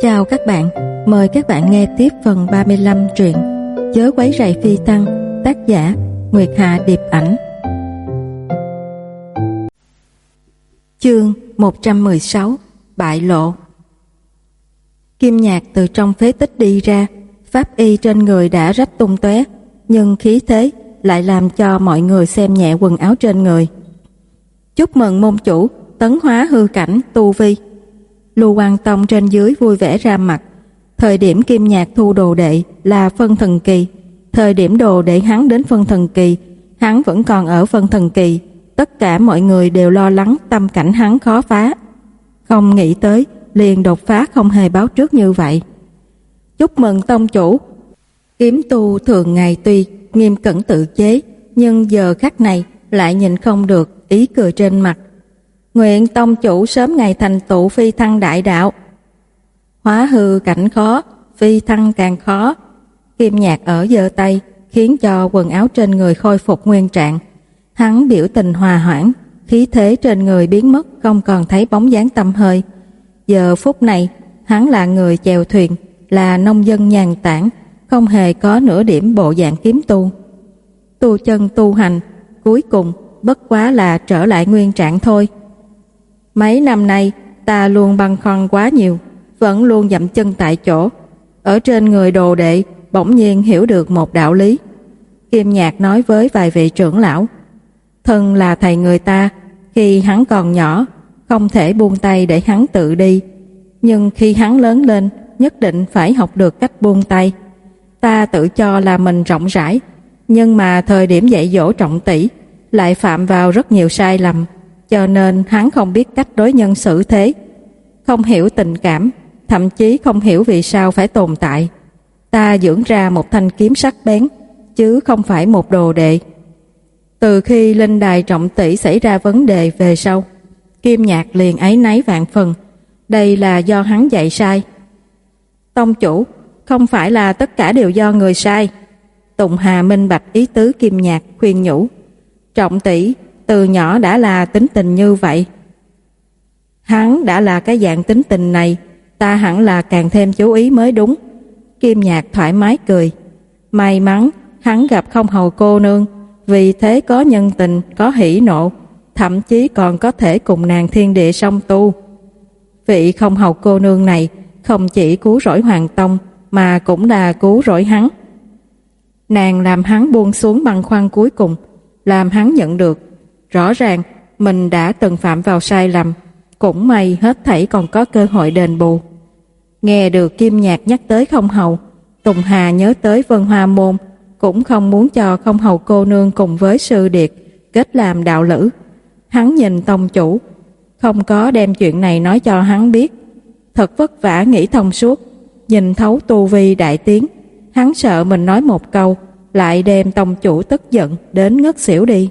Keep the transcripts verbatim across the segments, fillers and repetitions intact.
Chào các bạn, mời các bạn nghe tiếp phần ba mươi lăm truyện Chớ quấy rầy phi tăng, tác giả Nguyệt Hạ Điệp Ảnh. Chương một trăm mười sáu, Bại lộ. Kim Nhạc từ trong phế tích đi ra, pháp y trên người đã rách tung tóe, nhưng khí thế lại làm cho mọi người xem nhẹ quần áo trên người. Chúc mừng môn chủ tấn hóa hư cảnh tu vi. Lưu Quang Tông trên dưới vui vẻ ra mặt. Thời điểm Kim Nhạc thu đồ đệ là phân thần kỳ, thời điểm đồ đệ hắn đến phân thần kỳ, hắn vẫn còn ở phân thần kỳ. Tất cả mọi người đều lo lắng tâm cảnh hắn khó phá. Không nghĩ tới liền đột phá không hề báo trước như vậy. Chúc mừng tông chủ. Kiếm tu thường ngày tuy nghiêm cẩn tự chế, nhưng giờ khắc này lại nhìn không được ý cười trên mặt. Nguyện tông chủ sớm ngày thành tựu phi thăng đại đạo. Hóa hư cảnh khó, phi thăng càng khó. Kim Nhạc ở giơ tay khiến cho quần áo trên người khôi phục nguyên trạng. Hắn biểu tình hòa hoãn, khí thế trên người biến mất, không còn thấy bóng dáng tăm hơi. Giờ phút này hắn là người chèo thuyền, là nông dân nhàn tản, không hề có nửa điểm bộ dạng kiếm tu. Tu chân tu hành cuối cùng bất quá là trở lại nguyên trạng thôi. Mấy năm nay ta luôn băn khoăn quá nhiều, vẫn luôn dậm chân tại chỗ. Ở trên người đồ đệ bỗng nhiên hiểu được một đạo lý. Kim Nhạc nói với vài vị trưởng lão, thân là thầy người ta, khi hắn còn nhỏ không thể buông tay để hắn tự đi, nhưng khi hắn lớn lên nhất định phải học được cách buông tay. Ta tự cho là mình rộng rãi, nhưng mà thời điểm dạy dỗ trọng tỷ lại phạm vào rất nhiều sai lầm, cho nên hắn không biết cách đối nhân xử thế, không hiểu tình cảm, thậm chí không hiểu vì sao phải tồn tại. Ta dưỡng ra một thanh kiếm sắc bén, chứ không phải một đồ đệ. Từ khi linh đài trọng tỷ xảy ra vấn đề về sau, Kim Nhạc liền áy náy vạn phần. Đây là do hắn dạy sai. Tông chủ, không phải là tất cả đều do người sai. Tùng Hà minh bạch ý tứ Kim Nhạc, khuyên nhủ. Trọng tỷ từ nhỏ đã là tính tình như vậy. Hắn đã là cái dạng tính tình này, ta hẳn là càng thêm chú ý mới đúng. Kim Nhạc thoải mái cười. May mắn hắn gặp Không Hầu cô nương, vì thế có nhân tình, có hỉ nộ, thậm chí còn có thể cùng nàng thiên địa song tu. Vị Không Hầu cô nương này không chỉ cứu rỗi Hoàng Tông, mà cũng là cứu rỗi hắn. Nàng làm hắn buông xuống băn khoăn cuối cùng, làm hắn nhận được rõ ràng mình đã từng phạm vào sai lầm. Cũng may hết thảy còn có cơ hội đền bù. Nghe được Kim Nhạc nhắc tới Không Hầu, Tùng Hà nhớ tới Vân Hoa Môn, cũng không muốn cho Không Hầu cô nương cùng với Sư Điệt kết làm đạo lữ. Hắn nhìn tông chủ, không có đem chuyện này nói cho hắn biết. Thật vất vả nghĩ thông suốt, nhìn thấu tu vi đại tiến, hắn sợ mình nói một câu lại đem tông chủ tức giận đến ngất xỉu đi.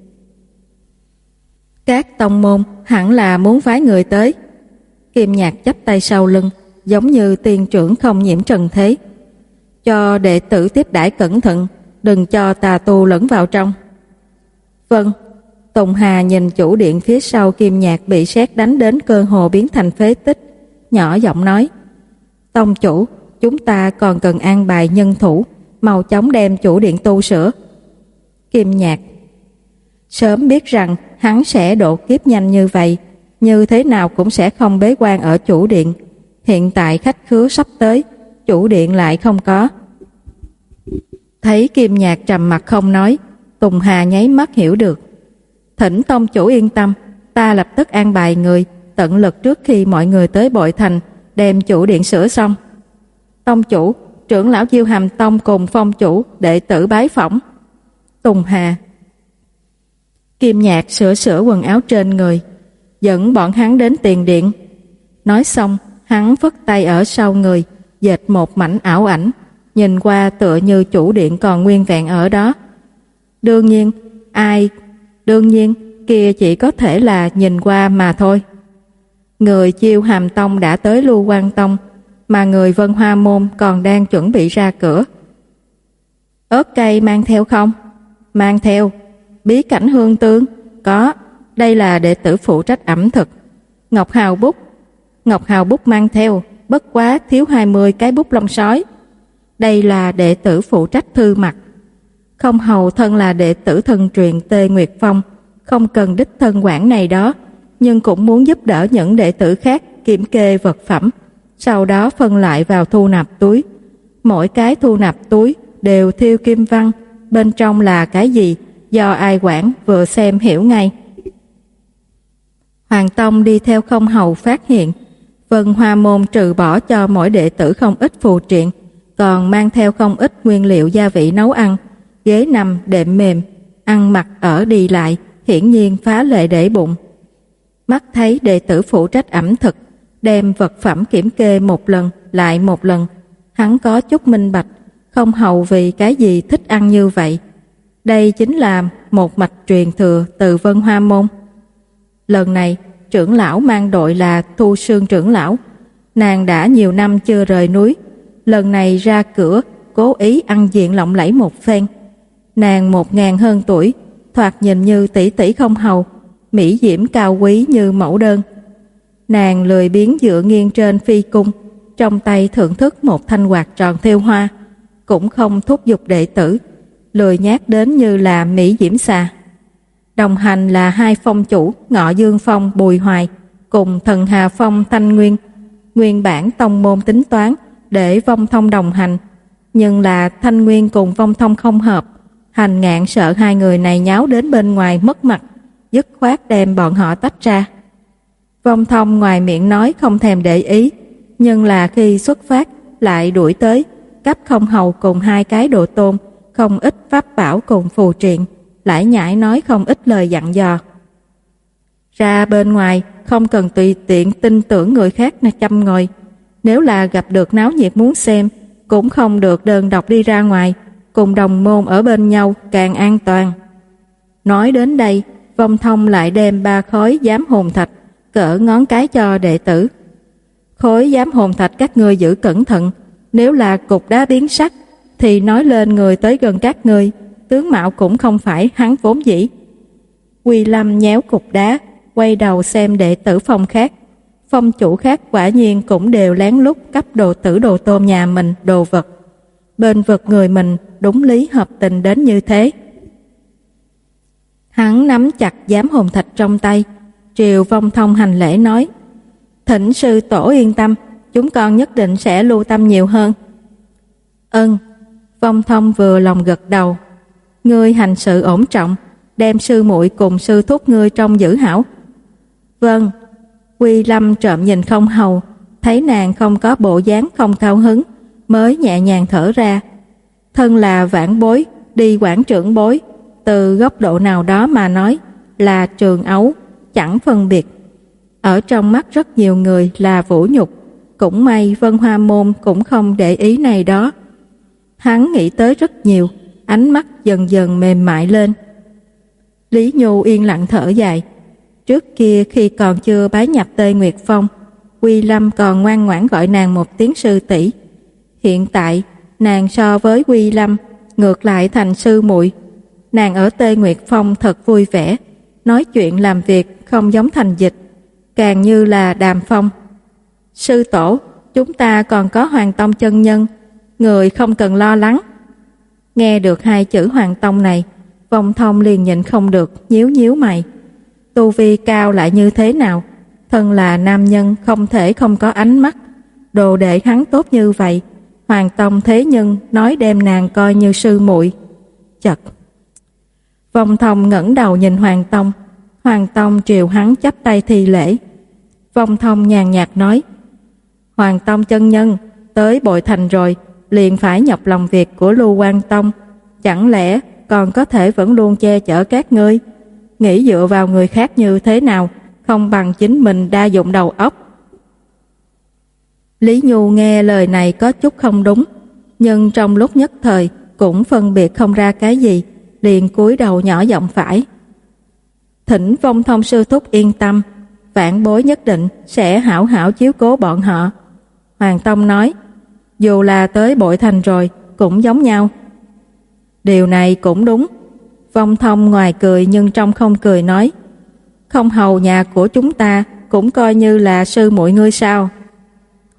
Các tông môn hẳn là muốn phái người tới. Kim Nhạc chắp tay sau lưng, giống như tiên trưởng không nhiễm trần thế. Cho đệ tử tiếp đãi cẩn thận, đừng cho tà tu lẫn vào trong. Vâng. Tùng Hà nhìn chủ điện phía sau Kim Nhạc bị sét đánh đến cơ hồ biến thành phế tích, nhỏ giọng nói, tông chủ, chúng ta còn cần an bài nhân thủ, mau chóng đem chủ điện tu sửa. Kim Nhạc sớm biết rằng hắn sẽ độ kiếp nhanh như vậy, như thế nào cũng sẽ không bế quan ở chủ điện. Hiện tại khách khứa sắp tới, chủ điện lại không có. Thấy Kim Nhạc trầm mặt không nói, Tùng Hà nháy mắt hiểu được. Thỉnh tông chủ yên tâm, ta lập tức an bài người, tận lực trước khi mọi người tới Bội Thành đem chủ điện sửa xong. Tông chủ, trưởng lão Diêu Hàm Tông cùng phong chủ đệ tử bái phỏng. Tùng Hà. Kim Nhạc sửa sửa quần áo trên người, dẫn bọn hắn đến tiền điện. Nói xong, hắn phất tay ở sau người, dệt một mảnh ảo ảnh, nhìn qua tựa như chủ điện còn nguyên vẹn ở đó. Đương nhiên, ai... Đương nhiên, kia chỉ có thể là nhìn qua mà thôi. Người Chiêu Hàm Tông đã tới Lưu Quang Tông, mà người Vân Hoa Môn còn đang chuẩn bị ra cửa. Ớt cây mang theo không? Mang theo. Bí cảnh hương tương? Có. Đây là đệ tử phụ trách ẩm thực. Ngọc Hào bút. Ngọc Hào bút mang theo. bất quá thiếu hai mươi cái bút lông sói. Đây là đệ tử phụ trách thư mặt. Không hầu thân là đệ tử thân truyền Tê Nguyệt Phong, không cần đích thân quản này đó, nhưng cũng muốn giúp đỡ những đệ tử khác kiểm kê vật phẩm, sau đó phân lại vào thu nạp túi. Mỗi cái thu nạp túi đều thêu kim văn, bên trong là cái gì, do ai quản vừa xem hiểu ngay. Hoàng Tông đi theo Không hầu phát hiện, Vân Hoa Môn trừ bỏ cho mỗi đệ tử không ít phù triện, còn mang theo không ít nguyên liệu gia vị nấu ăn, ghế nằm, đệm mềm, ăn mặc ở đi lại, hiển nhiên phá lệ để bụng. Mắt thấy đệ tử phụ trách ẩm thực, đem vật phẩm kiểm kê một lần lại một lần, hắn có chút minh bạch, Không hầu vì cái gì thích ăn như vậy. Đây chính là một mạch truyền thừa từ Vân Hoa Môn. Lần này, trưởng lão mang đội là Thu Sương trưởng lão. Nàng đã nhiều năm chưa rời núi, lần này ra cửa cố ý ăn diện lộng lẫy một phen. Nàng một ngàn hơn tuổi, thoạt nhìn như tỷ tỷ Không hầu, mỹ diễm cao quý như mẫu đơn. Nàng lười biếng dựa nghiêng trên phi cung, trong tay thưởng thức một thanh quạt tròn thêu hoa, cũng không thúc giục đệ tử, lười nhác đến như là mỹ diễm xà. Đồng hành là hai phong chủ Ngọ Dương Phong Bùi Hoài cùng Thần Hà Phong Thanh Nguyên. Nguyên bản tông môn tính toán để Vong Thông đồng hành, nhưng là Thanh Nguyên cùng Vong Thông không hợp. Hành Ngạn sợ hai người này nháo đến bên ngoài mất mặt, dứt khoát đem bọn họ tách ra. Vong Thông ngoài miệng nói không thèm để ý, nhưng là khi xuất phát lại đuổi tới, cấp Không hầu cùng hai cái đồ tôn, không ít pháp bảo cùng phù triện, lại nhảy nói không ít lời dặn dò. Ra bên ngoài không cần tùy tiện tin tưởng người khác là chăm ngồi, nếu là gặp được náo nhiệt muốn xem, cũng không được đơn độc đi ra ngoài, cùng đồng môn ở bên nhau càng an toàn. Nói đến đây, Vong Thông lại đem ba khối giám hồn thạch cỡ ngón cái cho đệ tử. Khối giám hồn thạch các ngươi giữ cẩn thận, nếu là cục đá biến sắc thì nói lên người tới gần các ngươi, tướng mạo cũng không phải hắn vốn dĩ. Quy Lâm nhéo cục đá, quay đầu xem đệ tử phong khác. Phong chủ khác quả nhiên cũng đều lén lút cấp đồ tử đồ tôn nhà mình đồ vật. Bên vực người mình đúng lý hợp tình đến như thế. Hắn nắm chặt giám hồn thạch trong tay, triều Vong Thông hành lễ nói: Thỉnh sư tổ yên tâm, chúng con nhất định sẽ lưu tâm nhiều hơn. Ân. Vong Thông vừa lòng gật đầu. Ngươi hành sự ổn trọng, đem sư muội cùng sư thúc ngươi trông giữ hảo. Vâng. Quy Lâm trộm nhìn Không hầu, thấy nàng không có bộ dáng không cao hứng, mới nhẹ nhàng thở ra. Thân là vãn bối, đi quản trưởng bối, từ góc độ nào đó mà nói là trường ấu, chẳng phân biệt. Ở trong mắt rất nhiều người là vũ nhục, cũng may Vân Hoa Môn cũng không để ý này đó. Hắn nghĩ tới rất nhiều, ánh mắt dần dần mềm mại lên. Lý Nhu yên lặng thở dài. Trước kia khi còn chưa bái nhập Tê Nguyệt Phong, Quy Lâm còn ngoan ngoãn gọi nàng một tiếng sư tỷ. Hiện tại, nàng so với Quy Lâm ngược lại thành sư muội. Nàng ở Tê Nguyệt Phong thật vui vẻ, nói chuyện làm việc không giống Thành Dịch, càng như là Đàm Phong. Sư tổ, chúng ta còn có Hoàng Tông chân nhân, người không cần lo lắng. Nghe được hai chữ Hoàng Tông này, Vong Thông liền nhịn không được nhíu nhíu mày. Tu vi cao lại như thế nào, thân là nam nhân không thể không có ánh mắt. Đồ đệ hắn tốt như vậy, Hoàng Tông thế nhưng nói đem nàng coi như sư muội. Chật. Vong Thông ngẩng đầu nhìn Hoàng Tông. Hoàng Tông triều hắn chắp tay thi lễ. Vong Thông nhàn nhạt nói: Hoàng Tông chân nhân, tới Bội Thành rồi, liền phải nhọc lòng việc của Lưu Quan Tông, chẳng lẽ còn có thể vẫn luôn che chở các ngươi? Nghĩ dựa vào người khác như thế nào, không bằng chính mình đa dụng đầu óc. Lý Nhu nghe lời này có chút không đúng, nhưng trong lúc nhất thời cũng phân biệt không ra cái gì, liền cúi đầu nhỏ giọng phải. Thỉnh Vong Thông sư thúc yên tâm, vãn bối nhất định sẽ hảo hảo chiếu cố bọn họ. Hoàng Tông nói: dù là tới Bội Thành rồi cũng giống nhau. Điều này cũng đúng. Vong Thông ngoài cười nhưng trong không cười nói: Không hầu nhà của chúng ta cũng coi như là sư muội ngươi sao?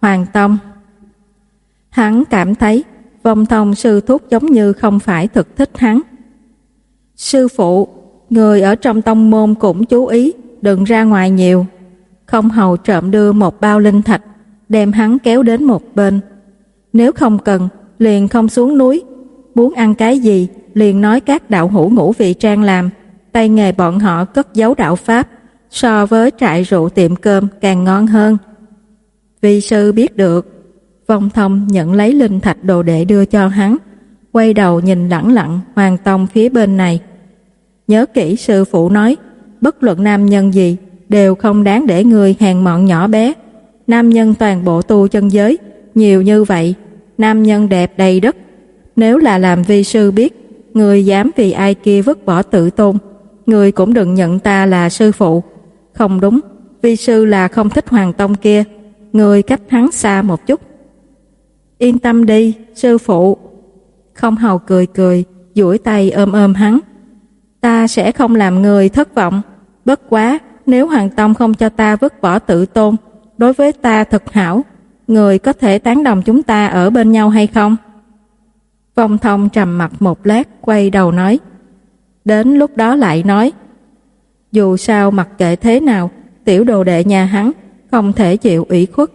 Hoàng Tông. Hắn cảm thấy Vong Thông sư thúc giống như không phải thực thích hắn. Sư phụ, người ở trong tông môn cũng chú ý, đừng ra ngoài nhiều. Không hầu trộm đưa một bao linh thạch, đem hắn kéo đến một bên. Nếu không cần, liền không xuống núi. Muốn ăn cái gì, liền nói các đạo hữu ngũ vị trang làm. Tay nghề bọn họ cất giấu đạo pháp, so với trại rượu tiệm cơm càng ngon hơn. Vi sư biết được. Vong Thông nhận lấy linh thạch đồ đệ đưa cho hắn, quay đầu nhìn lẳng lặng Hoàng Tông phía bên này. Nhớ kỹ sư phụ nói, bất luận nam nhân gì đều không đáng để người hèn mọn nhỏ bé. Nam nhân toàn bộ tu chân giới nhiều như vậy, nam nhân đẹp đầy đất. Nếu là làm vi sư biết, người dám vì ai kia vứt bỏ tự tôn, người cũng đừng nhận ta là sư phụ. Không đúng, vi sư là không thích Hoàng Tông kia, người cách hắn xa một chút. Yên tâm đi, sư phụ. Không hầu cười cười, duỗi tay ôm ôm hắn. Ta sẽ không làm người thất vọng. Bất quá, nếu Hoàng Tông không cho ta vứt bỏ tự tôn, đối với ta thật hảo, người có thể tán đồng chúng ta ở bên nhau hay không? Vong Thông trầm mặt một lát, quay đầu nói. Đến lúc đó lại nói. Dù sao mặc kệ thế nào, tiểu đồ đệ nhà hắn không thể chịu ủy khuất.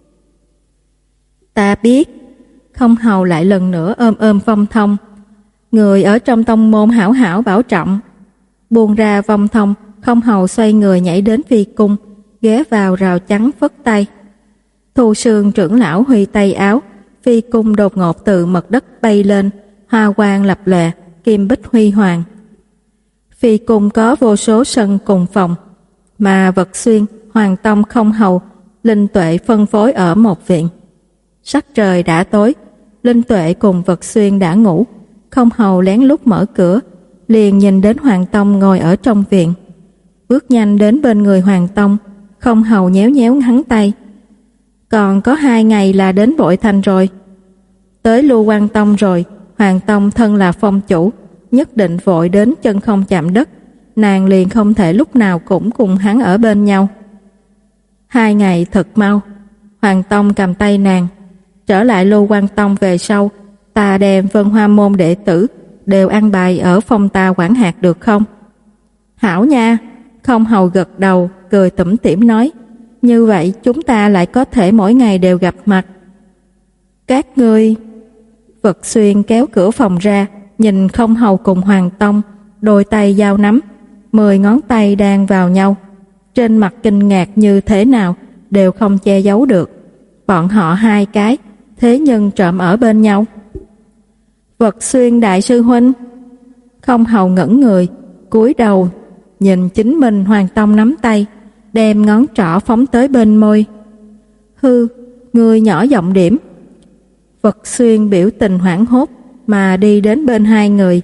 Ta biết. Không hầu lại lần nữa ôm ôm Vong Thông. Người ở trong tông môn hảo hảo bảo trọng. Buông ra Vong Thông, Không hầu xoay người nhảy đến phi cung, ghé vào rào chắn phất tay. Thu Sương trưởng lão huy tay áo, phi cung đột ngột từ mặt đất bay lên, hoa quang lập lòe, kim bích huy hoàng. Phi cung có vô số sân cùng phòng, mà Vật Xuyên, Hoàng Tông, Không hầu, Linh Tuệ phân phối ở một viện. Sắc trời đã tối, Linh Tuệ cùng Vật Xuyên đã ngủ. Không hầu lén lút mở cửa, liền nhìn đến Hoàng Tông ngồi ở trong viện. Bước nhanh đến bên người Hoàng Tông, Không hầu nhéo nhéo hắn tay. Còn có hai ngày là đến Bội Thành rồi. Tới Lưu Quan Tông rồi, Hoàng Tông thân là phong chủ, nhất định vội đến chân không chạm đất, nàng liền không thể lúc nào cũng cùng hắn ở bên nhau. Hai ngày thật mau. Hoàng Tông cầm tay nàng. Trở lại Lưu Quan Tông về sau, ta đem Vân Hoa môn đệ tử đều ăn bài ở phòng ta quản hạt được không? Hảo nha. Không hầu gật đầu, cười tủm tỉm nói, như vậy chúng ta lại có thể mỗi ngày đều gặp mặt. Các ngươi... Vật Xuyên kéo cửa phòng ra, nhìn Không hầu cùng Hoàng Tông, đôi tay giao nắm, mười ngón tay đang vào nhau. Trên mặt kinh ngạc như thế nào đều không che giấu được. Bọn họ hai cái, thế nhưng trộm ở bên nhau. Vật Xuyên đại sư huynh. Không hầu ngẩn người, cúi đầu nhìn chính mình. Hoàng Tông nắm tay, đem ngón trỏ phóng tới bên môi. Hư, người nhỏ giọng điểm. Vật Xuyên biểu tình hoảng hốt mà đi đến bên hai người.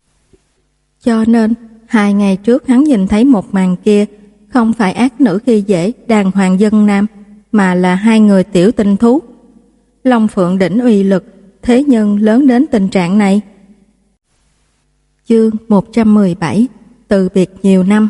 Cho nên hai ngày trước hắn nhìn thấy một màn kia, không phải ác nữ khi dễ đàng hoàng dân nam, mà là hai người tiểu tinh thú. Long Phượng đỉnh uy lực, thế nhưng lớn đến tình trạng này. Chương một trăm mười bảy, từ biệt nhiều năm.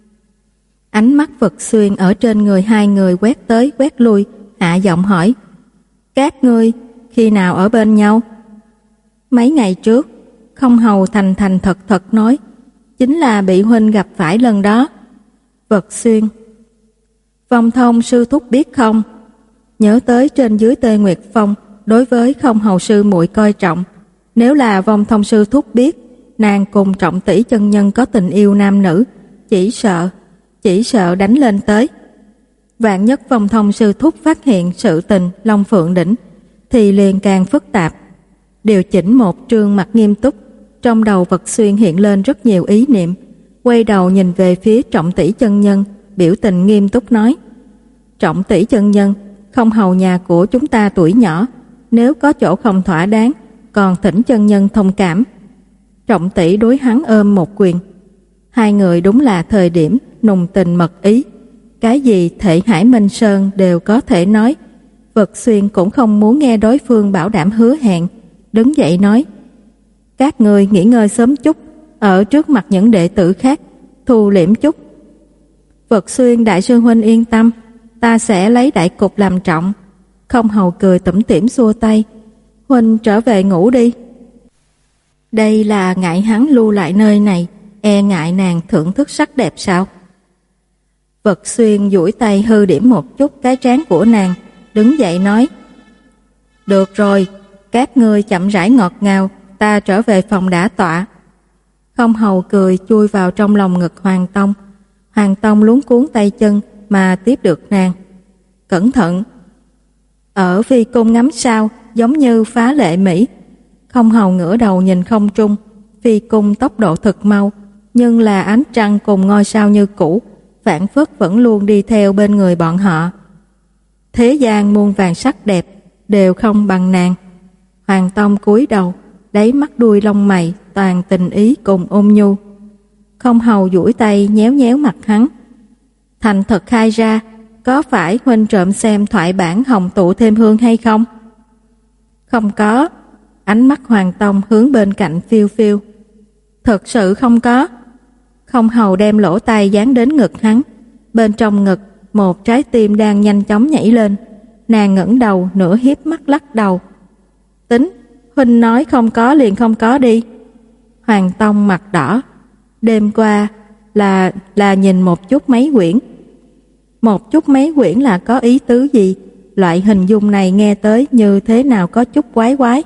Ánh mắt Vật Xuyên ở trên người hai người quét tới quét lui, hạ giọng hỏi, các ngươi khi nào ở bên nhau? Mấy ngày trước. Không hầu thành thành thật thật nói, chính là bị huynh gặp phải lần đó. Vật Xuyên. Vong Thông sư thúc biết không? Nhớ tới trên dưới Tê Nguyệt Phong đối với Không hầu sư muội coi trọng, nếu là Vong Thông sư thúc biết nàng cùng Trọng tỷ chân nhân có tình yêu nam nữ, chỉ sợ chỉ sợ đánh lên tới. Vạn nhất Vong Thông sư thúc phát hiện sự tình Long Phượng đỉnh thì liền càng phức tạp. Điều chỉnh một trương mặt nghiêm túc, trong đầu Vật Xuyên hiện lên rất nhiều ý niệm, quay đầu nhìn về phía Trọng tỷ chân nhân, biểu tình nghiêm túc nói, Trọng tỷ chân nhân, Không hầu nhà của chúng ta tuổi nhỏ, nếu có chỗ không thỏa đáng, còn thỉnh chân nhân thông cảm. Trọng tỷ đối hắn ôm một quyền. Hai người đúng là thời điểm nùng tình mật ý, cái gì Thệ Hải Minh Sơn đều có thể nói. Vật Xuyên cũng không muốn nghe đối phương bảo đảm hứa hẹn, đứng dậy nói, các ngươi nghỉ ngơi sớm chút, ở trước mặt những đệ tử khác thu liễm chút. Vật Xuyên đại sư huynh yên tâm, ta sẽ lấy đại cục làm trọng. Không Hầu cười tủm tỉm xua tay. Huynh trở về ngủ đi. Đây là ngại hắn lưu lại nơi này, e ngại nàng thưởng thức sắc đẹp sao? Vật Xuyên duỗi tay hư điểm một chút cái trán của nàng, đứng dậy nói: Được rồi, các ngươi chậm rãi ngọt ngào, ta trở về phòng đã tọa. Không Hầu cười chui vào trong lòng ngực Hoàng Tông. Hoàng Tông luống cuống tay chân mà tiếp được nàng. Cẩn thận! Ở phi cung ngắm sao giống như phá lệ Mỹ. Không Hầu ngửa đầu nhìn không trung. Phi cung tốc độ thật mau, nhưng là ánh trăng cùng ngôi sao như cũ, phảng phất vẫn luôn đi theo bên người bọn họ. Thế gian muôn vàng sắc đẹp đều không bằng nàng. Hoàng Tông cúi đầu, đáy mắt đuôi lông mày toàn tình ý cùng ôn nhu. Không Hầu duỗi tay nhéo nhéo mặt hắn. Thành thật khai ra, có phải huynh trộm xem thoại bản Hồng Tụ Thêm Hương hay không? Không có. Ánh mắt Hoàng Tông hướng bên cạnh phiêu phiêu. Thật sự không có. Không Hầu đem lỗ tai dán đến ngực hắn. Bên trong ngực một trái tim đang nhanh chóng nhảy lên. Nàng ngẩng đầu nửa hiếp mắt lắc đầu. Tính, huynh nói không có liền không có đi. Hoàng Tông mặt đỏ. Đêm qua là là nhìn một chút mấy quyển. Một chút mấy quyển là có ý tứ gì? Loại hình dung này nghe tới như thế nào có chút quái quái.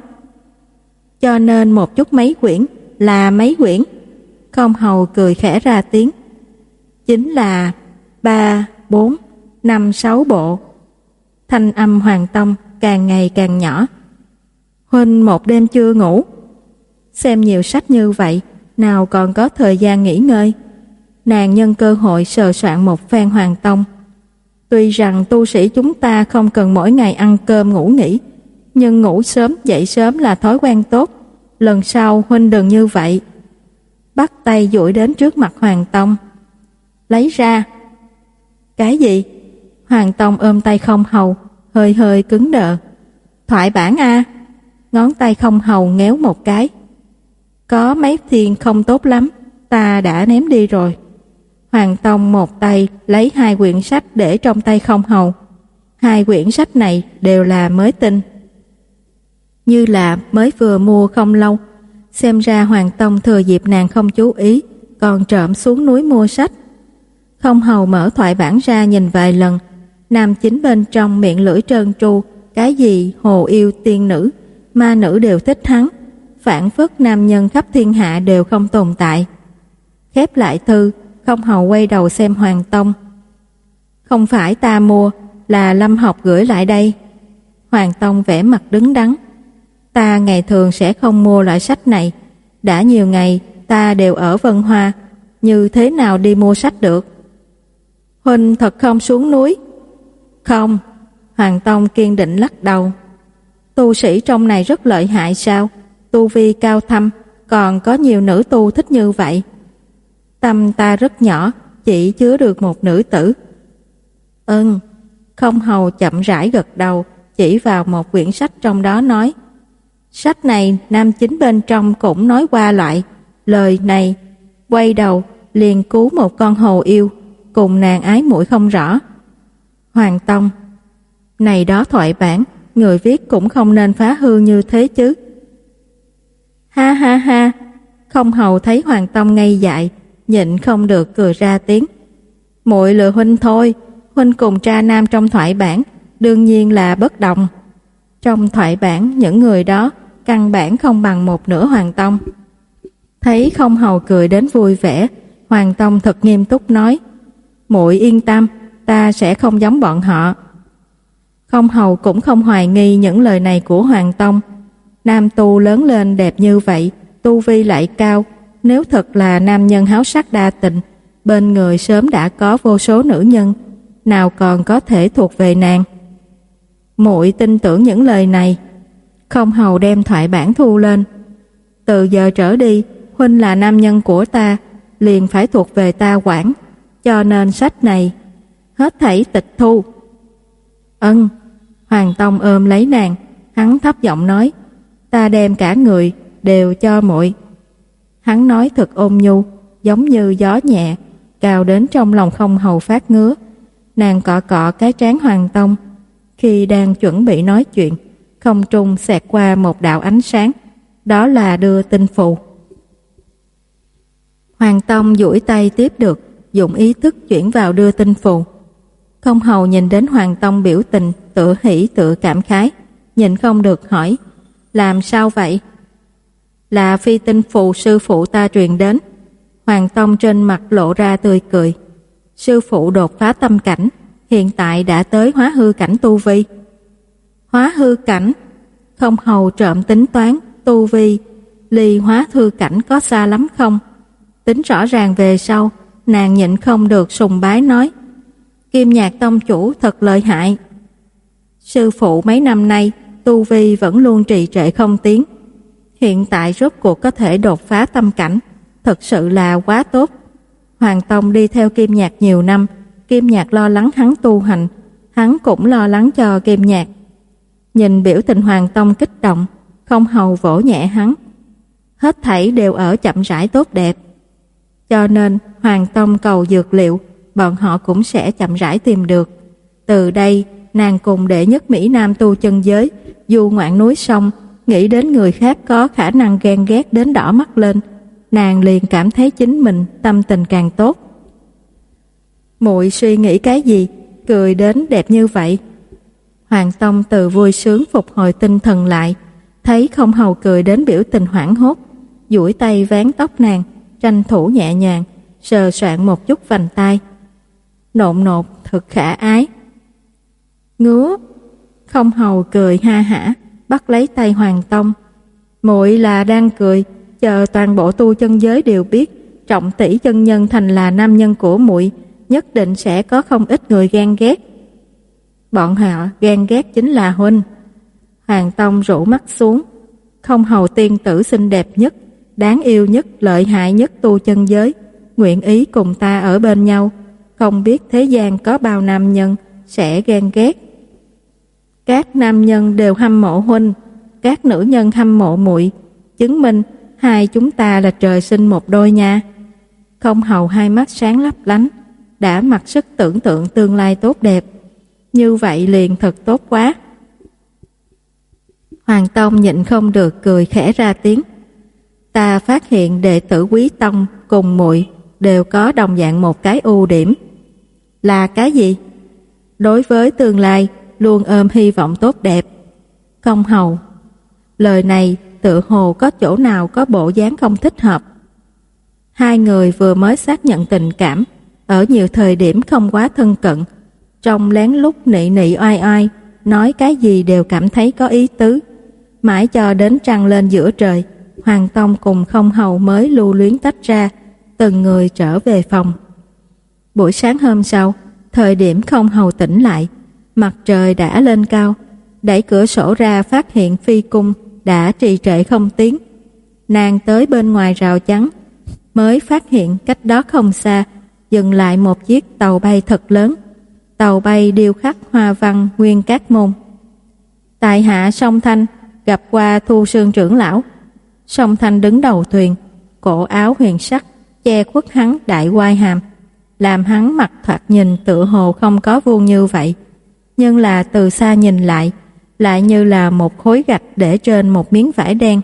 Cho nên một chút mấy quyển là mấy quyển. Không Hầu cười khẽ ra tiếng. Chính là ba, bốn, năm, sáu bộ. Thanh âm Hoàng Tông càng ngày càng nhỏ. Huynh một đêm chưa ngủ. Xem nhiều sách như vậy, nào còn có thời gian nghỉ ngơi. Nàng nhân cơ hội sờ soạn một phen Hoàng Tông. Tuy rằng tu sĩ chúng ta không cần mỗi ngày ăn cơm ngủ nghỉ, nhưng ngủ sớm dậy sớm là thói quen tốt. Lần sau huynh đừng như vậy. Bắt tay duỗi đến trước mặt Hoàng Tông. Lấy ra. Cái gì? Hoàng Tông ôm tay Không Hầu, hơi hơi cứng đờ. Thoại bản a. Ngón tay Không Hầu ngéo một cái. Có mấy thiên không tốt lắm, ta đã ném đi rồi. Hoàng Tông một tay lấy hai quyển sách để trong tay Không Hầu. Hai quyển sách này đều là mới tinh, như là mới vừa mua không lâu. Xem ra Hoàng Tông thừa dịp nàng không chú ý, còn trộm xuống núi mua sách. Không Hầu mở thoại bản ra nhìn vài lần. Nam chính bên trong miệng lưỡi trơn tru, cái gì hồ yêu tiên nữ, ma nữ đều thích hắn, phảng phất nam nhân khắp thiên hạ đều không tồn tại. Khép lại thư, Không Hầu quay đầu xem Hoàng Tông. Không phải ta mua, là Lâm Học gửi lại đây. Hoàng Tông vẻ mặt đứng đắn. Ta ngày thường sẽ không mua loại sách này. Đã nhiều ngày ta đều ở Vân Hoa, như thế nào đi mua sách được? Huynh thật không xuống núi? Không. Hoàng Tông kiên định lắc đầu. Tu sĩ trong này rất lợi hại sao? Tu vi cao thâm, còn có nhiều nữ tu thích như vậy. Tâm ta rất nhỏ, chỉ chứa được một nữ tử. Ừm. Không Hầu chậm rãi gật đầu, chỉ vào một quyển sách trong đó nói. Sách này nam chính bên trong cũng nói qua lại. Lời này, quay đầu liền cứu một con hồ yêu, cùng nàng ái muội không rõ. Hoàng Tông, này đó thoại bản, người viết cũng không nên phá hư như thế chứ. Ha ha ha. Không Hầu thấy Hoàng Tông ngây dại, nhịn không được cười ra tiếng. Muội lừa huynh thôi, huynh cùng tra nam trong thoại bản đương nhiên là bất đồng. Trong thoại bản những người đó căn bản không bằng một nửa Hoàng Tông. Thấy Không Hầu cười đến vui vẻ, Hoàng Tông thật nghiêm túc nói. Muội yên tâm, ta sẽ không giống bọn họ. Không Hầu cũng không hoài nghi những lời này của Hoàng Tông. Nam tu lớn lên đẹp như vậy, tu vi lại cao, nếu thật là nam nhân háo sắc đa tình, bên người sớm đã có vô số nữ nhân, nào còn có thể thuộc về nàng. Muội tin tưởng những lời này. Không Hầu đem thoại bản thu lên. Từ giờ trở đi, huynh là nam nhân của ta, liền phải thuộc về ta quản, cho nên sách này hết thảy tịch thu. Ân. Hoàng Tông ôm lấy nàng, hắn thấp giọng nói. Ta đem cả người đều cho muội. Hắn nói thật ôn nhu, giống như gió nhẹ, cao đến trong lòng Không Hầu phát ngứa. Nàng cọ cọ cái trán Hoàng Tông. Khi đang chuẩn bị nói chuyện, không trung xẹt qua một đạo ánh sáng, đó là đưa tin phụ. Hoàng Tông duỗi tay tiếp được, dùng ý thức chuyển vào đưa tin phụ. Không hầu nhìn đến Hoàng Tông biểu tình tựa hỉ tựa cảm khái, nhìn không được hỏi, làm sao vậy? Là phi tinh phù sư phụ ta truyền đến. Hoàng Tông trên mặt lộ ra tươi cười. Sư phụ đột phá tâm cảnh, hiện tại đã tới hóa hư cảnh tu vi. Hóa hư cảnh? Không hầu trộm tính toán, tu vi ly hóa hư cảnh có xa lắm không? Tính rõ ràng về sau, nàng nhịn không được sùng bái nói, Kim Nhạc tông chủ thật lợi hại. Sư phụ mấy năm nay tu vi vẫn luôn trì trệ không tiến, hiện tại rốt cuộc có thể đột phá tâm cảnh, thật sự là quá tốt. Hoàng Tông đi theo Kim Nhạc nhiều năm, Kim Nhạc lo lắng hắn tu hành, hắn cũng lo lắng cho Kim Nhạc. Nhìn biểu tình Hoàng Tông kích động, không hầu vỗ nhẹ hắn. Hết thảy đều ở chậm rãi tốt đẹp. Cho nên Hoàng Tông cầu dược liệu, bọn họ cũng sẽ chậm rãi tìm được. Từ đây, nàng cùng đệ nhất Mỹ Nam tu chân giới, du ngoạn núi sông, nghĩ đến người khác có khả năng ghen ghét đến đỏ mắt lên, nàng liền cảm thấy chính mình tâm tình càng tốt. Muội suy nghĩ cái gì, cười đến đẹp như vậy? Hoàng Tông từ vui sướng phục hồi tinh thần lại, thấy không hầu cười đến biểu tình hoảng hốt, duỗi tay vén tóc nàng, tranh thủ nhẹ nhàng, sờ soạn một chút vành tai. Nộn nột, thật khả ái. Ngứa. Không hầu cười ha hả, bắt lấy tay Hoàng Tông. Muội là đang cười, chờ toàn bộ tu chân giới đều biết Trọng tỷ chân nhân thành là nam nhân của muội, nhất định sẽ có không ít người ghen ghét. Bọn họ ghen ghét chính là huynh. Hoàng Tông rũ mắt xuống. Không hầu tiên tử xinh đẹp nhất, đáng yêu nhất, lợi hại nhất tu chân giới, nguyện ý cùng ta ở bên nhau, không biết thế gian có bao nam nhân sẽ ghen ghét. Các nam nhân đều hâm mộ huynh, các nữ nhân hâm mộ muội, chứng minh hai chúng ta là trời sinh một đôi nha. Không hầu hai mắt sáng lấp lánh, đã mặc sức tưởng tượng tương lai tốt đẹp. Như vậy liền thật tốt quá. Hoàng Tông nhịn không được cười khẽ ra tiếng. Ta phát hiện đệ tử Quý Tông cùng muội đều có đồng dạng một cái ưu điểm. Là cái gì? Đối với tương lai luôn ôm hy vọng tốt đẹp. Không hầu. Lời này tự hồ có chỗ nào có bộ dáng không thích hợp. Hai người vừa mới xác nhận tình cảm, ở nhiều thời điểm không quá thân cận, trong lén lút nị nị oai oai, nói cái gì đều cảm thấy có ý tứ. Mãi cho đến trăng lên giữa trời, Hoàng Tông cùng Không hầu mới lưu luyến tách ra, từng người trở về phòng. Buổi sáng hôm sau, thời điểm Không hầu tỉnh lại, mặt trời đã lên cao, đẩy cửa sổ ra phát hiện phi cung đã trì trệ không tiến. Nàng tới bên ngoài rào chắn, mới phát hiện cách đó không xa dừng lại một chiếc tàu bay thật lớn. Tàu bay điêu khắc hoa văn Nguyên Cát Môn. Tại hạ Song Thanh gặp qua Thu Sương trưởng lão. Song Thanh đứng đầu thuyền, cổ áo huyền sắc che khuất hắn đại quai hàm, làm hắn mặt thoạt nhìn tựa hồ không có vuông như vậy, nhưng là từ xa nhìn lại lại như là một khối gạch để trên một miếng vải đen.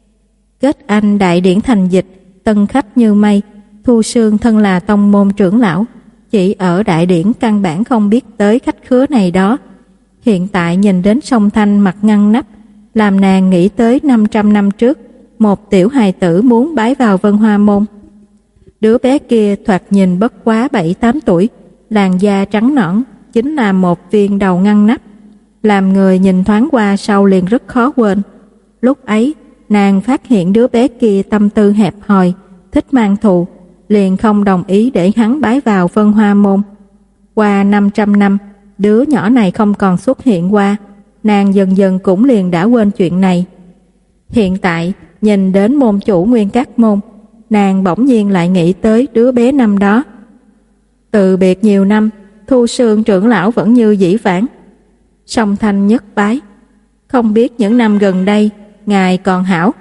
Kết anh đại điển thành dịch, tân khách như mây. Thu Sương thân là tông môn trưởng lão, chỉ ở đại điển căn bản không biết tới khách khứa này đó. Hiện tại nhìn đến Song Thanh mặt ngăn nắp, làm nàng nghĩ tới năm trăm năm trước một tiểu hài tử muốn bái vào Vân Hoa môn. Đứa bé kia thoạt nhìn bất quá bảy tám tuổi, làn da trắng nõn, chính là một viên đầu ngăn nắp, làm người nhìn thoáng qua sau liền rất khó quên. Lúc ấy nàng phát hiện đứa bé kia tâm tư hẹp hòi, thích mang thù, liền không đồng ý để hắn bái vào Vân Hoa môn. Qua năm trăm năm, đứa nhỏ này không còn xuất hiện qua, nàng dần dần cũng liền đã quên chuyện này. Hiện tại nhìn đến môn chủ Nguyên Cát Môn, nàng bỗng nhiên lại nghĩ tới đứa bé năm đó. Từ biệt nhiều năm, Thu Sương trưởng lão vẫn như dĩ vãng. Song Thanh nhất bái, không biết những năm gần đây ngài còn hảo.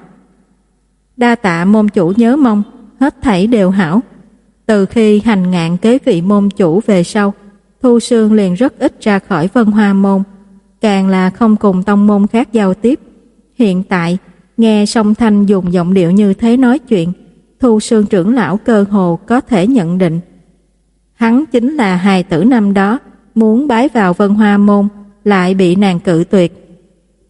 Đa tạ môn chủ nhớ mong, hết thảy đều hảo. Từ khi hành ngạn kế vị môn chủ về sau, Thu Sương liền rất ít ra khỏi Vân Hoa môn. càng là không cùng tông môn khác giao tiếp. Hiện tại, nghe Song Thanh dùng giọng điệu như thế nói chuyện, Thu Sương trưởng lão cơ hồ có thể nhận định hắn chính là hài tử năm đó muốn bái vào Vân Hoa môn lại bị nàng cự tuyệt.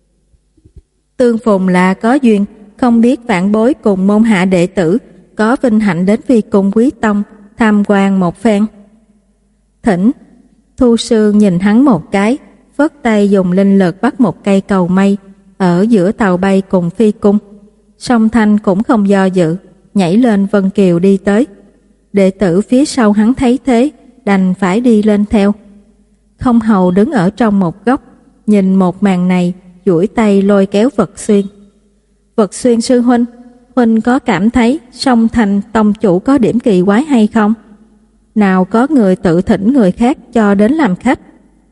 Tương phùng là có duyên, không biết vãn bối cùng môn hạ đệ tử có vinh hạnh đến Vi Cung Quý Tông tham quan một phen. Thỉnh. Thu Sương nhìn hắn một cái, phất tay dùng linh lực bắt một cây cầu mây ở giữa tàu bay cùng phi cung. Song Thanh cũng không do dự, nhảy lên Vân Kiều đi tới. Đệ tử phía sau hắn thấy thế, đành phải đi lên theo. Không Hầu đứng ở trong một góc, nhìn một màn này, duỗi tay lôi kéo Vật Xuyên. Vật Xuyên sư huynh, huynh có cảm thấy Song Thanh tông chủ có điểm kỳ quái hay không? Nào có người tự thỉnh người khác cho đến làm khách.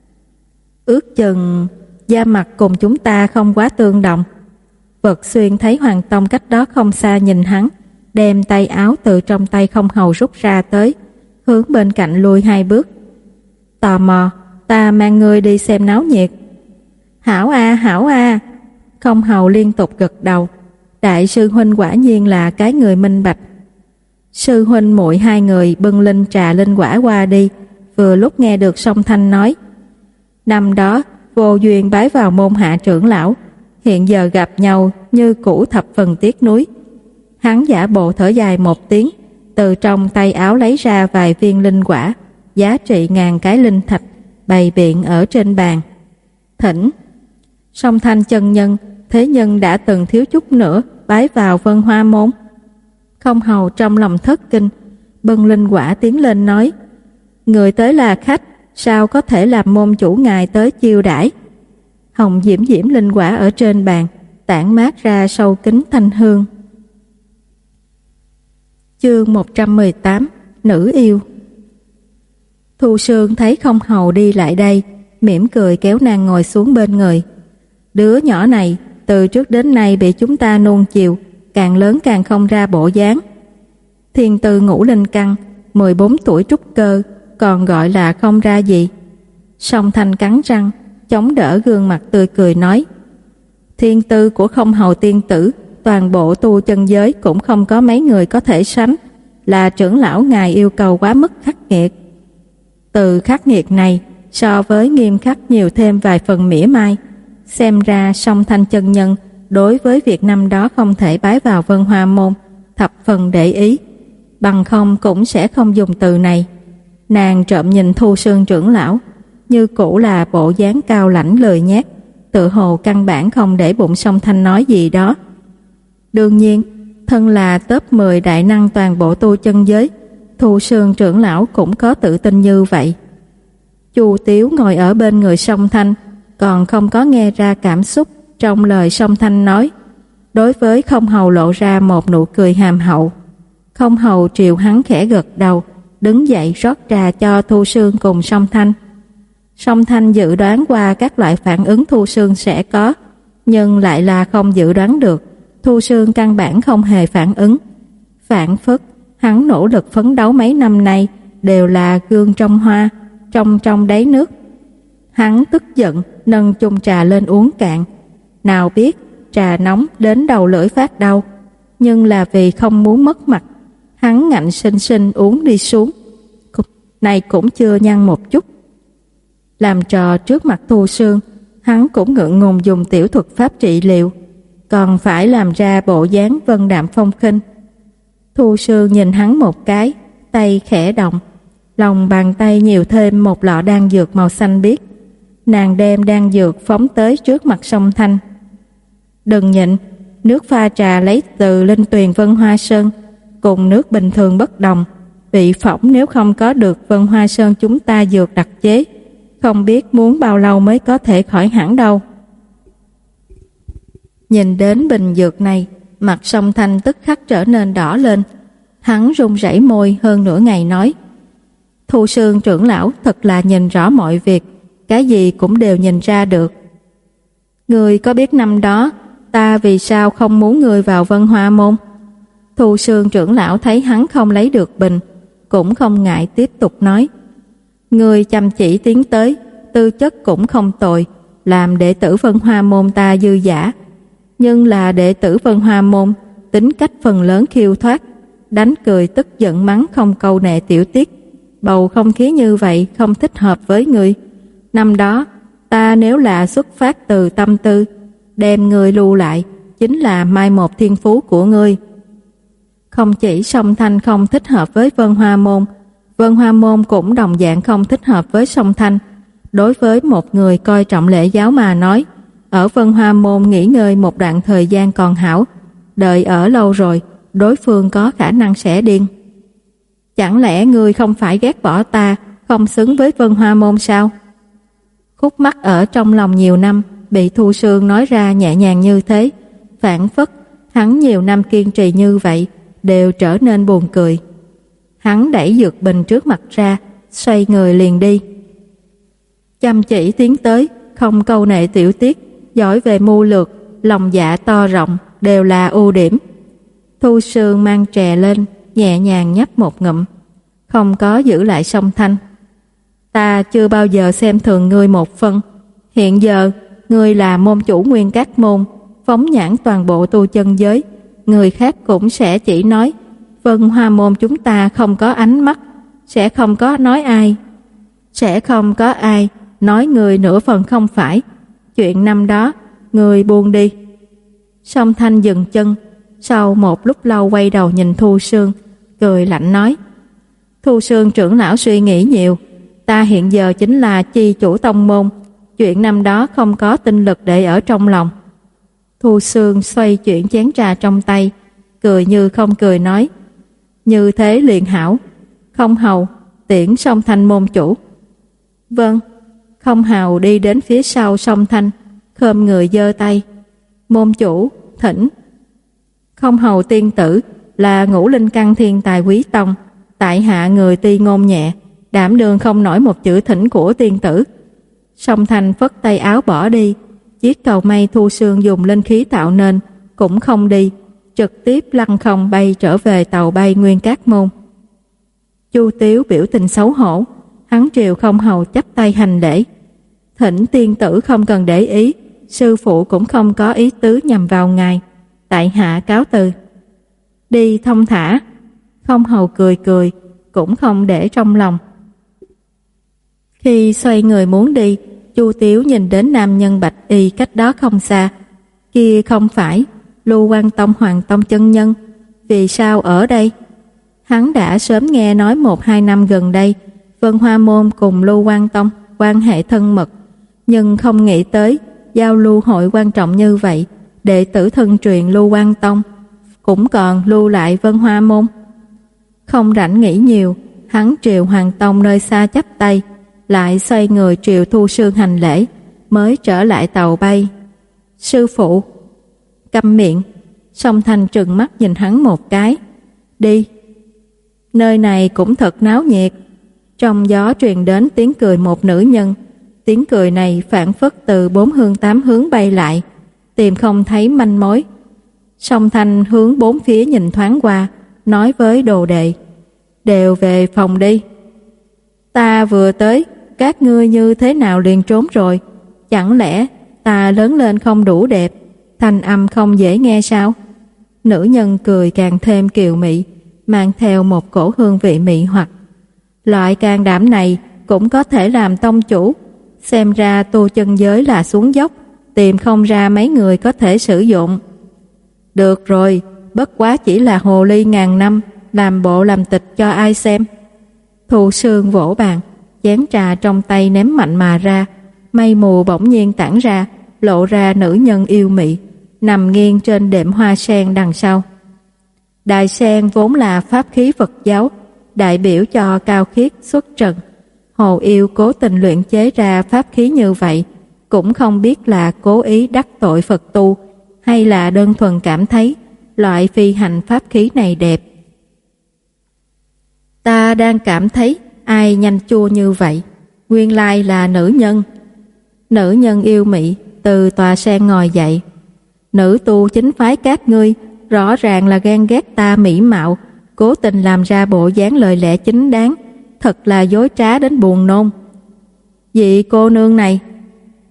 Ước chừng da mặt cùng chúng ta không quá tương đồng. Vật Xuyên thấy Hoàng Tông cách đó không xa nhìn hắn, đem tay áo từ trong tay Không Hầu rút ra tới, hướng bên cạnh lùi hai bước. Tò mò, ta mang ngươi đi xem náo nhiệt. Hảo a, hảo a. Không Hầu liên tục gật đầu. Đại sư huynh quả nhiên là cái người minh bạch. Sư huynh muội hai người bưng linh trà linh quả qua đi, vừa lúc nghe được Song Thanh nói. Năm đó, vô duyên bái vào môn hạ trưởng lão, hiện giờ gặp nhau như cũ thập phần tiếc nuối. Hắn giả bộ thở dài một tiếng, từ trong tay áo lấy ra vài viên linh quả, giá trị ngàn cái linh thạch, bày biện ở trên bàn. Thỉnh. Song Thanh chân nhân, thế nhân đã từng thiếu chút nữa bái vào Vân Hoa môn. Không Hầu trong lòng thất kinh, bưng linh quả tiến lên nói: người tới là khách, sao có thể làm môn chủ ngài tới chiêu đãi? Hồng diễm diễm linh quả ở trên bàn, tản mát ra sâu kín thanh hương. Chương một trăm mười tám. Nữ yêu. Thu Sương thấy Không Hầu đi lại đây, mỉm cười kéo nàng ngồi xuống bên người. Đứa nhỏ này từ trước đến nay bị chúng ta nuông chiều, càng lớn càng không ra bộ dáng. Thiên tư ngũ linh căn, mười bốn tuổi trúc cơ, còn gọi là không ra gì. Song Thanh cắn răng, chống đỡ gương mặt tươi cười nói: thiên tư của Không Hầu tiên tử, toàn bộ tu chân giới cũng không có mấy người có thể sánh, là trưởng lão ngài yêu cầu quá mức khắc nghiệt. Từ khắc nghiệt này so với nghiêm khắc nhiều thêm vài phần mỉa mai. Xem ra Song Thanh chân nhân đối với việc năm đó không thể bái vào Vân Hoa môn thập phần để ý, bằng không cũng sẽ không dùng từ này. Nàng trộm nhìn Thu Sương trưởng lão, như cũ là bộ dáng cao lãnh lười nhác, tự hồ căn bản không để bụng Song Thanh nói gì đó. Đương nhiên, thân là top mười đại năng toàn bộ tu chân giới, Thu Sương trưởng lão cũng có tự tin như vậy. Chu Tiếu ngồi ở bên người Song Thanh, còn không có nghe ra cảm xúc trong lời Song Thanh nói, đối với Không Hầu lộ ra một nụ cười hàm hậu. Không Hầu triều hắn khẽ gật đầu, đứng dậy rót trà cho Thu Sương cùng Song Thanh. Song Thanh dự đoán qua các loại phản ứng Thu Sương sẽ có, nhưng lại là không dự đoán được Thu Sương căn bản không hề phản ứng. Phản phất, hắn nỗ lực phấn đấu mấy năm nay đều là gương trong hoa, trong trong đáy nước. Hắn tức giận nâng chung trà lên uống cạn. Nào biết trà nóng đến đầu lưỡi phát đau, nhưng là vì không muốn mất mặt, hắn ngạnh sinh sinh uống đi xuống. Này cũng chưa nhăn một chút. Làm trò trước mặt Thu Sương, hắn cũng ngượng ngùng dùng tiểu thuật pháp trị liệu, còn phải làm ra bộ dáng vân đạm phong khinh. Thu Sương nhìn hắn một cái, tay khẽ động, lòng bàn tay nhiều thêm một lọ đan dược màu xanh biếc. Nàng đem đan dược phóng tới trước mặt Song Thanh. Đừng nhịn, nước pha trà lấy từ linh tuyền Vân Hoa Sơn, cùng nước bình thường bất đồng. Vị phỏng nếu không có được Vân Hoa Sơn chúng ta dược đặc chế, không biết muốn bao lâu mới có thể khỏi hẳn đâu. Nhìn đến bình dược này, mặt Song Thanh tức khắc trở nên đỏ lên. Hắn run rẩy môi hơn nửa ngày nói: Thu Sương trưởng lão thật là nhìn rõ mọi việc, cái gì cũng đều nhìn ra được. Người có biết năm đó ta vì sao không muốn người vào Vân Hoa môn? Thu Sương trưởng lão thấy hắn không lấy được bình, cũng không ngại tiếp tục nói: Người chăm chỉ tiến tới, tư chất cũng không tồi, làm đệ tử Vân Hoa môn ta dư dả. Nhưng là đệ tử Vân Hoa môn, tính cách phần lớn khiêu thoát, đánh cười tức giận mắng không câu nệ tiểu tiết. Bầu không khí như vậy không thích hợp với ngươi. Năm đó, ta nếu là xuất phát từ tâm tư, đem ngươi lưu lại, chính là mai một thiên phú của ngươi. Không chỉ Song Thanh không thích hợp với Vân Hoa môn, Vân Hoa môn cũng đồng dạng không thích hợp với Song Thanh. Đối với một người coi trọng lễ giáo mà nói, ở Vân Hoa môn nghỉ ngơi một đoạn thời gian còn hảo, đợi ở lâu rồi, đối phương có khả năng sẽ điên. Chẳng lẽ ngươi không phải ghét bỏ ta, không xứng với Vân Hoa môn sao? Khúc mắc ở trong lòng nhiều năm, bị Thu Sương nói ra nhẹ nhàng như thế, phản phất, hắn nhiều năm kiên trì như vậy, đều trở nên buồn cười. Hắn đẩy dược bình trước mặt ra, xoay người liền đi. Chăm chỉ tiến tới, không câu nệ tiểu tiết, giỏi về mưu lược, lòng dạ to rộng, đều là ưu điểm. Thu Sương mang chè lên, nhẹ nhàng nhấp một ngụm, không có giữ lại Song Thanh. Ta chưa bao giờ xem thường ngươi một phân. Hiện giờ, ngươi là môn chủ nguyên các môn, phóng nhãn toàn bộ tu chân giới, người khác cũng sẽ chỉ nói Vân Hoa môn chúng ta không có ánh mắt, sẽ không có nói ai, sẽ không có ai nói người nửa phần không phải. Chuyện năm đó, người buông đi. Song Thanh dừng chân, sau một lúc lâu quay đầu nhìn Thu Sương, cười lạnh nói: Thu Sương trưởng lão suy nghĩ nhiều, ta hiện giờ chính là chi chủ tông môn, chuyện năm đó không có tinh lực để ở trong lòng. Thu Sương xoay chuyển chén trà trong tay, cười như không cười nói: Như thế liền hảo, Không Hầu tiễn Song Thanh môn chủ. Vâng. Không Hầu đi đến phía sau Song Thanh, khom người giơ tay: Môn chủ, thỉnh. Không Hầu tiên tử là ngũ linh căn thiên tài quý tông, tại hạ người ti ngôn nhẹ, đảm đương không nổi một chữ thỉnh của tiên tử. Song Thanh phất tay áo bỏ đi, chiếc cầu mây Thu Sương dùng linh khí tạo nên cũng không đi, trực tiếp lăn không bay trở về tàu bay Nguyên Các môn. Chu Tiếu biểu tình xấu hổ, hắn triều Không Hầu chắp tay hành lễ: Thỉnh tiên tử không cần để ý, sư phụ cũng không có ý tứ nhằm vào ngài, tại hạ cáo từ. Đi thông thả. Không Hầu cười cười, cũng không để trong lòng. Khi xoay người muốn đi, Chu Tiếu nhìn đến nam nhân bạch y cách đó không xa. Kia không phải Lưu Quan Tông Hoàng Tông chân nhân, vì sao ở đây? Hắn đã sớm nghe nói một hai năm gần đây Vân Hoa môn cùng Lưu Quan Tông quan hệ thân mật, nhưng không nghĩ tới giao lưu hội quan trọng như vậy, đệ tử thân truyền Lưu Quan Tông cũng còn lưu lại Vân Hoa môn. Không rảnh nghĩ nhiều, hắn triều Hoàng Tông nơi xa chắp tay, lại xoay người triều Thu Sương hành lễ, mới trở lại tàu bay. Sư phụ. Câm miệng. Song Thanh trừng mắt nhìn hắn một cái. Đi. Nơi này cũng thật náo nhiệt. Trong gió truyền đến tiếng cười một nữ nhân. Tiếng cười này phản phất từ bốn hướng tám hướng bay lại, tìm không thấy manh mối. Song Thanh hướng bốn phía nhìn thoáng qua, nói với đồ đệ: Đều về phòng đi. Ta vừa tới, các ngươi như thế nào liền trốn rồi? Chẳng lẽ ta lớn lên không đủ đẹp, thanh âm không dễ nghe sao? Nữ nhân cười càng thêm kiều mị, mang theo một cổ hương vị mị hoặc. Loại can đảm này cũng có thể làm tông chủ, xem ra tu chân giới là xuống dốc, tìm không ra mấy người có thể sử dụng. Được rồi, bất quá chỉ là hồ ly ngàn năm, làm bộ làm tịch cho ai xem. Thu Sương vỗ bàn, chén trà trong tay ném mạnh mà ra, mây mù bỗng nhiên tản ra, lộ ra nữ nhân yêu mị, nằm nghiêng trên đệm hoa sen đằng sau. Đại sen vốn là pháp khí Phật giáo, đại biểu cho cao khiết xuất trần. Hồ Yêu cố tình luyện chế ra pháp khí như vậy, cũng không biết là cố ý đắc tội Phật tu, hay là đơn thuần cảm thấy loại phi hành pháp khí này đẹp. Ta đang cảm thấy ai nhanh chua như vậy, nguyên lai là nữ nhân. Nữ nhân yêu mị từ tòa sen ngồi dậy. Nữ tu chính phái các ngươi rõ ràng là ghen ghét ta mỹ mạo, cố tình làm ra bộ dáng lời lẽ chính đáng, thật là dối trá đến buồn nôn. Vị cô nương này,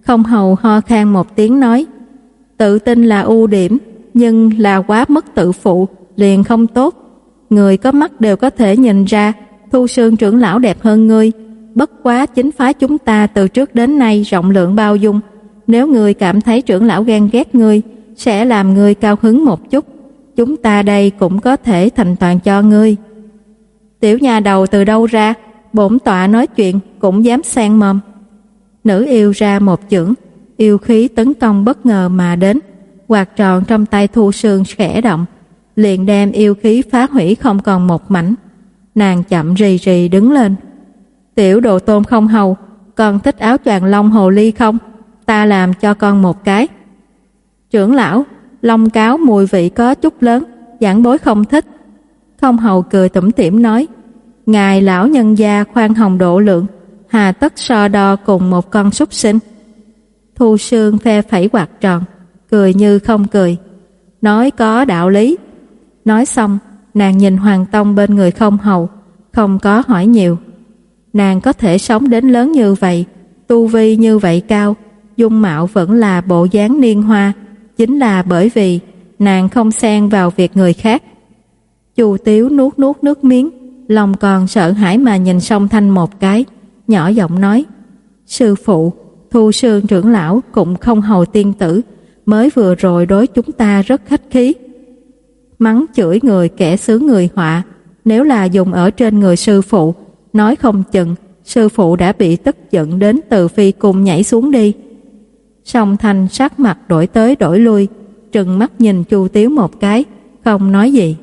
Không hầu ho khan một tiếng nói, tự tin là ưu điểm, nhưng là quá mất tự phụ liền không tốt. Người có mắt đều có thể nhìn ra Thu Sương trưởng lão đẹp hơn ngươi. Bất quá chính phái chúng ta từ trước đến nay rộng lượng bao dung. Nếu ngươi cảm thấy trưởng lão ghen ghét ngươi, sẽ làm ngươi cao hứng một chút. Chúng ta đây cũng có thể thành toàn cho ngươi. Tiểu nhà đầu từ đâu ra, bổn tọa nói chuyện cũng dám xen mồm. Nữ yêu ra một chưởng, yêu khí tấn công bất ngờ mà đến. Quạt tròn trong tay Thu Sương khẽ động, liền đem yêu khí phá hủy không còn một mảnh. Nàng chậm rì rì đứng lên. Tiểu đồ tôn không hầu, con thích áo choàng lông hồ ly không? Ta làm cho con một cái. Trưởng lão, lông cáo mùi vị có chút lớn, giảng bối không thích. Không hầu cười tủm tỉm nói, ngài lão nhân gia khoan hồng độ lượng, hà tất so đo cùng một con súc sinh. Thu Sương phe phẩy quạt tròn, cười như không cười, nói có đạo lý. Nói xong, nàng nhìn Hoàng Tông bên người không hầu, không có hỏi nhiều. Nàng có thể sống đến lớn như vậy, tu vi như vậy cao, dung mạo vẫn là bộ dáng niên hoa, chính là bởi vì nàng không xen vào việc người khác. Chu Tiếu nuốt nuốt nước miếng, lòng còn sợ hãi mà nhìn Song Thanh một cái, nhỏ giọng nói, sư phụ, Thu Sương trưởng lão cũng không hầu tiên tử, mới vừa rồi đối chúng ta rất khách khí. Mắng chửi người kẻ xướng người họa, nếu là dùng ở trên người sư phụ, nói không chừng sư phụ đã bị tức giận đến từ phi cung nhảy xuống đi. Song Thanh sắc mặt đổi tới đổi lui, trừng mắt nhìn Chu Tiếu một cái, không nói gì.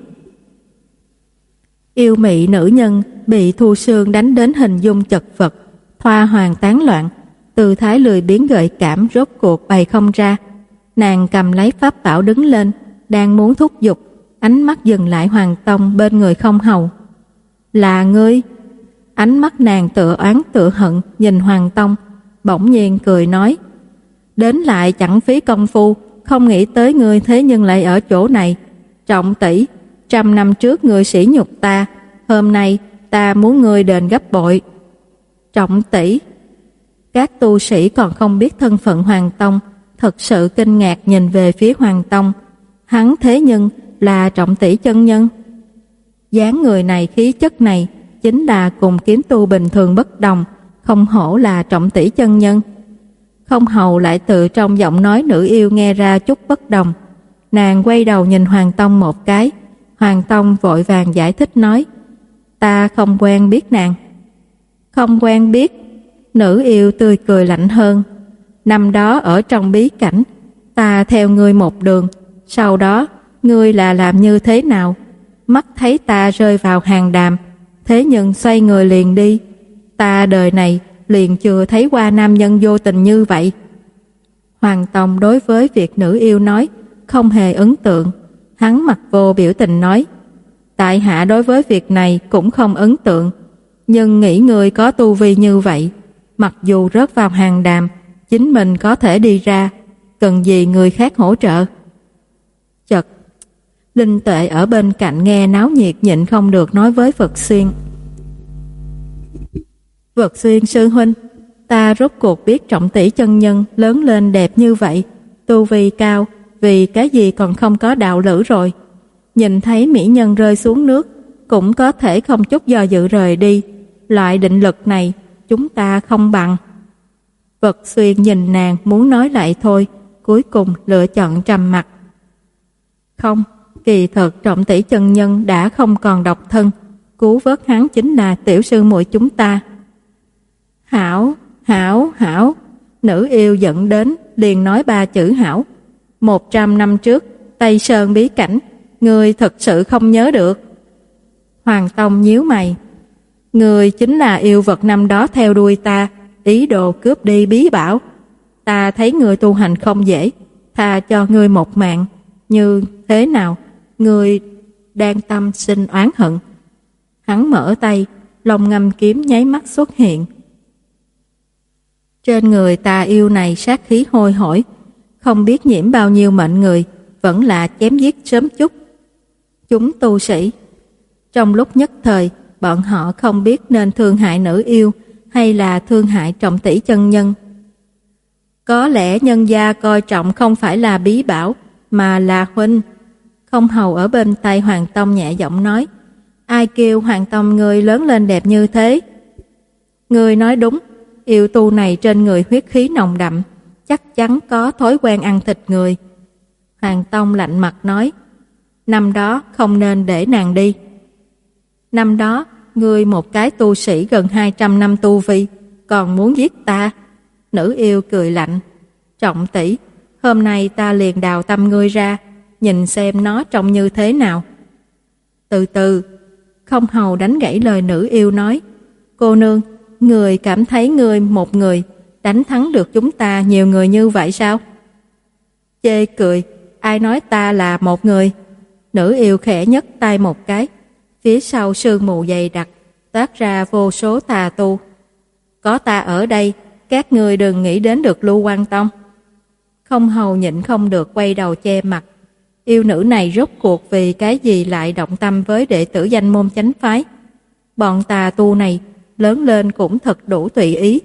Yêu mị nữ nhân bị Thu Sương đánh đến hình dung chật vật, thoa hoàng tán loạn, tư thái lười biếng gợi cảm rốt cuộc bày không ra. Nàng cầm lấy pháp bảo đứng lên, đang muốn thúc giục, ánh mắt dừng lại Hoàng Tông bên người không hầu. Là ngươi? Ánh mắt nàng tựa oán tựa hận nhìn Hoàng Tông, bỗng nhiên cười nói, đến lại chẳng phí công phu, không nghĩ tới ngươi thế nhưng lại ở chỗ này. Trọng tỷ, trăm năm trước ngươi sỉ nhục ta, hôm nay ta muốn ngươi đền gấp bội. Trọng tỷ. Các tu sĩ còn không biết thân phận Hoàng Tông, thật sự kinh ngạc nhìn về phía Hoàng Tông. Hắn thế nhưng là trọng tỷ chân nhân. Dáng người này, khí chất này chính là cùng kiếm tu bình thường bất đồng, không hổ là trọng tỷ chân nhân. Không hầu lại tự trong giọng nói nữ yêu nghe ra chút bất đồng. Nàng quay đầu nhìn Hoàng Tông một cái. Hoàng Tông vội vàng giải thích nói, ta không quen biết nàng. Không quen biết? Nữ yêu tươi cười lạnh hơn. Năm đó ở trong bí cảnh, ta theo ngươi một đường, sau đó ngươi là làm như thế nào? Mắt thấy ta rơi vào hàng đàm, thế nhưng xoay người liền đi. Ta đời này liền chưa thấy qua nam nhân vô tình như vậy. Hoàng Tông đối với việc nữ yêu nói không hề ấn tượng. Hắn mặt vô biểu tình nói, tại hạ đối với việc này cũng không ấn tượng, nhưng nghĩ người có tu vi như vậy, mặc dù rớt vào hàng đàm, chính mình có thể đi ra, cần gì người khác hỗ trợ. Chật, Linh Tuệ ở bên cạnh nghe náo nhiệt nhịn không được nói với Vật Xuyên, Vật Xuyên sư huynh, ta rốt cuộc biết trọng tỷ chân nhân lớn lên đẹp như vậy, tu vi cao, vì cái gì còn không có đạo lữ rồi. Nhìn thấy mỹ nhân rơi xuống nước, cũng có thể không chút do dự rời đi. Loại định lực này, chúng ta không bằng. Vật Xuyên nhìn nàng muốn nói lại thôi, cuối cùng lựa chọn trầm mặc. Không, kỳ thật trọng tỷ chân nhân đã không còn độc thân, cứu vớt hắn chính là tiểu sư muội chúng ta. Hảo, hảo, hảo. Nữ yêu dẫn đến liền nói ba chữ hảo. Một trăm năm trước, Tây Sơn bí cảnh, người thật sự không nhớ được. Hoàng Tông nhíu mày. Người chính là yêu vật năm đó theo đuôi ta, ý đồ cướp đi bí bảo. Ta thấy người tu hành không dễ, tha cho người một mạng. Như thế nào, người đang tâm sinh oán hận. Hắn mở tay, lồng ngâm kiếm nháy mắt xuất hiện. Trên người ta yêu này sát khí hôi hổi, không biết nhiễm bao nhiêu mệnh người, vẫn là chém giết sớm chút. Chúng tu sĩ, trong lúc nhất thời, bọn họ không biết nên thương hại nữ yêu hay là thương hại trọng tỷ chân nhân. Có lẽ nhân gia coi trọng không phải là bí bảo, mà là huynh. Không hầu ở bên tay Hoàng Tông nhẹ giọng nói, ai kêu Hoàng Tông người lớn lên đẹp như thế? Người nói đúng, yêu tu này trên người huyết khí nồng đậm, chắc chắn có thói quen ăn thịt người. Hoàng Tông lạnh mặt nói, năm đó không nên để nàng đi. Năm đó, ngươi một cái tu sĩ gần hai trăm năm tu vi, còn muốn giết ta? Nữ yêu cười lạnh, Trọng tỷ, hôm nay ta liền đào tâm ngươi ra, nhìn xem nó trông như thế nào. Từ từ, Không hầu đánh gãy lời nữ yêu nói, cô nương, người cảm thấy ngươi một người đánh thắng được chúng ta nhiều người như vậy sao? Chê cười, ai nói ta là một người? Nữ yêu khẽ nhấc tay một cái, phía sau sương mù dày đặc toát ra vô số tà tu. Có ta ở đây, các ngươi đừng nghĩ đến được Lưu Quan Tông. Không hầu nhịn không được quay đầu che mặt. Yêu nữ này rốt cuộc vì cái gì lại động tâm với đệ tử danh môn chánh phái? Bọn tà tu này lớn lên cũng thật đủ tùy ý.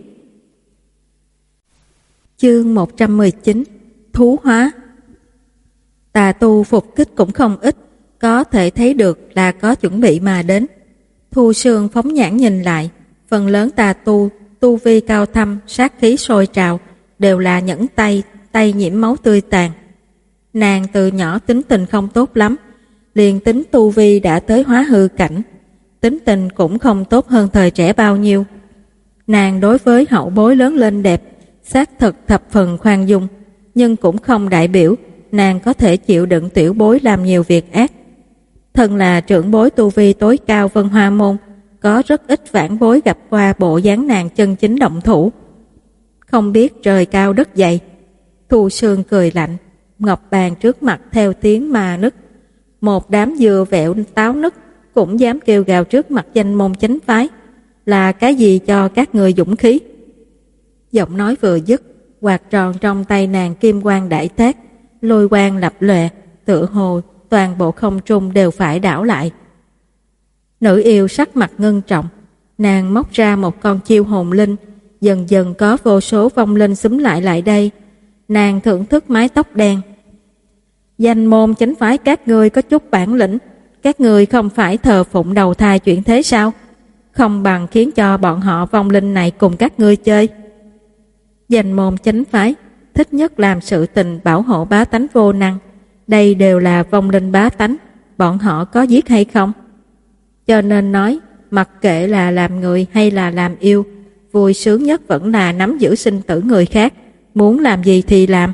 Chương một trăm mười chín, Thú hóa. Tà tu phục kích cũng không ít, có thể thấy được là có chuẩn bị mà đến. Thu Sương phóng nhãn nhìn lại, phần lớn tà tu, tu vi cao thâm, sát khí sôi trào, đều là nhẫn tay, tay nhiễm máu tươi tàn. Nàng từ nhỏ tính tình không tốt lắm, liền tính tu vi đã tới hóa hư cảnh, tính tình cũng không tốt hơn thời trẻ bao nhiêu. Nàng đối với hậu bối lớn lên đẹp, xác thực thập phần khoan dung, nhưng cũng không đại biểu nàng có thể chịu đựng tiểu bối làm nhiều việc ác. Thân là trưởng bối tu vi tối cao Vân Hoa Môn, có rất ít vãn bối gặp qua bộ dáng nàng chân chính động thủ. Không biết trời cao đất dày. Thu Sương cười lạnh, ngọc bàn trước mặt theo tiếng mà nứt. Một đám dừa vẹo táo nứt cũng dám kêu gào trước mặt danh môn chánh phái, là cái gì cho các người dũng khí? Giọng nói vừa dứt, quạt tròn trong tay nàng kim quang đại tác, lôi quang lập lòe, tựa hồ toàn bộ không trung đều phải đảo lại. Nữ yêu sắc mặt ngưng trọng, nàng móc ra một con chiêu hồn linh, dần dần có vô số vong linh xúm lại lại đây. Nàng thưởng thức mái tóc đen. Danh môn chánh phái các ngươi có chút bản lĩnh, các ngươi không phải thờ phụng đầu thai chuyển thế sao? Không bằng khiến cho bọn họ vong linh này cùng các ngươi chơi. Danh môn chánh phái thích nhất làm sự tình bảo hộ bá tánh vô năng, đây đều là vong linh bá tánh, bọn họ có giết hay không? Cho nên nói, mặc kệ là làm người hay là làm yêu, vui sướng nhất vẫn là nắm giữ sinh tử người khác, muốn làm gì thì làm.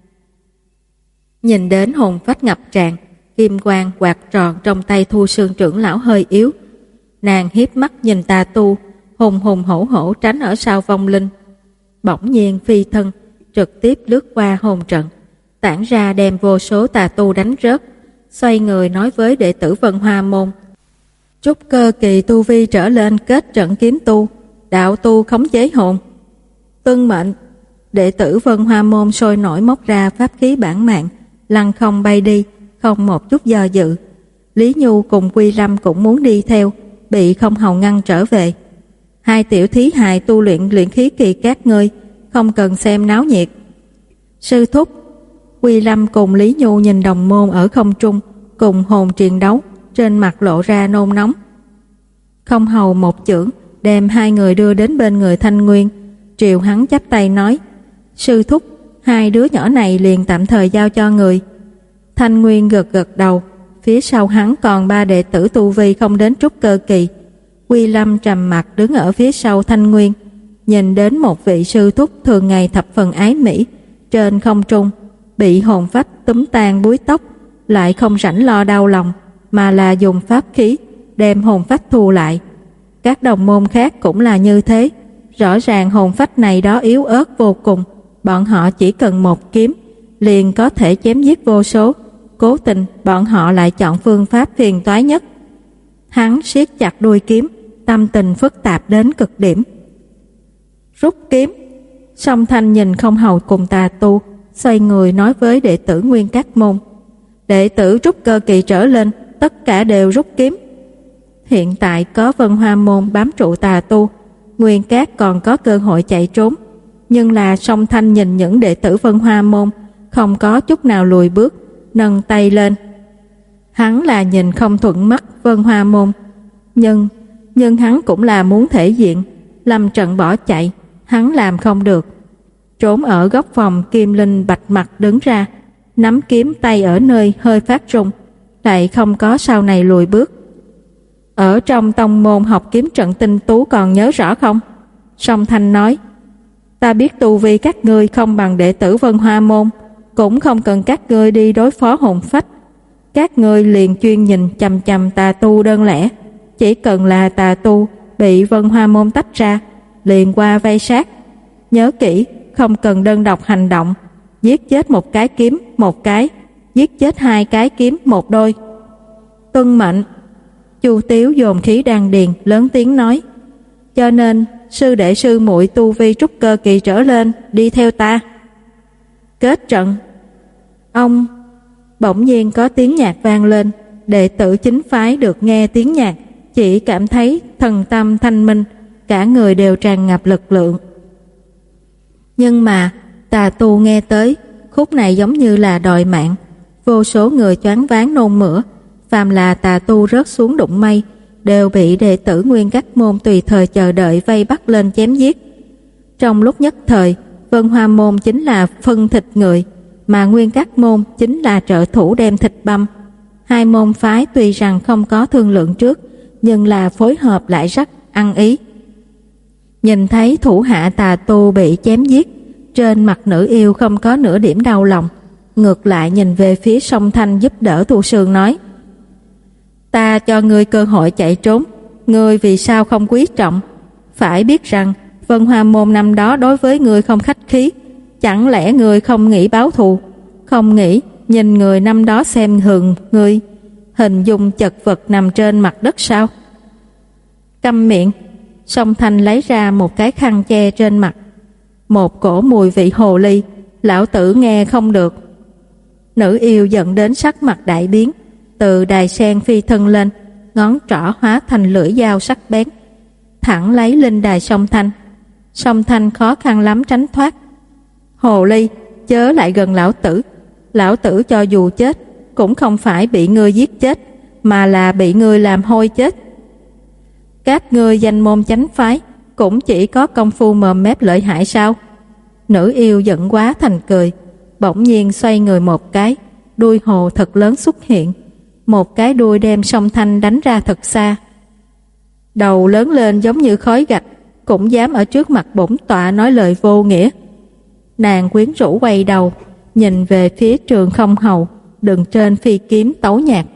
Nhìn đến hồn phách ngập tràn, kim quang quạt tròn trong tay Thu Sương trưởng lão hơi yếu. Nàng hiếp mắt nhìn tà tu, hùng hùng hổ hổ tránh ở sau vong linh. Bỗng nhiên phi thân, trực tiếp lướt qua hồn trận, tản ra đem vô số tà tu đánh rớt, xoay người nói với đệ tử Vân Hoa Môn. Trúc cơ kỳ tu vi trở lên kết trận kiếm tu, đạo tu khống chế hồn. Tuân mệnh. Đệ tử Vân Hoa Môn sôi nổi móc ra pháp khí bản mạng, lăng không bay đi, không một chút do dự. Lý Nhu cùng Quy Lâm cũng muốn đi theo, bị Không hầu ngăn trở về. Hai tiểu thí hài tu luyện luyện khí kỳ các ngươi, không cần xem náo nhiệt. Sư thúc. Quy Lâm cùng Lý Nhu nhìn đồng môn ở không trung, cùng hồn triền đấu, trên mặt lộ ra nôn nóng. Không hầu một chưởng đem hai người đưa đến bên người Thanh Nguyên, triều hắn chắp tay nói, sư thúc, hai đứa nhỏ này liền tạm thời giao cho người. Thanh Nguyên gật gật đầu, phía sau hắn còn ba đệ tử tu vi không đến trúc cơ kỳ. Quy Lâm trầm mặt đứng ở phía sau Thanh Nguyên, nhìn đến một vị sư thúc thường ngày thập phần ái mỹ, trên không trung, bị hồn phách túm tan búi tóc, lại không rảnh lo đau lòng, mà là dùng pháp khí, đem hồn phách thu lại. Các đồng môn khác cũng là như thế, rõ ràng hồn phách này đó yếu ớt vô cùng, bọn họ chỉ cần một kiếm, liền có thể chém giết vô số, cố tình bọn họ lại chọn phương pháp phiền toái nhất. Hắn siết chặt đuôi kiếm, tâm tình phức tạp đến cực điểm. Rút kiếm. Song Thanh nhìn Không hầu cùng tà tu, xoay người nói với đệ tử Nguyên Các Môn, đệ tử trúc cơ kỳ trở lên, tất cả đều rút kiếm. Hiện tại có Vân Hoa Môn bám trụ tà tu, Nguyên Các còn có cơ hội chạy trốn. nhưng là Song Thanh nhìn những đệ tử Vân Hoa môn không có chút nào lùi bước, nâng tay lên. Hắn là nhìn không thuận mắt Vân Hoa môn, nhưng nhưng hắn cũng là muốn thể diện. Lâm Trận bỏ chạy, hắn làm không được. Trốn ở góc phòng, Kim Linh bạch mặt đứng ra, nắm kiếm tay ở nơi hơi phát run, lại không có sau này lùi bước. Ở trong tông môn học kiếm trận tinh tú còn nhớ rõ không? Song Thanh nói, ta biết tu vi các ngươi không bằng đệ tử Vân Hoa môn, cũng không cần các ngươi đi đối phó hồn phách. Các ngươi liền chuyên nhìn chằm chằm tà tu đơn lẻ, chỉ cần là tà tu bị Vân Hoa môn tách ra, liền qua vây sát. Nhớ kỹ, không cần đơn độc hành động, giết chết một cái kiếm một cái, giết chết hai cái kiếm một đôi. Tuân mệnh. Chu Tiếu dồn khí đan điền, lớn tiếng nói, cho nên sư đệ sư muội tu vi trúc cơ kỳ trở lên, đi theo ta. Kết trận. Ông. Bỗng nhiên có tiếng nhạc vang lên, đệ tử chính phái được nghe tiếng nhạc, chỉ cảm thấy thần tâm thanh minh, cả người đều tràn ngập lực lượng. Nhưng mà tà tu nghe tới, khúc này giống như là đòi mạng, vô số người choáng váng nôn mửa, phàm là tà tu rớt xuống đụng mây, đều bị đệ tử Nguyên Các môn tùy thời chờ đợi vây bắt lên chém giết. Trong lúc nhất thời, Vân Hoa môn chính là phân thịt người, mà Nguyên Các môn chính là trợ thủ đem thịt băm. Hai môn phái tuy rằng không có thương lượng trước, nhưng là phối hợp lại rất ăn ý. Nhìn thấy thủ hạ tà tu bị chém giết, trên mặt nữ yêu không có nửa điểm đau lòng, ngược lại nhìn về phía Song Thanh giúp đỡ Thu Sương nói, ta cho ngươi cơ hội chạy trốn, ngươi vì sao không quý trọng? Phải biết rằng Vân Hoa môn năm đó đối với ngươi không khách khí, chẳng lẽ ngươi không nghĩ báo thù, không nghĩ nhìn người năm đó xem thường ngươi, hình dung chật vật nằm trên mặt đất sao? Câm miệng. Song Thanh lấy ra một cái khăn che trên mặt, một cổ mùi vị hồ ly, lão tử nghe không được. Nữ yêu giận đến sắc mặt đại biến, từ đài sen phi thân lên, ngón trỏ hóa thành lưỡi dao sắc bén, thẳng lấy lên đài Song Thanh. Song Thanh khó khăn lắm tránh thoát. Hồ ly, chớ lại gần lão tử, lão tử cho dù chết cũng không phải bị ngươi giết chết, mà là bị ngươi làm hôi chết. Các ngươi danh môn chánh phái cũng chỉ có công phu mồm mép lợi hại sao? Nữ yêu giận quá thành cười, bỗng nhiên xoay người một cái, đuôi hồ thật lớn xuất hiện, một cái đuôi đem Song Thanh đánh ra thật xa. Đầu lớn lên giống như khói gạch, cũng dám ở trước mặt bổn tọa nói lời vô nghĩa. Nàng quyến rũ quay đầu, nhìn về phía Trường Không Hầu, đừng trên phi kiếm tấu nhạc.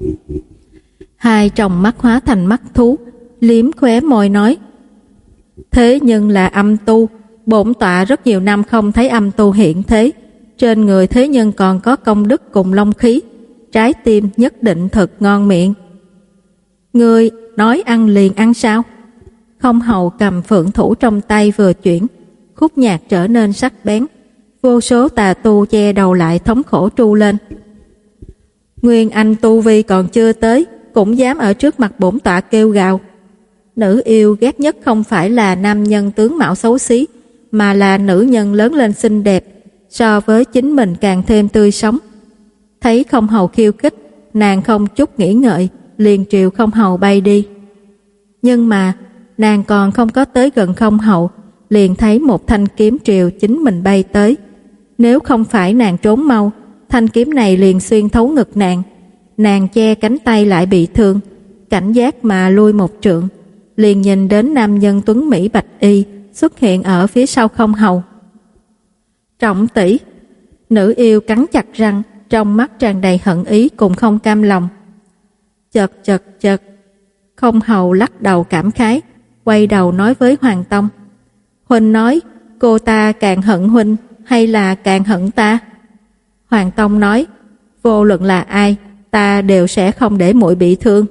Hai tròng mắt hóa thành mắt thú, liếm khóe môi nói, thế nhưng là âm tu, bổn tọa rất nhiều năm không thấy âm tu hiện thế, trên người thế nhân còn có công đức cùng long khí, trái tim nhất định thật ngon miệng. Ngươi nói ăn liền ăn sao? Không Hầu cầm phượng thủ trong tay vừa chuyển, khúc nhạc trở nên sắc bén, vô số tà tu che đầu lại thống khổ tru lên. Nguyên Anh tu vi còn chưa tới, cũng dám ở trước mặt bổn tọa kêu gào. Nữ yêu ghét nhất không phải là nam nhân tướng mạo xấu xí, mà là nữ nhân lớn lên xinh đẹp, so với chính mình càng thêm tươi sống. Thấy Không Hầu khiêu khích, nàng không chút nghĩ ngợi, liền triều Không Hầu bay đi. Nhưng mà nàng còn không có tới gần Không Hầu, liền thấy một thanh kiếm triều chính mình bay tới. Nếu không phải nàng trốn mau, thanh kiếm này liền xuyên thấu ngực nàng. Nàng che cánh tay lại bị thương, cảnh giác mà lui một trượng, liền nhìn đến nam nhân tuấn mỹ bạch y xuất hiện ở phía sau Không Hầu. Trọng tỷ. Nữ yêu cắn chặt răng, trong mắt tràn đầy hận ý cùng không cam lòng. Chật chật chật. Không Hầu lắc đầu cảm khái, quay đầu nói với Hoàng Tông, huynh nói cô ta càng hận huynh hay là càng hận ta? Hoàng Tông nói, vô luận là ai, ta đều sẽ không để muội bị thương.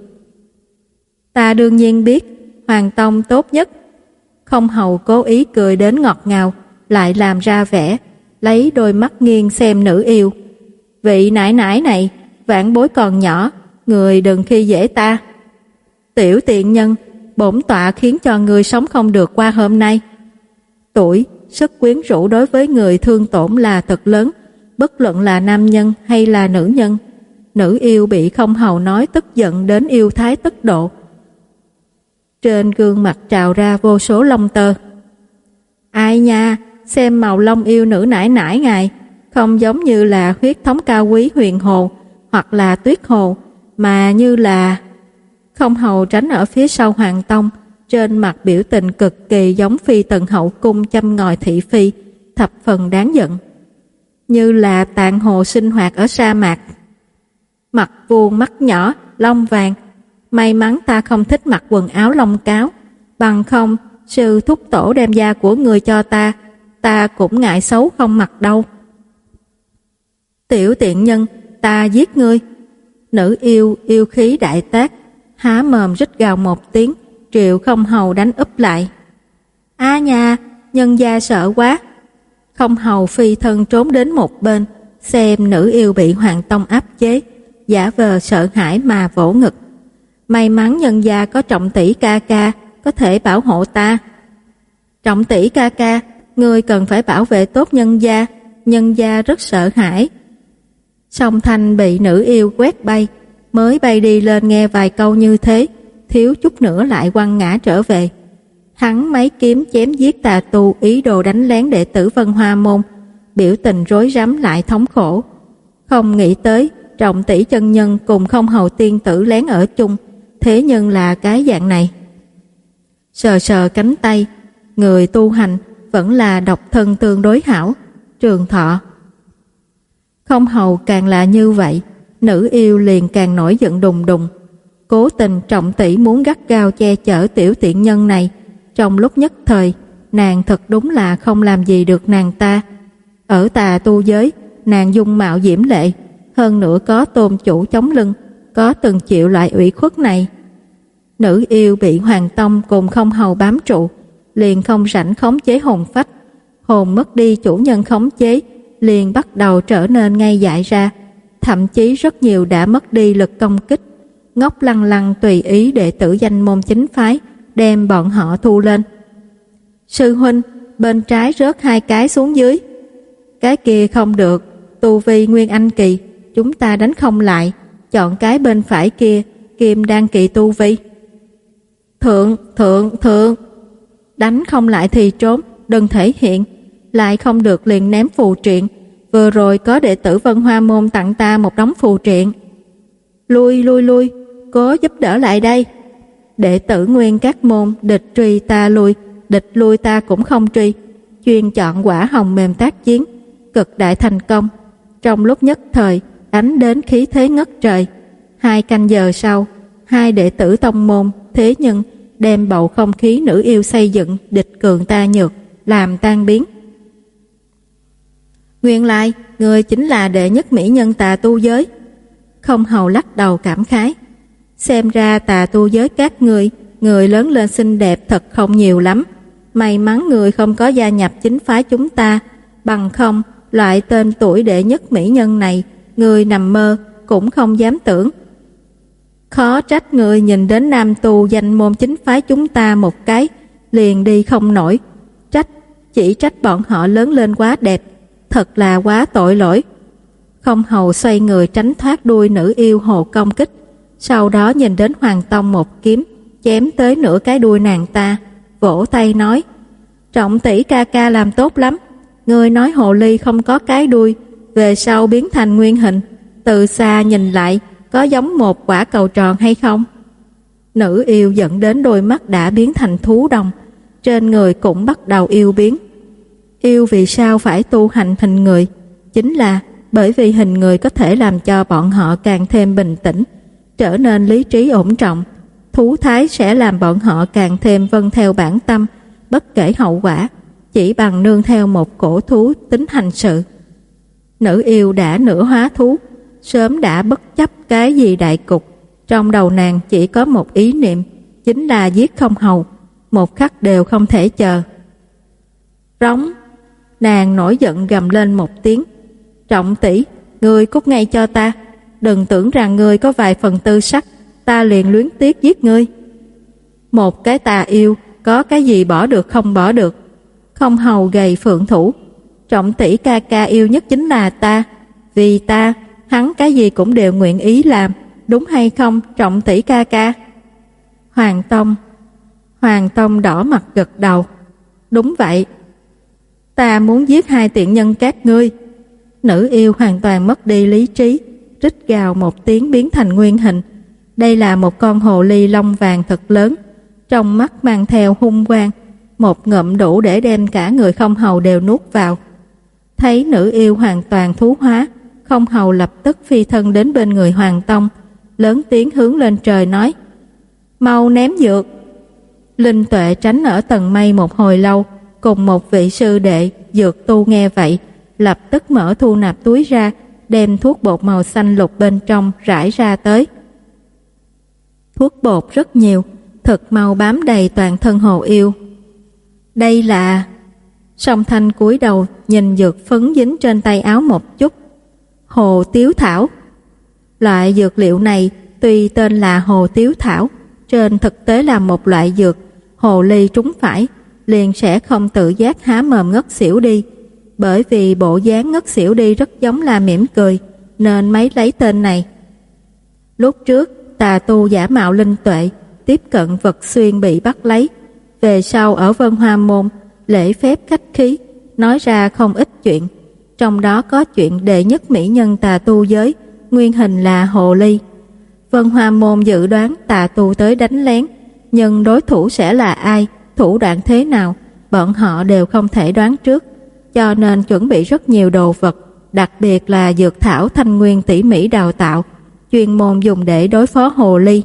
Ta đương nhiên biết, Hoàng Tông tốt nhất. Không Hầu cố ý cười đến ngọt ngào, lại làm ra vẻ, lấy đôi mắt nghiêng xem nữ yêu. Vị nãi nãi này, vãn bối còn nhỏ, người đừng khi dễ ta. Tiểu tiện nhân, bổn tọa khiến cho người sống không được qua hôm nay. Tuổi sức quyến rũ đối với người thương tổn là thật lớn, bất luận là nam nhân hay là nữ nhân. Nữ yêu bị Không Hầu nói tức giận đến yêu thái tức độ. Trên gương mặt trào ra vô số lông tơ. Ai nha, xem màu lông yêu nữ nải nải ngài, không giống như là huyết thống cao quý huyền hồ hoặc là tuyết hồ, mà như là... Không Hầu tránh ở phía sau Hoàng Tông, trên mặt biểu tình cực kỳ giống phi tần hậu cung châm ngòi thị phi, thập phần đáng giận. Như là tàn hồ sinh hoạt ở sa mạc. Mặt vuông mắt nhỏ, lông vàng. May mắn ta không thích mặc quần áo lông cáo, bằng không sư thúc tổ đem da của người cho ta, ta cũng ngại xấu không mặc đâu. Tiểu tiện nhân, ta giết ngươi. Nữ yêu yêu khí đại tác, há mồm rít gào một tiếng, triệu Không Hầu đánh úp lại. A nhà, nhân gia sợ quá. Không Hầu phi thân trốn đến một bên, xem nữ yêu bị Hoàng Tông áp chế, giả vờ sợ hãi mà vỗ ngực. May mắn nhân gia có Trọng tỷ ca ca, có thể bảo hộ ta. Trọng tỷ ca ca, ngươi cần phải bảo vệ tốt nhân gia, nhân gia rất sợ hãi. Song Thanh bị nữ yêu quét bay, mới bay đi lên nghe vài câu như thế, thiếu chút nữa lại quăng ngã trở về. Hắn mấy kiếm chém giết tà tu ý đồ đánh lén đệ tử Vân Hoa Môn, biểu tình rối rắm lại thống khổ. Không nghĩ tới Trọng tỷ chân nhân cùng Không Hầu tiên tử lén ở chung, thế nhưng là cái dạng này. Sờ sờ cánh tay, người tu hành vẫn là độc thân tương đối hảo, trường thọ. Không Hầu càng là như vậy, nữ yêu liền càng nổi giận đùng đùng. Cố tình Trọng tỷ muốn gắt gao che chở tiểu tiện nhân này, trong lúc nhất thời, nàng thật đúng là không làm gì được nàng ta. Ở tà tu giới, nàng dung mạo diễm lệ, hơn nữa có tôn chủ chống lưng, có từng chịu loại ủy khuất này. Nữ yêu bị Hoàng Tông cùng Không Hầu bám trụ, liền không rảnh khống chế hồn phách. Hồn mất đi chủ nhân khống chế, liền bắt đầu trở nên ngây dại ra, thậm chí rất nhiều đã mất đi lực công kích, ngốc lăng lăng tùy ý đệ tử danh môn chính phái đem bọn họ thu lên. Sư huynh, bên trái rớt hai cái xuống dưới. Cái kia không được, tu vi nguyên anh kỳ, chúng ta đánh không lại, chọn cái bên phải kia, kim đan kỳ tu vi. Thượng, thượng, thượng. Đánh không lại thì trốn, đừng thể hiện, lại không được liền ném phù triện. Vừa rồi có đệ tử Vân Hoa Môn tặng ta một đống phù triện. Lui, lui, lui, cố giúp đỡ lại đây. Đệ tử Nguyên Các Môn địch truy ta lui, địch lui ta cũng không truy, chuyên chọn quả hồng mềm tác chiến, cực đại thành công. Trong lúc nhất thời, đánh đến khí thế ngất trời. Hai canh giờ sau, hai đệ tử tông môn thế nhưng đem bầu không khí nữ yêu xây dựng địch cường ta nhược, làm tan biến. Nguyên lai, người chính là đệ nhất mỹ nhân tà tu giới. Không Hầu lắc đầu cảm khái. Xem ra tà tu giới các người, người lớn lên xinh đẹp thật không nhiều lắm. May mắn người không có gia nhập chính phái chúng ta, bằng không, loại tên tuổi đệ nhất mỹ nhân này, người nằm mơ cũng không dám tưởng. Khó trách người nhìn đến nam tu danh môn chính phái chúng ta một cái, liền đi không nổi. Trách, chỉ trách bọn họ lớn lên quá đẹp, thật là quá tội lỗi. Không Hầu xoay người tránh thoát đuôi nữ yêu hồ công kích, sau đó nhìn đến Hoàng Tông một kiếm, chém tới nửa cái đuôi nàng ta, vỗ tay nói: Trọng tỷ ca ca làm tốt lắm, người nói hồ ly không có cái đuôi, về sau biến thành nguyên hình, từ xa nhìn lại có giống một quả cầu tròn hay không? Nữ yêu dẫn đến đôi mắt đã biến thành thú đồng, trên người cũng bắt đầu yêu biến. Yêu vì sao phải tu hành hình người? Chính là bởi vì hình người có thể làm cho bọn họ càng thêm bình tĩnh, trở nên lý trí ổn trọng. Thú thái sẽ làm bọn họ càng thêm vâng theo bản tâm, bất kể hậu quả, chỉ bằng nương theo một cổ thú tính hành sự. Nữ yêu đã nửa hóa thú, sớm đã bất chấp cái gì đại cục. Trong đầu nàng chỉ có một ý niệm, chính là giết Không Hầu, một khắc đều không thể chờ. Rống! Nàng nổi giận gầm lên một tiếng. Trọng tỷ, ngươi cút ngay cho ta, đừng tưởng rằng ngươi có vài phần tư sắc, ta liền luyến tiếc giết ngươi. Một cái tà yêu, có cái gì bỏ được không bỏ được. Không hầu gầy phượng thủ. Trọng tỷ ca ca yêu nhất chính là ta. Vì ta, hắn cái gì cũng đều nguyện ý làm. Đúng hay không, Trọng tỷ ca ca? Hoàng Tông Hoàng Tông đỏ mặt gật đầu. Đúng vậy. Ta muốn giết hai tiện nhân các ngươi. Nữ yêu hoàn toàn mất đi lý trí, rít gào một tiếng biến thành nguyên hình. Đây là một con hồ ly lông vàng thật lớn, trong mắt mang theo hung quang, một ngụm đủ để đem cả người Không hầu đều nuốt vào. Thấy nữ yêu hoàn toàn thú hóa, Không hầu lập tức phi thân đến bên người Hoàng Tông, lớn tiếng hướng lên trời nói: Mau ném dược. Linh Tuệ tránh ở tầng mây một hồi lâu, cùng một vị sư đệ dược tu nghe vậy, lập tức mở thu nạp túi ra, đem thuốc bột màu xanh lục bên trong rải ra tới. Thuốc bột rất nhiều, thật mau bám đầy toàn thân hồ yêu. Đây là... Song Thanh cúi đầu nhìn dược phấn dính trên tay áo một chút. Hồ tiếu thảo. Loại dược liệu này tuy tên là hồ tiếu thảo, trên thực tế là một loại dược hồ ly trúng phải liền sẽ không tự giác há mồm ngất xỉu đi. Bởi vì bộ dáng ngất xỉu đi rất giống là mỉm cười, nên mới lấy tên này. Lúc trước tà tu giả mạo Linh Tuệ tiếp cận vật xuyên bị bắt lấy, về sau ở Vân Hoa Môn lễ phép khách khí, nói ra không ít chuyện, trong đó có chuyện đệ nhất mỹ nhân tà tu giới nguyên hình là hồ ly. Vân Hoa Môn dự đoán tà tu tới đánh lén, nhưng đối thủ sẽ là ai, thủ đoạn thế nào, bọn họ đều không thể đoán trước, cho nên chuẩn bị rất nhiều đồ vật, đặc biệt là dược thảo thanh nguyên tỉ mỉ đào tạo, chuyên môn dùng để đối phó hồ ly.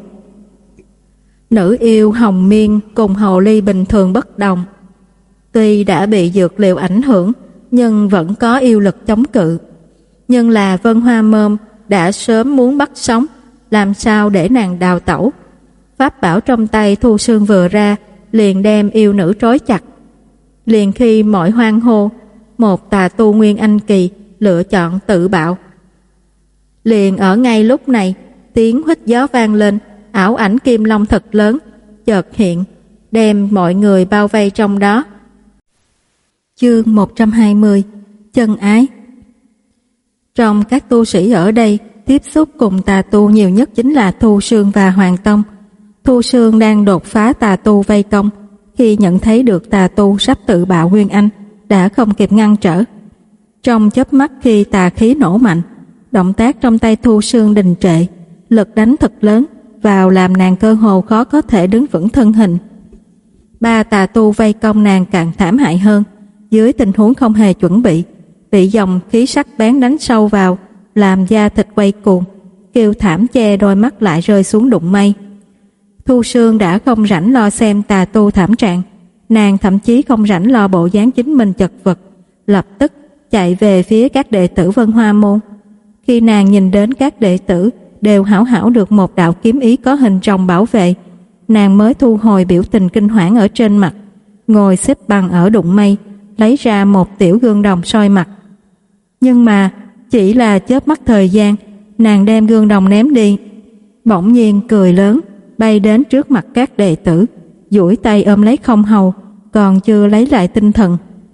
Nữ yêu hồng miên cùng hồ ly bình thường bất đồng. Tuy đã bị dược liệu ảnh hưởng, nhưng vẫn có yêu lực chống cự. Nhưng là Vân Hoa Môn đã sớm muốn bắt sống, làm sao để nàng đào tẩu. Pháp bảo trong tay Thu Sương vừa ra, liền đem yêu nữ trói chặt. Liền khi mọi hoang hô, một tà tu nguyên anh kỳ lựa chọn tự bạo. Liền ở ngay lúc này, tiếng huýt gió vang lên, ảo ảnh kim long thật lớn chợt hiện, đem mọi người bao vây trong đó. Chương một trăm hai mươi. Chân ái. Trong các tu sĩ ở đây, tiếp xúc cùng tà tu nhiều nhất chính là Thu Sương và Hoàng Tông. Thu Sương đang đột phá tà tu vây công, khi nhận thấy được tà tu sắp tự bạo nguyên anh, đã không kịp ngăn trở. Trong chớp mắt khi tà khí nổ mạnh, động tác trong tay Thu Sương đình trệ, lực đánh thật lớn vào làm nàng cơ hồ khó có thể đứng vững thân hình. Ba tà tu vây công nàng càng thảm hại hơn, dưới tình huống không hề chuẩn bị, bị dòng khí sắc bén đánh sâu vào, làm da thịt quay cuồng, kêu thảm che đôi mắt lại rơi xuống đụng mây. Thu Sương đã không rảnh lo xem tà tu thảm trạng, nàng thậm chí không rảnh lo bộ dáng chính mình chật vật, lập tức chạy về phía các đệ tử Vân Hoa Môn. Khi nàng nhìn đến các đệ tử đều hảo hảo được một đạo kiếm ý có hình rồng bảo vệ, nàng mới thu hồi biểu tình kinh hoảng ở trên mặt, ngồi xếp bằng ở đụng mây, lấy ra một tiểu gương đồng soi mặt. Nhưng mà chỉ là chớp mắt thời gian, nàng đem gương đồng ném đi, bỗng nhiên cười lớn, bay đến trước mặt các đệ tử, duỗi tay ôm lấy Không hầu, còn chưa lấy lại tinh thần.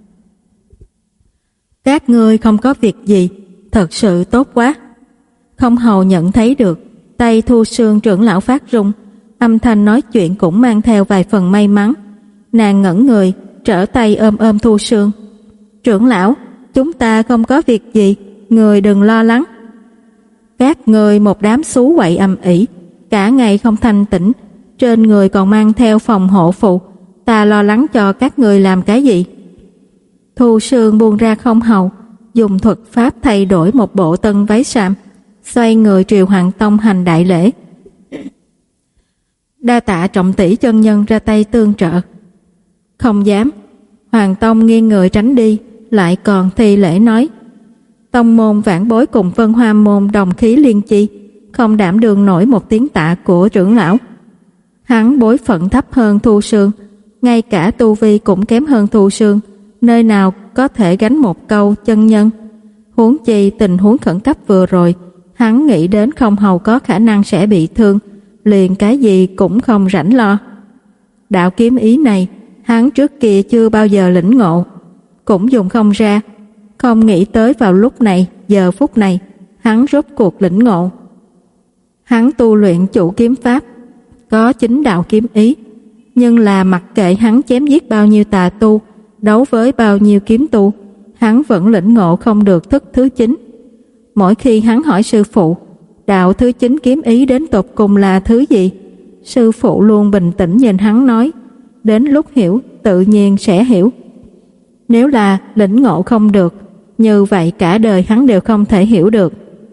Các ngươi không có việc gì, thật sự tốt quá. Không hầu nhận thấy được tay Thu Sương trưởng lão phát run, âm thanh nói chuyện cũng mang theo vài phần may mắn. Nàng ngẩn người, trở tay ôm ôm Thu Sương. Trưởng lão, chúng ta không có việc gì, người đừng lo lắng. Các người một đám xú quậy ầm ĩ, cả ngày không thanh tĩnh, trên người còn mang theo phòng hộ phụ, ta lo lắng cho các người làm cái gì? Thu Sương buông ra Không hầu, dùng thuật pháp thay đổi một bộ tân váy sam, xoay người triều Hoàng Tông hành đại lễ. Đa tạ Trọng tỷ chân nhân ra tay tương trợ. Không dám. Hoàng Tông nghiêng người tránh đi, lại còn thi lễ nói: Tông môn vãn bối cùng Vân Hoa Môn đồng khí liên chi, không đảm đương nổi một tiếng tạ của trưởng lão. Hắn bối phận thấp hơn Thu Sương, ngay cả tu vi cũng kém hơn Thu Sương, nơi nào có thể gánh một câu chân nhân. Huống chi tình huống khẩn cấp vừa rồi, hắn nghĩ đến Không hầu có khả năng sẽ bị thương, liền cái gì cũng không rảnh lo. Đạo kiếm ý này hắn trước kia chưa bao giờ lĩnh ngộ, cũng dùng không ra, không nghĩ tới vào lúc này, giờ phút này, hắn rốt cuộc lĩnh ngộ. Hắn tu luyện chủ kiếm pháp, có chính đạo kiếm ý, nhưng là mặc kệ hắn chém giết bao nhiêu tà tu, đấu với bao nhiêu kiếm tu, hắn vẫn lĩnh ngộ không được thức thứ chín. Mỗi khi hắn hỏi sư phụ, đạo thứ chín kiếm ý đến tột cùng là thứ gì, sư phụ luôn bình tĩnh nhìn hắn nói, đến lúc hiểu tự nhiên sẽ hiểu. Nếu là lĩnh ngộ không được, như vậy cả đời hắn đều không thể hiểu được.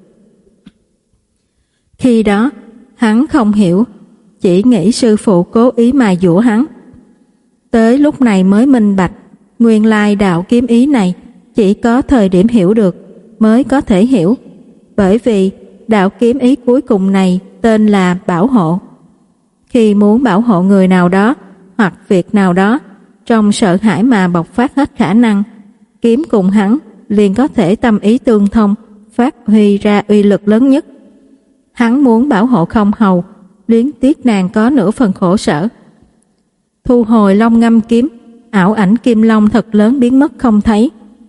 Khi đó, hắn không hiểu, chỉ nghĩ sư phụ cố ý mài dũa hắn. Tới lúc này mới minh bạch, nguyên lai đạo kiếm ý này chỉ có thời điểm hiểu được mới có thể hiểu, bởi vì đạo kiếm ý cuối cùng này tên là bảo hộ. Khi muốn bảo hộ người nào đó hoặc việc nào đó, trong sợ hãi mà bộc phát hết khả năng, kiếm cùng hắn liền có thể tâm ý tương thông, phát huy ra uy lực lớn nhất. Hắn muốn bảo hộ Không Hầu, luyến tiếc nàng có nửa phần khổ sở. Thu hồi long ngâm kiếm, ảo ảnh kim long thật lớn biến mất không thấy.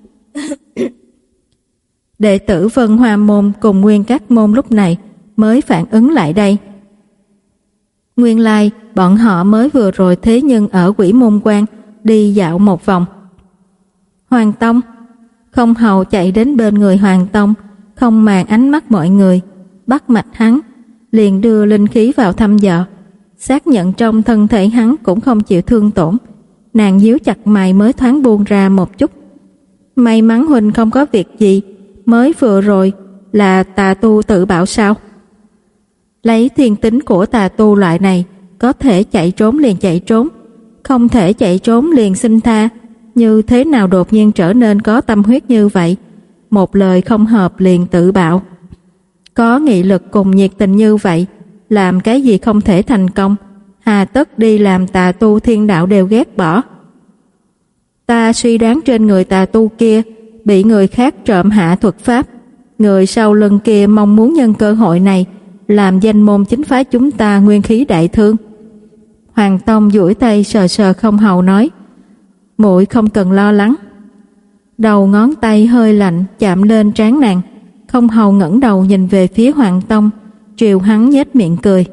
Đệ tử Vân Hoa môn cùng Nguyên Các môn lúc này mới phản ứng lại đây. Nguyên lai bọn họ mới vừa rồi thế nhưng ở Quỷ Môn Quan đi dạo một vòng. Hoàng Tông, Không Hầu chạy đến bên người Hoàng Tông, không màng ánh mắt mọi người, bắt mạch hắn, liền đưa linh khí vào thăm dò, xác nhận trong thân thể hắn cũng không chịu thương tổn. Nàng nhíu chặt mày mới thoáng buông ra một chút. May mắn huynh không có việc gì, mới vừa rồi là tà tu tự bảo sao? Lấy thiên tính của tà tu loại này, có thể chạy trốn liền chạy trốn, không thể chạy trốn liền xin tha, như thế nào đột nhiên trở nên có tâm huyết như vậy, một lời không hợp liền tự bạo. Có nghị lực cùng nhiệt tình như vậy, làm cái gì không thể thành công, hà tất đi làm tà tu thiên đạo đều ghét bỏ. Ta suy đoán trên người tà tu kia bị người khác trộm hạ thuật pháp, người sau lưng kia mong muốn nhân cơ hội này làm danh môn chính phái chúng ta nguyên khí đại thương. Hoàng Tông duỗi tay sờ sờ Không Hầu nói, muội không cần lo lắng. Đầu ngón tay hơi lạnh chạm lên trán nàng. Không Hầu ngẩng đầu nhìn về phía Hoàng Tông, triều hắn nhếch miệng cười.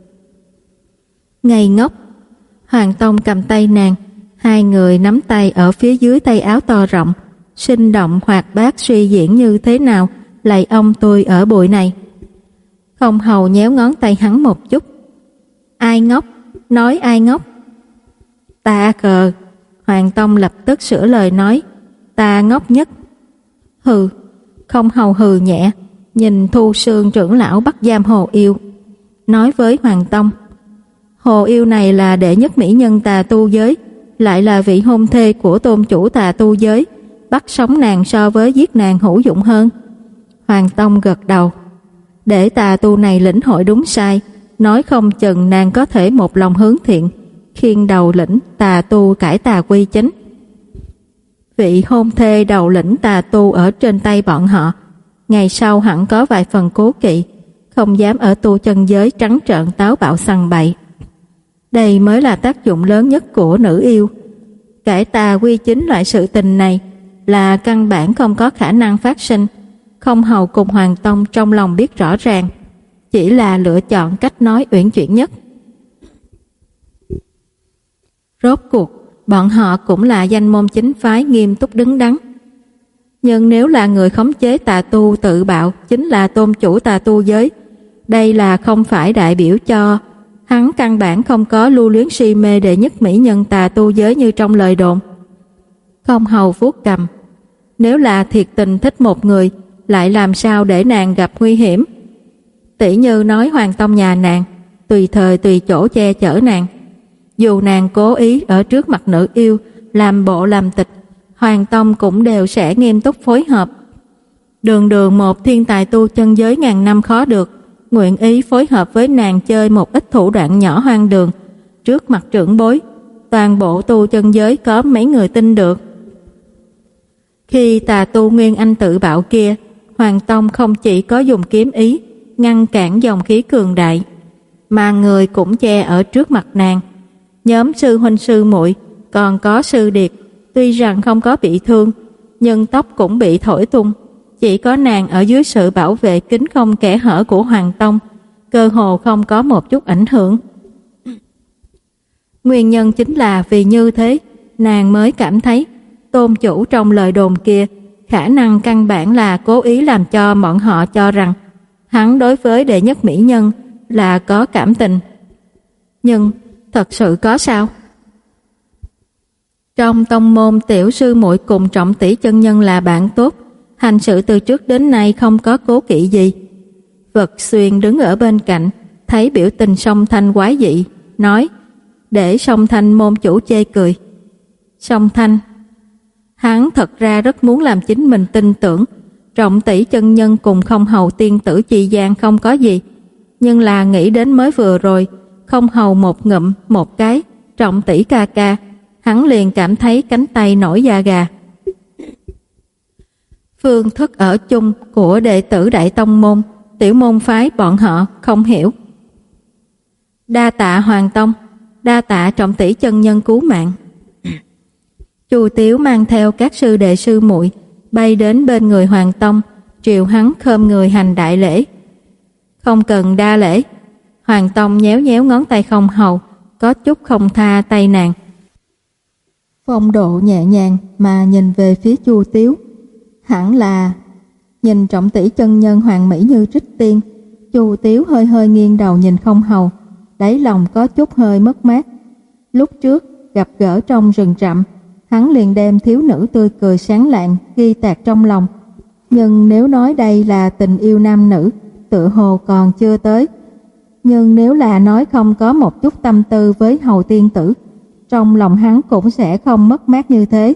Ngây ngốc. Hoàng Tông cầm tay nàng, hai người nắm tay ở phía dưới tay áo to rộng, sinh động hoạt bát suy diễn như thế nào lạy ông tôi ở bụi này. Không Hầu nhéo ngón tay hắn một chút. Ai ngốc? Nói ai ngốc? Ta cờ. Hoàng Tông lập tức sửa lời nói, ta ngốc nhất. Hừ. Không Hầu hừ nhẹ, nhìn Thu Sương trưởng lão bắt giam Hồ Yêu, nói với Hoàng Tông, Hồ Yêu này là đệ nhất mỹ nhân tà tu giới, lại là vị hôn thê của tôn chủ tà tu giới, bắt sống nàng so với giết nàng hữu dụng hơn. Hoàng Tông gật đầu, để tà tu này lĩnh hội đúng sai, nói không chừng nàng có thể một lòng hướng thiện, khiêng đầu lĩnh tà tu cải tà quy chính. Vị hôn thê đầu lĩnh tà tu ở trên tay bọn họ, ngày sau hẳn có vài phần cố kỵ, không dám ở tu chân giới trắng trợn táo bạo sằng bậy. Đây mới là tác dụng lớn nhất của nữ yêu. Cải tà quy chính loại sự tình này là căn bản không có khả năng phát sinh. Không Hầu cùng Hoàng Tông trong lòng biết rõ ràng, chỉ là lựa chọn cách nói uyển chuyển nhất. Rốt cuộc bọn họ cũng là danh môn chính phái nghiêm túc đứng đắn. Nhưng nếu là người khống chế tà tu tự bạo chính là tôn chủ tà tu giới, đây là không phải đại biểu cho hắn căn bản không có lưu luyến si mê đệ nhất mỹ nhân tà tu giới như trong lời đồn. Không Hầu vuốt cầm, nếu là thiệt tình thích một người, lại làm sao để nàng gặp nguy hiểm? Tỷ như nói Hoàng Tông nhà nàng, tùy thời tùy chỗ che chở nàng. Dù nàng cố ý ở trước mặt nữ yêu làm bộ làm tịch, Hoàng Tông cũng đều sẽ nghiêm túc phối hợp. Đường đường một thiên tài tu chân giới ngàn năm khó được, nguyện ý phối hợp với nàng chơi một ít thủ đoạn nhỏ hoang đường. Trước mặt trưởng bối, toàn bộ tu chân giới có mấy người tin được. Khi tà tu Nguyên Anh tự bạo kia, Hoàng Tông không chỉ có dùng kiếm ý ngăn cản dòng khí cường đại, mà người cũng che ở trước mặt nàng. Nhóm sư huynh sư muội còn có Sư Điệt, tuy rằng không có bị thương, nhưng tóc cũng bị thổi tung. Chỉ có nàng ở dưới sự bảo vệ kín không kẽ hở của Hoàng Tông, cơ hồ không có một chút ảnh hưởng. Nguyên nhân chính là vì như thế, nàng mới cảm thấy Tôn chủ trong lời đồn kia khả năng căn bản là cố ý làm cho bọn họ cho rằng hắn đối với đệ nhất mỹ nhân là có cảm tình. Nhưng thật sự có sao? Trong tông môn, tiểu sư muội cùng Trọng tỷ chân nhân là bạn tốt, hành sự từ trước đến nay không có cố kỵ gì. Vật Xuyên đứng ở bên cạnh, thấy biểu tình Song Thanh quái dị, nói, để Song Thanh môn chủ chê cười. Song Thanh, hắn thật ra rất muốn làm chính mình tin tưởng Trọng tỷ chân nhân cùng Không hầu tiên tử chi gian không có gì, nhưng là nghĩ đến mới vừa rồi Không hầu một ngụm một cái Trọng tỷ ca ca, hắn liền cảm thấy cánh tay nổi da gà. Phương thức ở chung của đệ tử đại tông môn, tiểu môn phái bọn họ không hiểu. Đa tạ Hoàng Tông, đa tạ Trọng tỷ chân nhân cứu mạng. Chu Tiếu mang theo các sư đệ sư muội bay đến bên người Hoàng Tông, triều hắn khom người hành đại lễ. Không cần đa lễ. Hoàng Tông nhéo nhéo ngón tay Không hầu, có chút không tha tay nàng. Phong độ nhẹ nhàng mà nhìn về phía Chu Tiếu, hẳn là nhìn Trọng tỷ chân nhân hoàng mỹ như trích tiên. Chu Tiếu hơi hơi nghiêng đầu nhìn Không hầu, đáy lòng có chút hơi mất mát. Lúc trước gặp gỡ trong rừng rậm, hắn liền đem thiếu nữ tươi cười sáng lạng ghi tạc trong lòng. Nhưng nếu nói đây là tình yêu nam nữ, tựa hồ còn chưa tới. Nhưng nếu là nói không có một chút tâm tư với hầu tiên tử, trong lòng hắn cũng sẽ không mất mát như thế.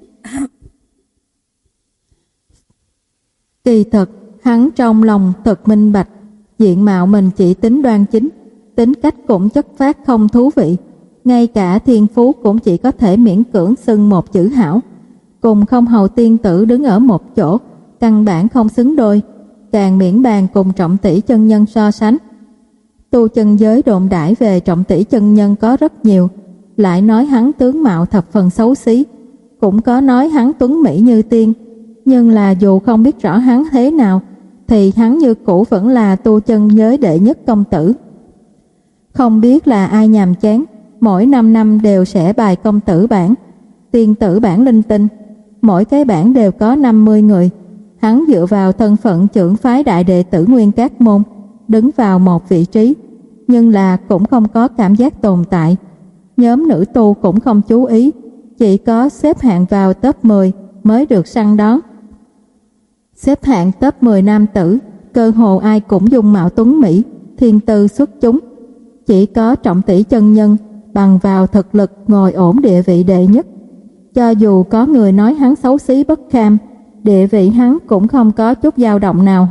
Kỳ thực, hắn trong lòng thật minh bạch, diện mạo mình chỉ tính đoan chính, tính cách cũng chất phác không thú vị, ngay cả thiên phú cũng chỉ có thể miễn cưỡng xưng một chữ hảo. Cùng Không hầu tiên tử đứng ở một chỗ, căn bản không xứng đôi, càng miễn bàn cùng Trọng tỷ chân nhân so sánh. Tu chân giới đồn đãi về Trọng tỷ chân nhân có rất nhiều, lại nói hắn tướng mạo thập phần xấu xí, cũng có nói hắn tuấn mỹ như tiên, nhưng là dù không biết rõ hắn thế nào, thì hắn như cũ vẫn là tu chân giới đệ nhất công tử. Không biết là ai nhàm chán, mỗi năm năm đều sẽ bài công tử bảng, tiên tử bảng linh tinh, mỗi cái bảng đều có năm mươi người. Hắn dựa vào thân phận trưởng phái đại đệ tử Nguyên Các Môn, đứng vào một vị trí, nhưng là cũng không có cảm giác tồn tại. Nhóm nữ tu cũng không chú ý, chỉ có xếp hạng vào top mười mới được săn đón. Xếp hạng top mười nam tử, cơ hồ ai cũng dung mạo tuấn mỹ, thiên tư xuất chúng. Chỉ có Trọng tỷ chân nhân bằng vào thực lực ngồi ổn địa vị đệ nhất. Cho dù có người nói hắn xấu xí bất kham, địa vị hắn cũng không có chút dao động nào.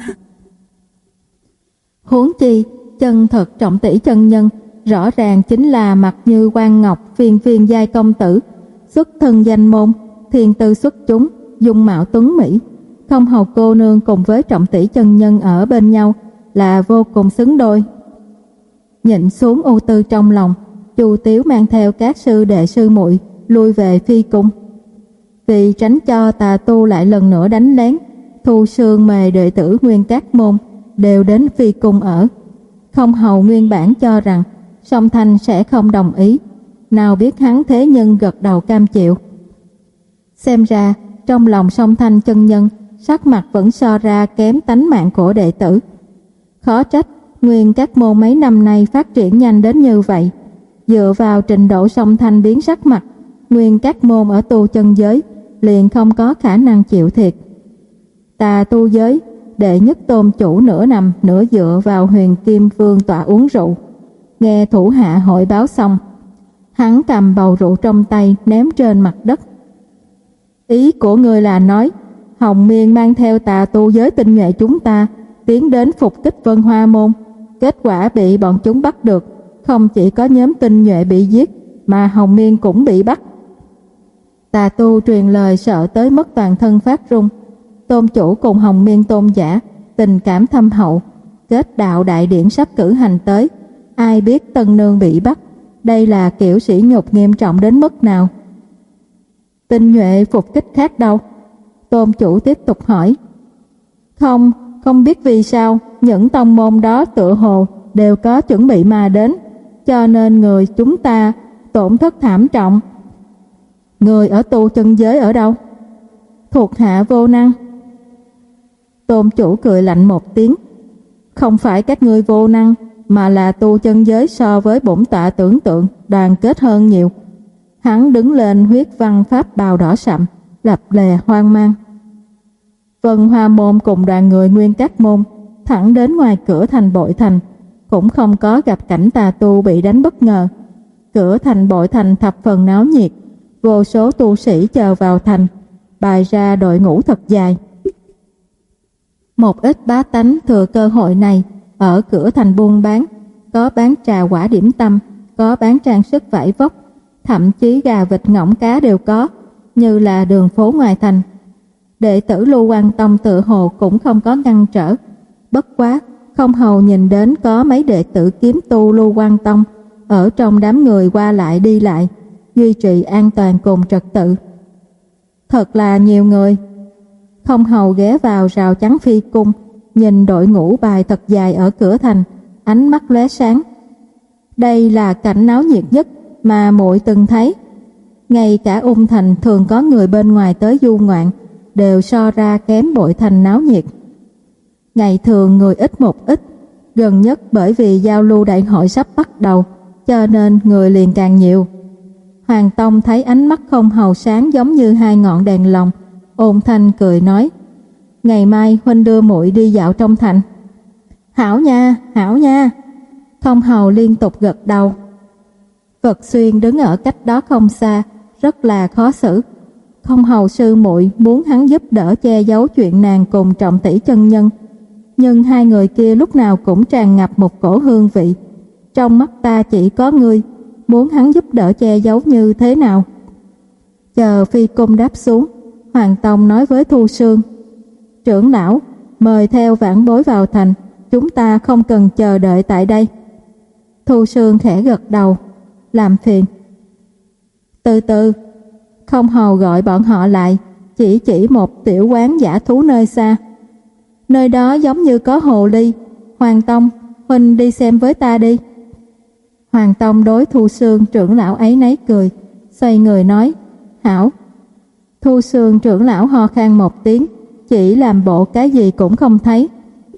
Huống chi, chân thật Trọng tỷ chân nhân rõ ràng chính là mặt như quan ngọc phiên phiên giai công tử, xuất thân danh môn, thiên tư xuất chúng, dung mạo tuấn mỹ. Không hầu cô nương cùng với Trọng tỷ chân nhân ở bên nhau là vô cùng xứng đôi. Nhịn xuống ưu tư trong lòng, Chu Tiếu mang theo các sư đệ sư muội lui về phi cung. Vì tránh cho tà tu lại lần nữa đánh lén, Thu Sương mời đệ tử Nguyên Các Môn đều đến phi cung ở. Không hầu nguyên bản cho rằng Song Thanh sẽ không đồng ý, nào biết hắn thế nhưng gật đầu cam chịu. Xem ra trong lòng Song Thanh chân nhân sắc mặt vẫn so ra kém tánh mạng của đệ tử. Khó trách Nguyên Các Môn mấy năm nay phát triển nhanh đến như vậy. Dựa vào trình độ Song Thanh biến sắc mặt, Nguyên Các Môn ở tu chân giới liền không có khả năng chịu thiệt. Tà tu giới, đệ nhất tôn chủ nửa nằm nửa dựa vào Huyền Kim Vương tọa uống rượu. Nghe thủ hạ hội báo xong, hắn cầm bầu rượu trong tay ném trên mặt đất. Ý của ngươi là nói Hồng Miên mang theo tà tu giới tinh nhuệ chúng ta tiến đến phục kích Vân Hoa Môn, kết quả bị bọn chúng bắt được. Không chỉ có nhóm tinh nhuệ bị giết, mà Hồng Miên cũng bị bắt. Tà tu truyền lời sợ tới mức toàn thân phát run. Tôn chủ cùng Hồng Miên tôn giả tình cảm thâm hậu, kết đạo đại điển sắp cử hành tới, ai biết tân nương bị bắt, đây là kiểu sỉ nhục nghiêm trọng đến mức nào? Tinh nhuệ phục kích khác đâu? Tôn chủ tiếp tục hỏi. Không, không biết vì sao những tông môn đó tựa hồ đều có chuẩn bị mà đến, cho nên người chúng ta tổn thất thảm trọng. Người ở tu chân giới ở đâu? Thuộc hạ vô năng. Tôn chủ cười lạnh một tiếng. Không phải các ngươi vô năng, mà là tu chân giới so với bổn tọa tưởng tượng đoàn kết hơn nhiều. Hắn đứng lên huyết văn pháp bào đỏ sậm, lập lè hoang mang. Vân Hoa Môn cùng đoàn người Nguyên Các Môn thẳng đến ngoài cửa thành Bội Thành, cũng không có gặp cảnh tà tu bị đánh bất ngờ. Cửa thành Bội Thành thập phần náo nhiệt, vô số tu sĩ chờ vào thành, bày ra đội ngũ thật dài. Một ít bá tánh thừa cơ hội này ở cửa thành buôn bán, có bán trà quả điểm tâm, có bán trang sức vải vóc, thậm chí gà vịt ngỗng cá đều có, như là đường phố ngoài thành. Đệ tử Lưu Quan Tông tự hồ cũng không có ngăn trở. Bất quá, không hầu nhìn đến có mấy đệ tử kiếm tu Lưu Quan Tông ở trong đám người qua lại đi lại, duy trì an toàn cùng trật tự. Thật là nhiều người. Không hầu ghé vào rào chắn phi cung, nhìn đội ngũ bài thật dài ở cửa thành, ánh mắt lóe sáng. Đây là cảnh náo nhiệt nhất mà muội từng thấy. Ngay cả Ung Thành thường có người bên ngoài tới du ngoạn, đều so ra kém Bội Thành náo nhiệt. Ngày thường người ít một ít, gần nhất bởi vì giao lưu đại hội sắp bắt đầu, cho nên người liền càng nhiều. Hoàng Tông thấy ánh mắt không hầu sáng giống như hai ngọn đèn lồng, ôn thanh cười nói: ngày mai huynh đưa muội đi dạo trong thành. Hảo nha, hảo nha. Không hầu liên tục gật đầu. Vật Xuyên đứng ở cách đó không xa, rất là khó xử. Không hầu sư muội muốn hắn giúp đỡ che giấu chuyện nàng cùng Trọng Tỷ chân nhân, nhưng hai người kia lúc nào cũng tràn ngập một cổ hương vị. Trong mắt ta chỉ có ngươi, muốn hắn giúp đỡ che giấu như thế nào? Chờ phi cung đáp xuống, Hoàng Tông nói với Thu Sương: trưởng lão, mời theo vãn bối vào thành, chúng ta không cần chờ đợi tại đây. Thu Sương khẽ gật đầu: làm phiền. Từ từ. Không hầu gọi bọn họ lại, chỉ chỉ một tiểu quán dã thú nơi xa. Nơi đó giống như có hồ ly. Hoàng Tông, huynh đi xem với ta đi. Hoàng Tông đối Thu Sương trưởng lão ấy nấy cười, xoay người nói: hảo. Thu Sương trưởng lão ho khan một tiếng, chỉ làm bộ cái gì cũng không thấy.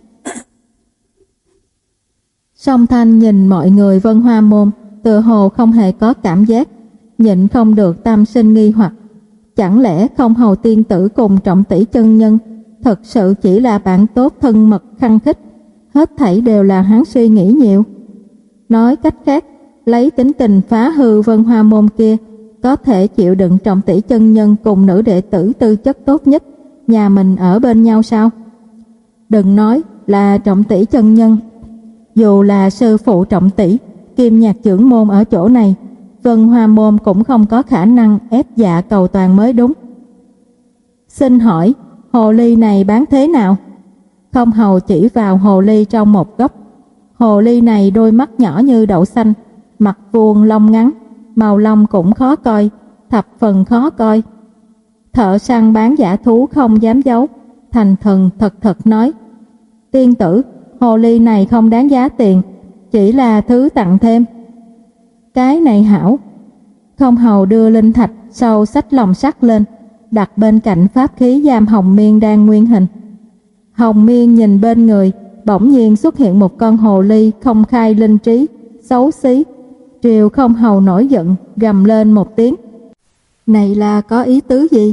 Song Thanh nhìn mọi người Vân Hoa Môn tựa hồ không hề có cảm giác, nhịn không được tâm sinh nghi hoặc. Chẳng lẽ Không hầu tiên tử cùng Trọng Tỷ chân nhân thật sự chỉ là bạn tốt thân mật khăng khít, hết thảy đều là hắn suy nghĩ nhiều? Nói cách khác, lấy tính tình phá hư Vân Hoa Môn kia, có thể chịu đựng Trọng Tỷ chân nhân cùng nữ đệ tử tư chất tốt nhất nhà mình ở bên nhau sao? Đừng nói là Trọng Tỷ chân nhân, dù là sư phụ Trọng Tỷ, Kim Nhạc trưởng môn ở chỗ này, Vân Hoa Môn cũng không có khả năng ép dạ cầu toàn mới đúng. Xin hỏi, hồ ly này bán thế nào? Không hầu chỉ vào hồ ly trong một góc. Hồ ly này đôi mắt nhỏ như đậu xanh, mặt vuông lông ngắn, màu lông cũng khó coi, thập phần khó coi. Thợ săn bán dã thú không dám giấu, thành thần thật thật nói: tiên tử, hồ ly này không đáng giá tiền, chỉ là thứ tặng thêm. Cái này hảo. Không hầu đưa linh thạch sau xách lồng sắt lên, đặt bên cạnh pháp khí giam Hồng Miên đang nguyên hình. Hồng Miên nhìn bên người, bỗng nhiên xuất hiện một con hồ ly không khai linh trí, xấu xí. Triều Không hầu nổi giận, gầm lên một tiếng: này là có ý tứ gì?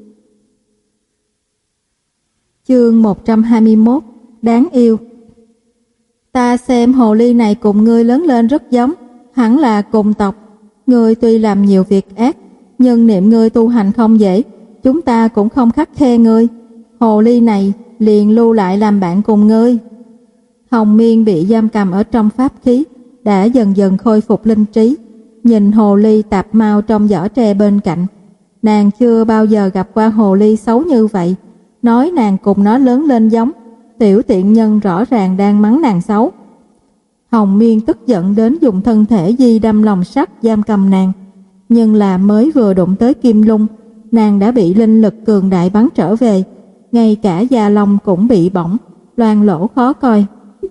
Chương một trăm hai mươi mốt. Đáng yêu. Ta xem hồ ly này cùng ngươi lớn lên rất giống, hẳn là cùng tộc. Ngươi tuy làm nhiều việc ác, nhưng niệm ngươi tu hành không dễ, chúng ta cũng không khắt khe ngươi. Hồ ly này liền lưu lại làm bạn cùng ngươi. Hồng Miên bị giam cầm ở trong pháp khí, đã dần dần khôi phục linh trí, nhìn hồ ly tạp mau trong giỏ tre bên cạnh. Nàng chưa bao giờ gặp qua hồ ly xấu như vậy, nói nàng cùng nó lớn lên giống, tiểu tiện nhân rõ ràng đang mắng nàng xấu. Hồng Miên tức giận đến dùng thân thể di đâm lòng sắt giam cầm nàng, nhưng là mới vừa đụng tới kim lung, nàng đã bị linh lực cường đại bắn trở về, ngay cả da lông cũng bị bỏng, loang lỗ khó coi.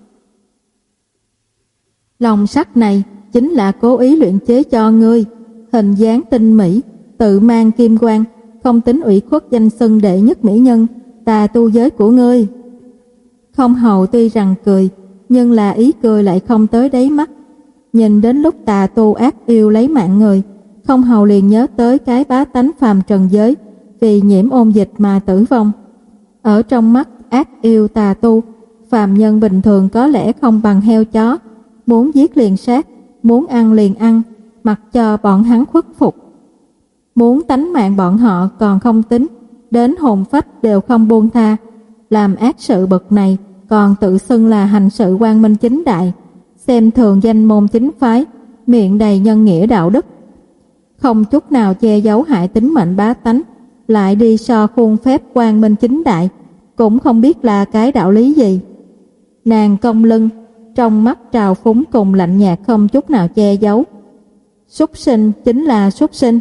Lòng sắt này chính là cố ý luyện chế cho ngươi, hình dáng tinh mỹ, tự mang kim quang, không tính ủy khuất danh xưng đệ nhất mỹ nhân, tà tu giới của ngươi. Không Hầu tuy rằng cười, nhưng là ý cười lại không tới đáy mắt. Nhìn đến lúc tà tu ác yêu lấy mạng người, Không Hầu liền nhớ tới cái bá tánh phàm trần giới vì nhiễm ôn dịch mà tử vong. Ở trong mắt ác yêu tà tu, phàm nhân bình thường có lẽ không bằng heo chó, muốn giết liền sát, muốn ăn liền ăn, mặc cho bọn hắn khuất phục. Muốn tánh mạng bọn họ còn không tính, đến hồn phách đều không buông tha, làm ác sự bậc này còn tự xưng là hành sự quang minh chính đại, xem thường danh môn chính phái, miệng đầy nhân nghĩa đạo đức, không chút nào che giấu hại tính mệnh bá tánh, lại đi so khuôn phép quang minh chính đại, cũng không biết là cái đạo lý gì. Nàng cong lưng, trong mắt trào phúng cùng lạnh nhạt không chút nào che giấu. Súc sinh chính là súc sinh.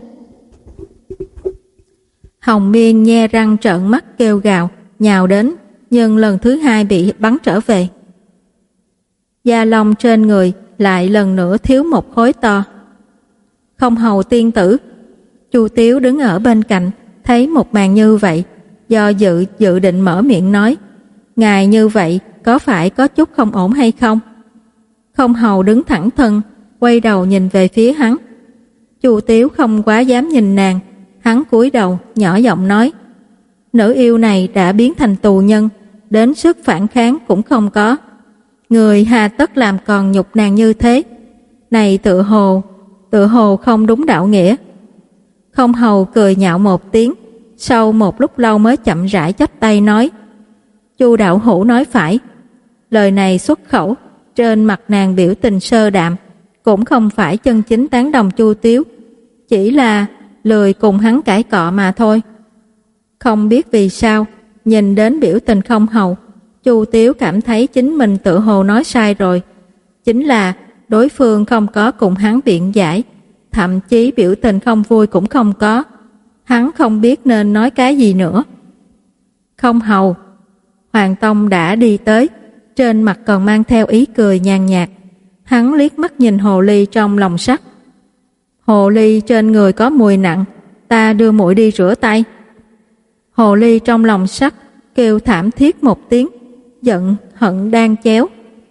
Hồng Miên nhe răng trợn mắt kêu gào, nhào đến, nhưng lần thứ hai bị bắn trở về. Da lông trên người lại lần nữa thiếu một khối to. Không Hầu tiên tử. Chu Tiếu đứng ở bên cạnh, thấy một màn như vậy, do dự dự định mở miệng nói, ngài như vậy có phải có chút không ổn hay không? Không Hầu đứng thẳng thân, quay đầu nhìn về phía hắn. Chu Tiếu không quá dám nhìn nàng, hắn cúi đầu nhỏ giọng nói, nữ yêu này đã biến thành tù nhân, đến sức phản kháng cũng không có, người hà tất làm còn nhục nàng như thế, này tự hồ tự hồ không đúng đạo nghĩa. Không Hầu cười nhạo một tiếng, sau một lúc lâu mới chậm rãi chắp tay nói, Chu đạo hữu nói phải. Lời này xuất khẩu, trên mặt nàng biểu tình sơ đạm, cũng không phải chân chính tán đồng Chu Tiếu, chỉ là lười cùng hắn cãi cọ mà thôi. Không biết vì sao, nhìn đến biểu tình Không Hầu, Chu Tiếu cảm thấy chính mình tự hồ nói sai rồi, chính là đối phương không có cùng hắn biện giải, thậm chí biểu tình không vui cũng không có. Hắn không biết nên nói cái gì nữa. Không Hầu. Hoàng Tông đã đi tới, trên mặt còn mang theo ý cười nhàn nhạt. Hắn liếc mắt nhìn hồ ly trong lồng sắt. Hồ ly trên người có mùi nặng, ta đưa muội đi rửa tay. Hồ ly trong lồng sắt kêu thảm thiết một tiếng, giận hận đang chéo.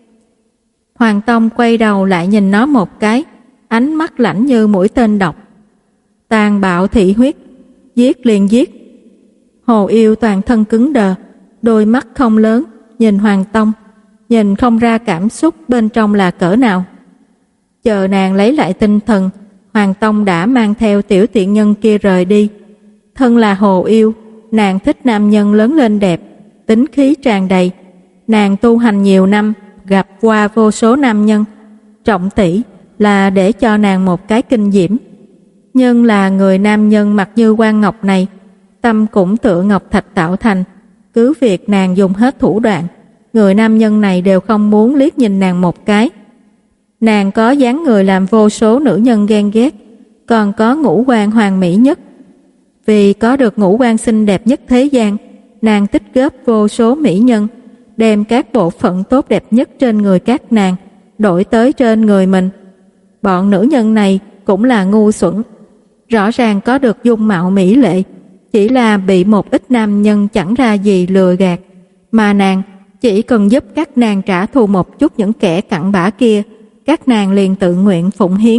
Hoàng Tông quay đầu lại nhìn nó một cái, ánh mắt lạnh như mũi tên độc. Tàn bạo thị huyết, giết liền giết. Hồ yêu toàn thân cứng đờ, đôi mắt không lớn, nhìn Hoàng Tông, nhìn không ra cảm xúc bên trong là cỡ nào. Chờ nàng lấy lại tinh thần, Hoàng Tông đã mang theo tiểu tiện nhân kia rời đi. Thân là hồ yêu, nàng thích nam nhân lớn lên đẹp, tính khí tràn đầy. Nàng tu hành nhiều năm, gặp qua vô số nam nhân, trọng tỷ là để cho nàng một cái kinh diễm. Nhưng là người nam nhân mặt như quan ngọc này, tâm cũng tựa ngọc thạch tạo thành, cứ việc nàng dùng hết thủ đoạn, người nam nhân này đều không muốn liếc nhìn nàng một cái. Nàng có dáng người làm vô số nữ nhân ghen ghét, còn có ngũ quan hoàn mỹ nhất. Vì có được ngũ quan xinh đẹp nhất thế gian, nàng tích góp vô số mỹ nhân, đem các bộ phận tốt đẹp nhất trên người các nàng đổi tới trên người mình. Bọn nữ nhân này cũng là ngu xuẩn, rõ ràng có được dung mạo mỹ lệ, chỉ là bị một ít nam nhân chẳng ra gì lừa gạt, mà nàng chỉ cần giúp các nàng trả thù một chút những kẻ cặn bã kia, các nàng liền tự nguyện phụng hiến.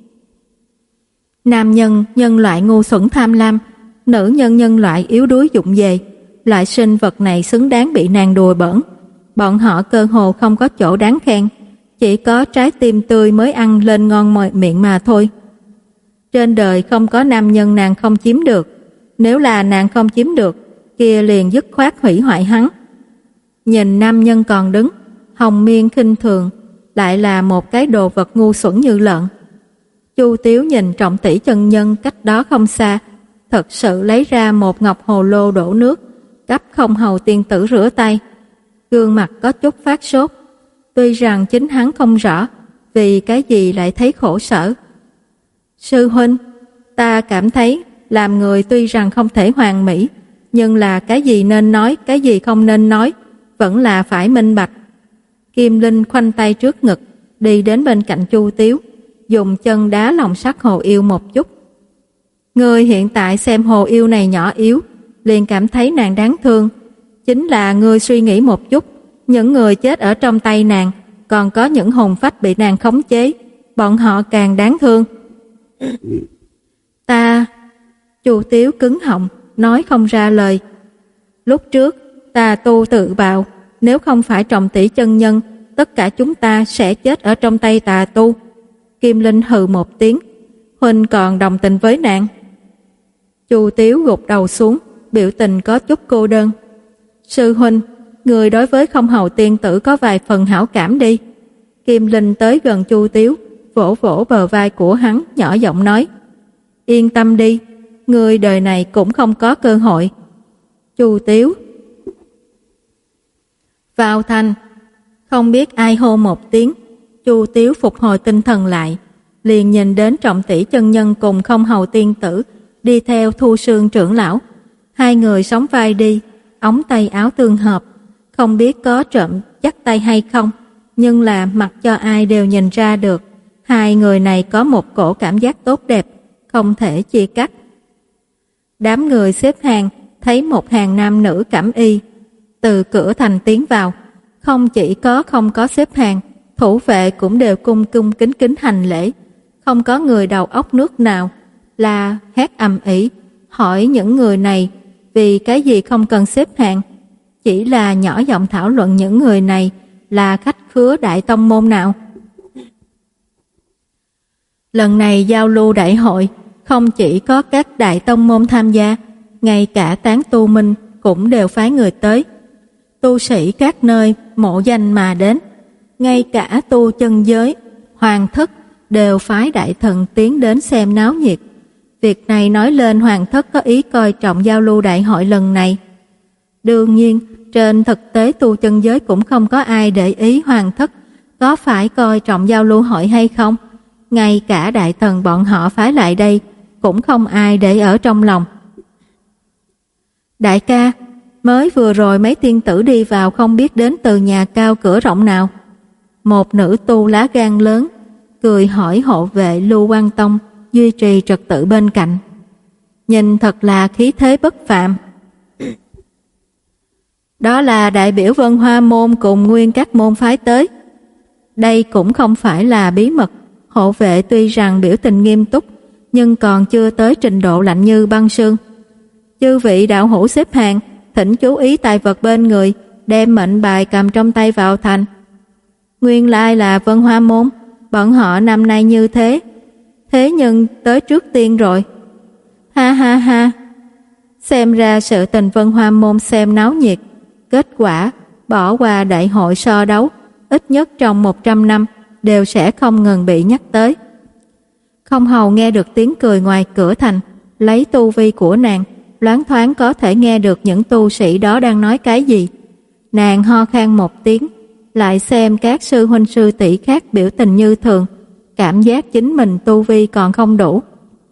Nam nhân nhân loại ngu xuẩn tham lam, nữ nhân nhân loại yếu đuối dụng về, loại sinh vật này xứng đáng bị nàng đùa bỡn. Bọn họ cơ hồ không có chỗ đáng khen, chỉ có trái tim tươi mới ăn lên ngon mồi miệng mà thôi. Trên đời không có nam nhân nàng không chiếm được, nếu là nàng không chiếm được, kia liền dứt khoát hủy hoại hắn. Nhìn nam nhân còn đứng, Hồng Miên khinh thường, lại là một cái đồ vật ngu xuẩn như lợn. Chu Tiếu nhìn Trọng tỷ chân nhân cách đó không xa, thật sự lấy ra một ngọc hồ lô đổ nước, cấp Không Hầu tiên tử rửa tay. Gương mặt có chút phát sốt. tuy rằng chính hắn không rõ vì cái gì lại thấy khổ sở. Sư huynh, ta cảm thấy làm người tuy rằng không thể hoàn mỹ, nhưng là cái gì nên nói, cái gì không nên nói, vẫn là phải minh bạch. Kim Linh khoanh tay trước ngực, đi đến bên cạnh Chu Tiếu, dùng chân đá lòng sắt hồ yêu một chút. Ngươi hiện tại xem hồ yêu này nhỏ yếu, liền cảm thấy nàng đáng thương. Chính là ngươi suy nghĩ một chút, những người chết ở trong tay nàng, còn có những hồn phách bị nàng khống chế, bọn họ càng đáng thương. Ta... Chu Tiếu cứng họng, nói không ra lời. Lúc trước, ta tu tự bạo, nếu không phải Trọng tỷ chân nhân, tất cả chúng ta sẽ chết ở trong tay tà tu. Kim Linh hừ một tiếng, huynh còn đồng tình với nàng. Chu Tiếu gục đầu xuống, biểu tình có chút cô đơn. Sư huynh, người đối với Không Hầu tiên tử có vài phần hảo cảm đi. Kim Linh tới gần Chu Tiếu, vỗ vỗ bờ vai của hắn, nhỏ giọng nói: Yên tâm đi, người đời này cũng không có cơ hội. Chu Tiếu vào thành. Không biết ai hô một tiếng, Chu Tiếu phục hồi tinh thần lại, liền nhìn đến Trọng tỷ chân nhân cùng Không Hầu tiên tử đi theo Thu Sương trưởng lão. Hai người sóng vai đi, ống tay áo tương hợp, không biết có trộm dắt tay hay không, nhưng là mặc cho ai đều nhìn ra được hai người này có một cổ cảm giác tốt đẹp, không thể chia cắt. Đám người xếp hàng thấy một hàng nam nữ cẩm y từ cửa thành tiến vào, không chỉ có không có xếp hàng, thủ vệ cũng đều cung cung kính kính hành lễ, không có người đầu óc nước nào là hét ầm ĩ hỏi những người này vì cái gì không cần xếp hàng, chỉ là nhỏ giọng thảo luận những người này là khách khứa đại tông môn nào. Lần này giao lưu đại hội không chỉ có các đại tông môn tham gia, ngay cả tán tu minh cũng đều phái người tới. Tu sĩ các nơi mộ danh mà đến, ngay cả tu chân giới, hoàng thất đều phái đại thần tiến đến xem náo nhiệt. Việc này nói lên hoàng thất có ý coi trọng giao lưu đại hội lần này. Đương nhiên, trên thực tế tu chân giới cũng không có ai để ý hoàng thất có phải coi trọng giao lưu hội hay không. Ngay cả đại thần bọn họ phái lại đây cũng không ai để ở trong lòng. Đại ca, mới vừa rồi mấy tiên tử đi vào không biết đến từ nhà cao cửa rộng nào. Một nữ tu lá gan lớn cười hỏi hộ vệ Lưu Quang Tông duy trì trật tự bên cạnh. Nhìn thật là khí thế bất phàm. Đó là đại biểu Vân Hoa môn cùng nguyên các môn phái tới. Đây cũng không phải là bí mật. Hộ vệ tuy rằng biểu tình nghiêm túc, nhưng còn chưa tới trình độ lạnh như băng sương. Chư vị đạo hữu xếp hàng, thỉnh chú ý tài vật bên người, đem mệnh bài cầm trong tay vào thành. Nguyên lai là Vân Hoa môn, bọn họ năm nay như thế. Thế nhưng tới trước tiên rồi. Ha ha ha. Xem ra sự tình Vân Hoa môn xem náo nhiệt, kết quả bỏ qua đại hội so đấu, ít nhất trong một trăm năm đều sẽ không ngừng bị nhắc tới. Không Hầu nghe được tiếng cười ngoài cửa thành, lấy tu vi của nàng, loáng thoáng có thể nghe được những tu sĩ đó đang nói cái gì. Nàng ho khan một tiếng, lại xem các sư huynh sư tỷ khác biểu tình như thường, cảm giác chính mình tu vi còn không đủ.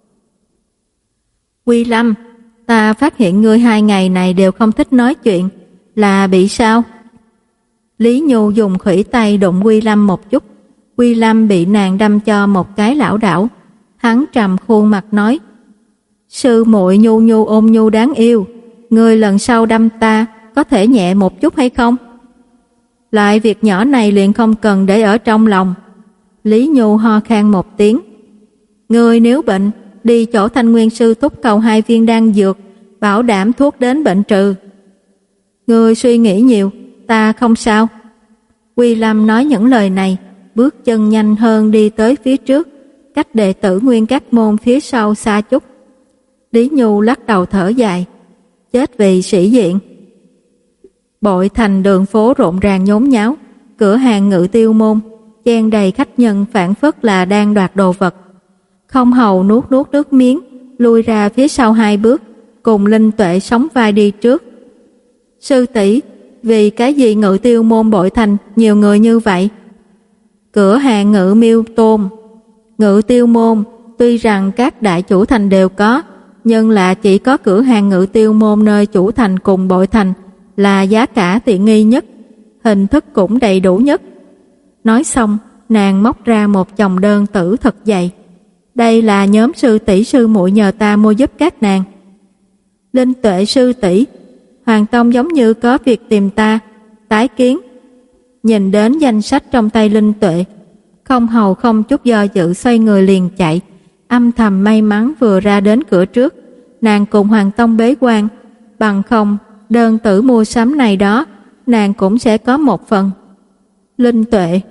Quy Lâm, ta phát hiện ngươi hai ngày này đều không thích nói chuyện, là bị sao? Lý Nhu dùng khuỷu tay đụng Quy Lâm một chút, Quy Lâm bị nàng đâm cho một cái lảo đảo. Hắn trầm khuôn mặt nói: Sư muội nhu nhu ôm nhu đáng yêu, ngươi lần sau đâm ta có thể nhẹ một chút hay không? Lại việc nhỏ này liền không cần để ở trong lòng. Lý Nhu ho khan một tiếng. Ngươi nếu bệnh, đi chỗ Thanh Nguyên sư thúc cầu hai viên đan dược, bảo đảm thuốc đến bệnh trừ. Ngươi suy nghĩ nhiều, ta không sao. Quy Lâm nói những lời này, bước chân nhanh hơn đi tới phía trước, cách đệ tử nguyên các môn phía sau xa chút. Lý Nhu lắc đầu thở dài, chết vì sĩ diện. Bội thành đường phố rộn ràng nhốn nháo, cửa hàng Ngự Tiêu môn chen đầy khách nhân phảng phất là đang đoạt đồ vật. Không Hầu nuốt nuốt nước miếng, lui ra phía sau hai bước, cùng Linh Tuệ sóng vai đi trước. Sư tỷ, vì cái gì Ngự Tiêu môn bội thành nhiều người như vậy? Cửa hàng Ngự Miêu Tôn. Ngự Tiêu môn tuy rằng các đại chủ thành đều có, nhưng là chỉ có cửa hàng Ngự Tiêu môn nơi chủ thành cùng bội thành là giá cả tiện nghi nhất, hình thức cũng đầy đủ nhất. Nói xong, nàng móc ra một chồng đơn tử thật dày. Đây là nhóm sư tỷ sư muội nhờ ta mua giúp các nàng. Linh Tuệ sư tỷ, Hoàng Tông giống như có việc tìm ta, tái kiến. Nhìn đến danh sách trong tay Linh Tuệ, Không Hầu không chút do dự xoay người liền chạy, âm thầm may mắn vừa ra đến cửa trước, nàng cùng Hoàng Tông bế quan, bằng không đơn tử mua sắm này đó, nàng cũng sẽ có một phần. Linh Tuệ,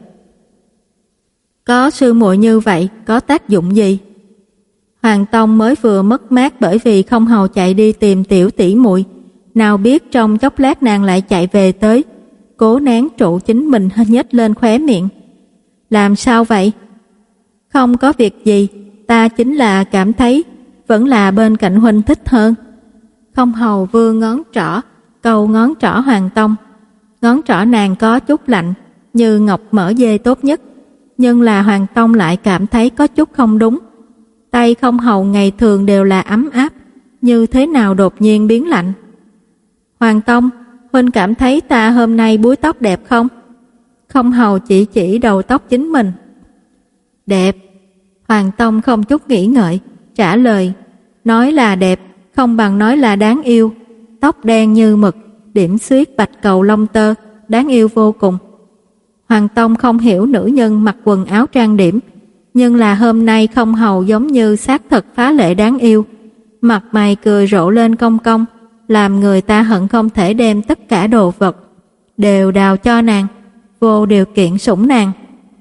có sư muội như vậy có tác dụng gì? Hoàng Tông mới vừa mất mát bởi vì Không Hầu chạy đi tìm tiểu tỷ muội, nào biết trong chốc lát nàng lại chạy về tới, cố nén trụ chính mình nhếch lên khóe miệng. Làm sao vậy? Không có việc gì, ta chính là cảm thấy vẫn là bên cạnh huynh thích hơn. Không Hầu vươn ngón trỏ, câu ngón trỏ Hoàng Tông. Ngón trỏ nàng có chút lạnh, như ngọc mỡ dê tốt nhất, nhưng là Hoàng Tông lại cảm thấy có chút không đúng. Tay Không Hầu ngày thường đều là ấm áp, như thế nào đột nhiên biến lạnh? Hoàng Tông, huynh cảm thấy ta hôm nay búi tóc đẹp không? Không Hầu chỉ chỉ đầu tóc chính mình. Đẹp. Hoàng Tông không chút nghĩ ngợi, trả lời, nói là đẹp, không bằng nói là đáng yêu. Tóc đen như mực, điểm xuyết bạch cầu lông tơ, đáng yêu vô cùng. Hoàng Tông không hiểu nữ nhân mặc quần áo trang điểm, nhưng là hôm nay Không Hầu giống như xác thật phá lệ đáng yêu. Mặt mày cười rộ lên cong cong, làm người ta hận không thể đem tất cả đồ vật đều đào cho nàng, vô điều kiện sủng nàng.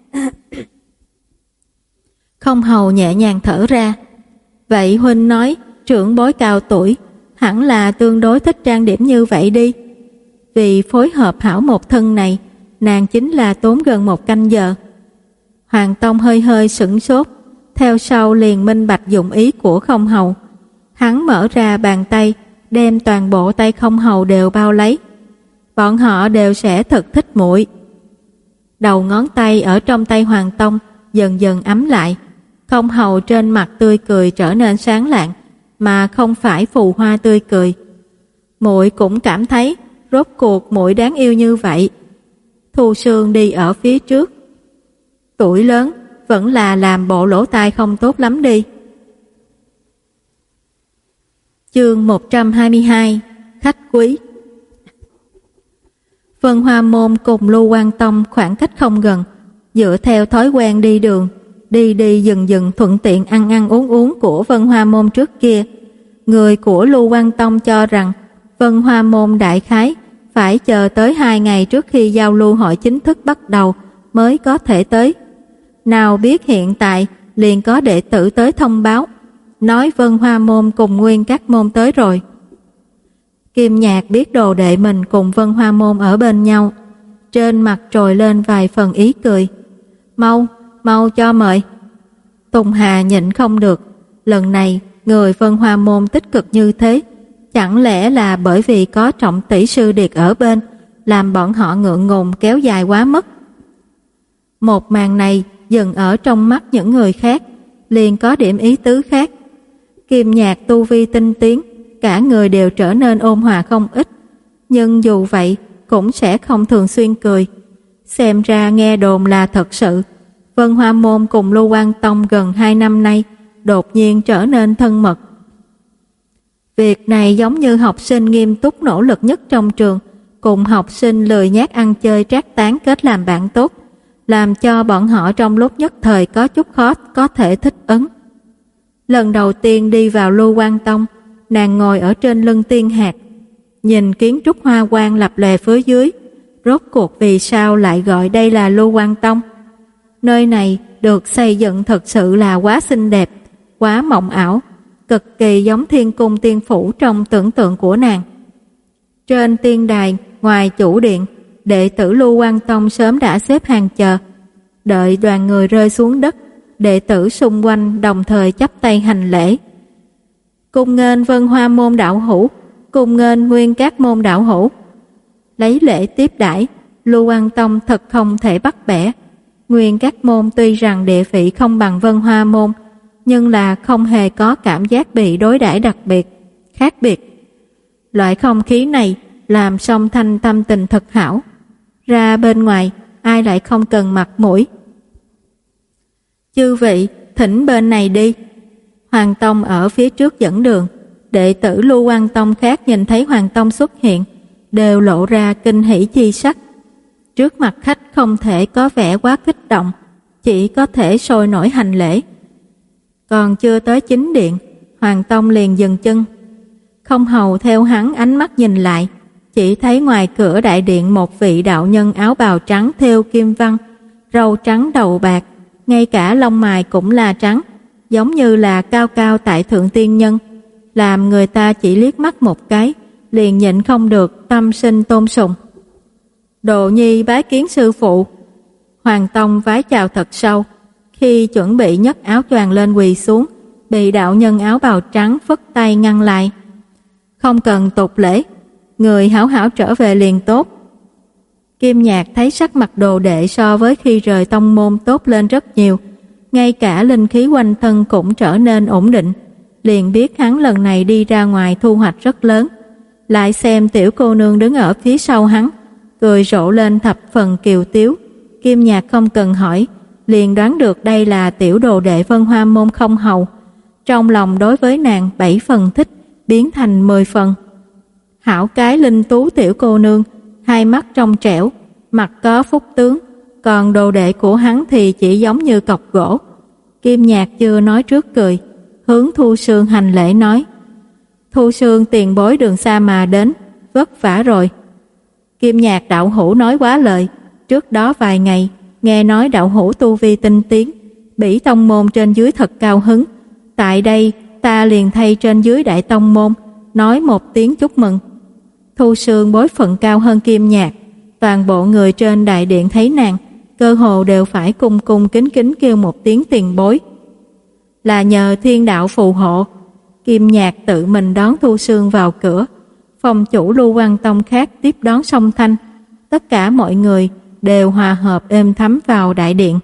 Không Hầu nhẹ nhàng thở ra. Vậy huynh nói, trưởng bối cao tuổi hẳn là tương đối thích trang điểm như vậy đi. Vì phối hợp hảo một thân này, nàng chính là tốn gần một canh giờ. Hoàng Tông hơi hơi sửng sốt, theo sau liền minh bạch dụng ý của Không Hầu. Hắn mở ra bàn tay, đem toàn bộ tay Không Hầu đều bao lấy. Bọn họ đều sẽ thật thích muội. Đầu ngón tay ở trong tay Hoàng Tông dần dần ấm lại. Không Hầu trên mặt tươi cười trở nên sáng lạng, mà không phải phù hoa tươi cười. Muội cũng cảm thấy rốt cuộc muội đáng yêu như vậy. Thu Sương đi ở phía trước. Tuổi lớn vẫn là làm bộ lỗ tai không tốt lắm đi. Chương một trăm hai mươi hai, khách quý. Vân Hoa Môn cùng Lưu Quan Tông khoảng cách không gần, dựa theo thói quen đi đường, đi đi dừng dừng thuận tiện ăn ăn uống uống của Vân Hoa Môn trước kia. Người của Lưu Quan Tông cho rằng Vân Hoa Môn đại khái phải chờ tới hai ngày trước khi giao lưu hội chính thức bắt đầu mới có thể tới. Nào biết hiện tại liền có đệ tử tới thông báo, nói Vân Hoa Môn cùng nguyên các môn tới rồi. Kim Nhạc biết đồ đệ mình cùng Vân Hoa Môn ở bên nhau, trên mặt trồi lên vài phần ý cười. Mau, mau cho mời. Tùng Hà nhịn không được, lần này người Vân Hoa Môn tích cực như thế, chẳng lẽ là bởi vì có Trọng tỷ sư điệt ở bên, làm bọn họ ngượng ngùng kéo dài quá mất. Một màn này dừng ở trong mắt những người khác, liền có điểm ý tứ khác. Kim Nhạc tu vi tinh tiến, cả người đều trở nên ôn hòa không ít, nhưng dù vậy cũng sẽ không thường xuyên cười. Xem ra nghe đồn là thật sự. Vân Hoa Môn cùng Lưu Quan Tông gần hai năm nay đột nhiên trở nên thân mật. Việc này giống như học sinh nghiêm túc nỗ lực nhất trong trường cùng học sinh lười nhác ăn chơi trác tán kết làm bạn tốt, làm cho bọn họ trong lúc nhất thời có chút khó có thể thích ứng. Lần đầu tiên đi vào Lưu Quan Tông, nàng ngồi ở trên lưng tiên hạt, nhìn kiến trúc hoa quang lập lòe phía dưới. Rốt cuộc vì sao lại gọi đây là Lưu Quan Tông? Nơi này được xây dựng thật sự là quá xinh đẹp, quá mộng ảo, cực kỳ giống thiên cung tiên phủ trong tưởng tượng của nàng. Trên tiên đài, ngoài chủ điện, đệ tử Lưu Quan Tông sớm đã xếp hàng chờ. Đợi đoàn người rơi xuống đất, đệ tử xung quanh đồng thời chắp tay hành lễ. Cung nghênh Vân Hoa Môn đạo hữu, cung nghênh nguyên các môn đạo hữu. lấy lễ tiếp đãi, Lưu Quang Tông thật không thể bắt bẻ. Nguyên các môn tuy rằng địa vị không bằng Vân Hoa môn, nhưng là không hề có cảm giác bị đối đãi đặc biệt, khác biệt. Loại không khí này làm Song Thanh tâm tình thật hảo. Ra bên ngoài, ai lại không cần mặt mũi. Chư vị, thỉnh bên này đi. Hoàng Tông ở phía trước dẫn đường. Đệ tử Lưu Quang Tông khác nhìn thấy Hoàng Tông xuất hiện, đều lộ ra kinh hỉ chi sắc. Trước mặt khách không thể có vẻ quá kích động, chỉ có thể sôi nổi hành lễ. Còn chưa tới chính điện, Hoàng Tông liền dừng chân. Không hầu theo hắn ánh mắt nhìn lại, chỉ thấy ngoài cửa đại điện một vị đạo nhân áo bào trắng thêu kim văn, râu trắng đầu bạc, ngay cả lông mày cũng là trắng, giống như là cao cao tại thượng tiên nhân, làm người ta chỉ liếc mắt một cái, liền nhịn không được tâm sinh tôn sùng. Đồ nhi bái kiến sư phụ. Hoàng Tông vái chào thật sâu, khi chuẩn bị nhấc áo choàng lên quỳ xuống, bị đạo nhân áo bào trắng phất tay ngăn lại. Không cần tục lễ, người hảo hảo trở về liền tốt. Kim Nhạc thấy sắc mặt đồ đệ so với khi rời tông môn tốt lên rất nhiều, ngay cả linh khí quanh thân cũng trở nên ổn định, liền biết hắn lần này đi ra ngoài thu hoạch rất lớn. Lại xem tiểu cô nương đứng ở phía sau hắn, cười rộ lên thập phần kiều tiếu. Kim Nhạc không cần hỏi, liền đoán được đây là tiểu đồ đệ Vân Hoa môn không hầu. Trong lòng đối với nàng bảy phần thích biến thành mười phần. Hảo cái linh tú tiểu cô nương, hai mắt trong trẻo, mặt có phúc tướng, còn đồ đệ của hắn thì chỉ giống như cọc gỗ. Kim Nhạc chưa nói trước cười, hướng Thu Sương hành lễ nói: Thu Sương tiền bối đường xa mà đến, vất vả rồi. Kim Nhạc đạo hữu nói quá lời, trước đó vài ngày nghe nói đạo hữu tu vi tinh tiến, bỉ tông môn trên dưới thật cao hứng, tại đây ta liền thay trên dưới đại tông môn nói một tiếng chúc mừng. Thu Sương bối phận cao hơn Kim Nhạc, toàn bộ người trên đại điện thấy nàng, cơ hồ đều phải cung cung kính kính kêu một tiếng tiền bối. Là nhờ thiên đạo phù hộ, Kim Nhạc tự mình đón Thu Sương vào cửa. Phòng chủ Lưu Quang Tông khác tiếp đón Song Thanh, tất cả mọi người đều hòa hợp êm thấm vào đại điện.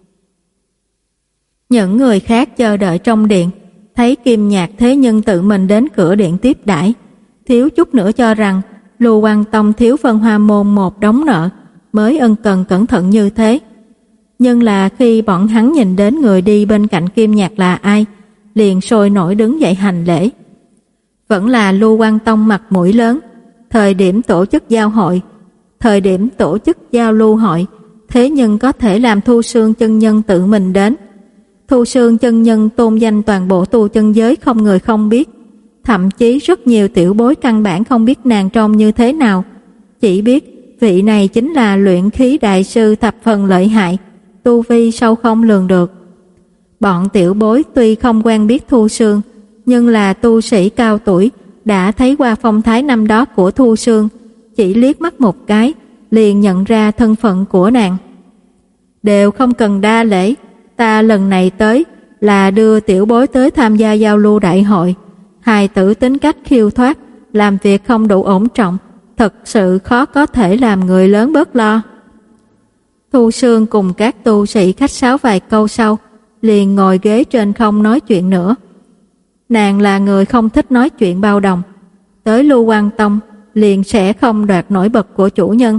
Những người khác chờ đợi trong điện, thấy Kim Nhạc thế nhưng tự mình đến cửa điện tiếp đãi, thiếu chút nữa cho rằng Lưu Quang Tông thiếu Vân Hoa môn một đống nợ, mới ân cần cẩn thận như thế. Nhưng là khi bọn hắn nhìn đến người đi bên cạnh Kim Nhạc là ai, liền sôi nổi đứng dậy hành lễ. Vẫn là Lưu Quang Tông mặt mũi lớn, thời điểm tổ chức giao hội, thời điểm tổ chức giao lưu hội, thế nhưng có thể làm Thu Sương chân nhân tự mình đến. Thu Sương chân nhân tôn danh toàn bộ tu chân giới không người không biết, thậm chí rất nhiều tiểu bối căn bản không biết nàng trông như thế nào, chỉ biết vị này chính là luyện khí đại sư thập phần lợi hại, tu vi sâu không lường được. Bọn tiểu bối tuy không quen biết Thu Sương, nhưng là tu sĩ cao tuổi, đã thấy qua phong thái năm đó của Thu Sương, chỉ liếc mắt một cái liền nhận ra thân phận của nàng. Đều không cần đa lễ, ta lần này tới là đưa tiểu bối tới tham gia giao lưu đại hội. Hài tử tính cách khiêu thoát, làm việc không đủ ổn trọng, thật sự khó có thể làm người lớn bớt lo. Thu Sương cùng các tu sĩ khách sáo vài câu sau, liền ngồi ghế trên không nói chuyện nữa. Nàng là người không thích nói chuyện bao đồng, tới Lưu Quang Tông liền sẽ không đoạt nổi bật của chủ nhân.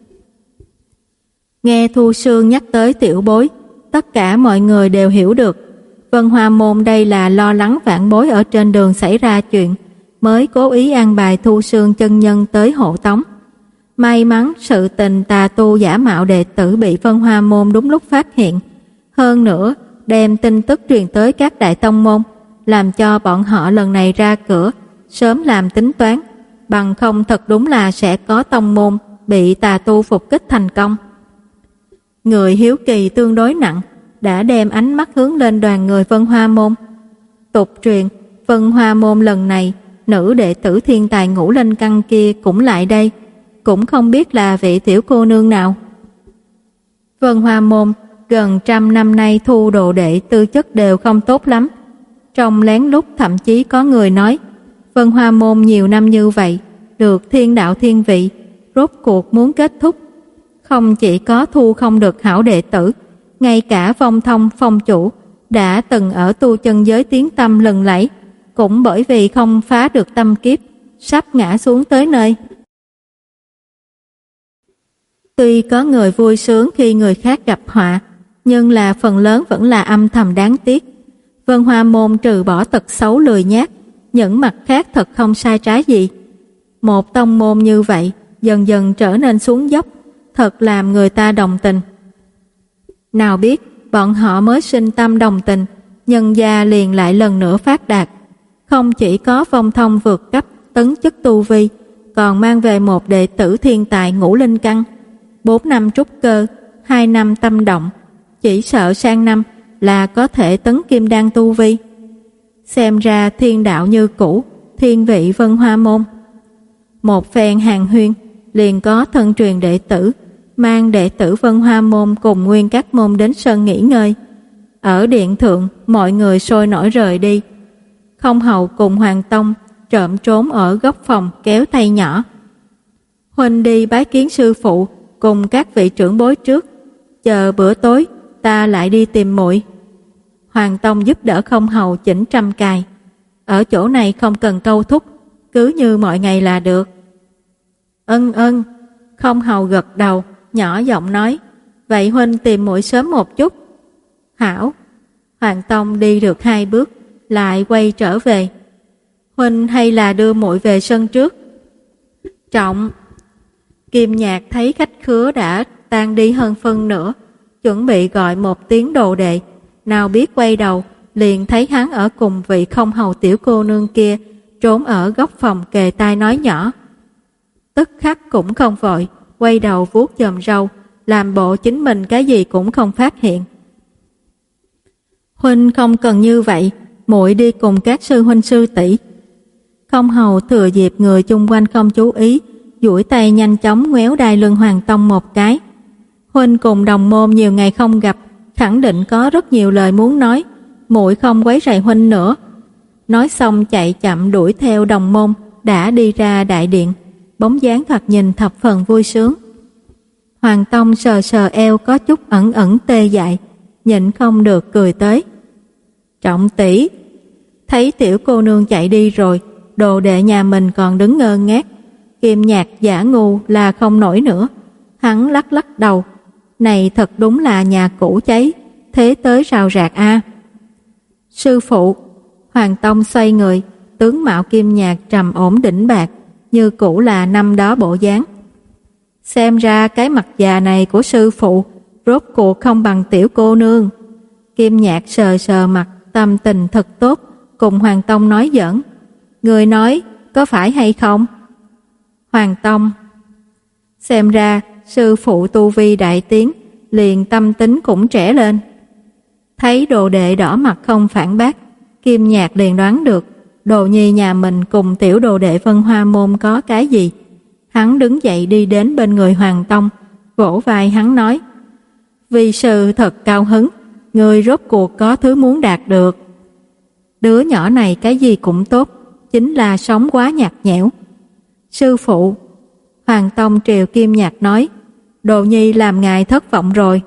Nghe Thu Sương nhắc tới tiểu bối, tất cả mọi người đều hiểu được Vân Hoa môn đây là lo lắng vãn bối ở trên đường xảy ra chuyện, mới cố ý an bài Thu Sương chân nhân tới hộ tống. May mắn sự tình tà tu giả mạo đệ tử bị Vân Hoa môn đúng lúc phát hiện, hơn nữa đem tin tức truyền tới các đại tông môn, làm cho bọn họ lần này ra cửa sớm làm tính toán, bằng không thật đúng là sẽ có tông môn bị tà tu phục kích thành công. Người hiếu kỳ tương đối nặng, đã đem ánh mắt hướng lên đoàn người Vân Hoa môn. Tục truyền Vân Hoa môn lần này nữ đệ tử thiên tài ngũ linh căn kia cũng lại đây, cũng không biết là vị tiểu cô nương nào. Vân Hoa môn gần trăm năm nay thu đồ đệ tư chất đều không tốt lắm. Trong lén lút thậm chí có người nói Vân Hoa môn nhiều năm như vậy, được thiên đạo thiên vị, rốt cuộc muốn kết thúc. Không chỉ có thu không được hảo đệ tử, ngay cả Vong Thông phong chủ đã từng ở tu chân giới tiếng tăm lừng lẫy, cũng bởi vì không phá được tâm kiếp, sắp ngã xuống tới nơi. Tuy có người vui sướng khi người khác gặp họa, nhưng là phần lớn vẫn là âm thầm đáng tiếc. Vân Hoa Môn trừ bỏ tật xấu lười nhác, những mặt khác thật không sai trái gì. Một tông môn như vậy dần dần trở nên xuống dốc, thật làm người ta đồng tình. Nào biết bọn họ mới sinh tâm đồng tình, nhân gia liền lại lần nữa phát đạt. Không chỉ có Vong Thông vượt cấp tấn chức tu vi, còn mang về một đệ tử thiên tài ngũ linh căn, bốn năm trúc cơ, hai năm tâm động, chỉ sợ sang năm là có thể tấn kim đan tu vi. Xem ra thiên đạo như cũ, thiên vị Vân Hoa Môn. Một phen hàng huyên, liền có thân truyền đệ tử, mang đệ tử Vân Hoa Môn cùng nguyên các môn đến sân nghỉ ngơi. Ở điện thượng, mọi người sôi nổi rời đi. Không Hầu cùng Hoàng Tông trộm trốn ở góc phòng kéo tay nhỏ. Huynh đi bái kiến sư phụ cùng các vị trưởng bối trước, chờ bữa tối ta lại đi tìm muội. Hoàng Tông giúp đỡ Không Hầu chỉnh trăm cài. Ở chỗ này không cần câu thúc, cứ như mọi ngày là được. Ân ân, Không Hầu gật đầu, nhỏ giọng nói, vậy huynh tìm muội sớm một chút. Hảo. Hoàng Tông đi được hai bước, lại quay trở về. Huynh hay là đưa muội về sân trước? Trọng. Kim Nhạc thấy khách khứa đã tan đi hơn phân nửa, chuẩn bị gọi một tiếng đồ đệ, nào biết quay đầu liền thấy hắn ở cùng vị Không Hầu tiểu cô nương kia, trốn ở góc phòng kề tai nói nhỏ. Tức khắc cũng không vội, quay đầu vuốt chòm râu, làm bộ chính mình cái gì cũng không phát hiện. Huynh không cần như vậy, muội đi cùng các sư huynh sư tỷ. Không Hầu thừa dịp người chung quanh không chú ý, duỗi tay nhanh chóng ngoéo đai lưng Hoàng Tông một cái. Huynh cùng đồng môn nhiều ngày không gặp, khẳng định có rất nhiều lời muốn nói, muội không quấy rầy huynh nữa. Nói xong chạy chậm đuổi theo đồng môn, đã đi ra đại điện, bóng dáng thoạt nhìn thập phần vui sướng. Hoàng Tông sờ sờ eo có chút ẩn ẩn tê dại, nhịn không được cười tới. Trọng tỷ, thấy tiểu cô nương chạy đi rồi, đồ đệ nhà mình còn đứng ngơ ngác. Kim Nhạc giả ngu là không nổi nữa. Hắn lắc lắc đầu, này thật đúng là nhà cũ cháy, thế tới rào rạc a. Sư phụ. Hoàng Tông xoay người, tướng mạo Kim Nhạc trầm ổn đỉnh bạc, như cũ là năm đó bộ dáng. Xem ra cái mặt già này của sư phụ rốt cuộc không bằng tiểu cô nương. Kim Nhạc sờ sờ mặt, tâm tình thật tốt, cùng Hoàng Tông nói giỡn. Người nói có phải hay không? Hoàng Tông. Xem ra sư phụ tu vi đại tiến, liền tâm tính cũng trẻ lên. Thấy đồ đệ đỏ mặt không phản bác, Kim Nhạc liền đoán được đồ nhi nhà mình cùng tiểu đồ đệ Vân Hoa Môn có cái gì. Hắn đứng dậy đi đến bên người Hoàng Tông, vỗ vai hắn nói, vi sư thật cao hứng, người rốt cuộc có thứ muốn đạt được. Đứa nhỏ này cái gì cũng tốt, chính là sống quá nhạt nhẽo. Sư phụ. Hoàng Tông triều Kim Nhạc nói, đồ nhi làm ngài thất vọng rồi.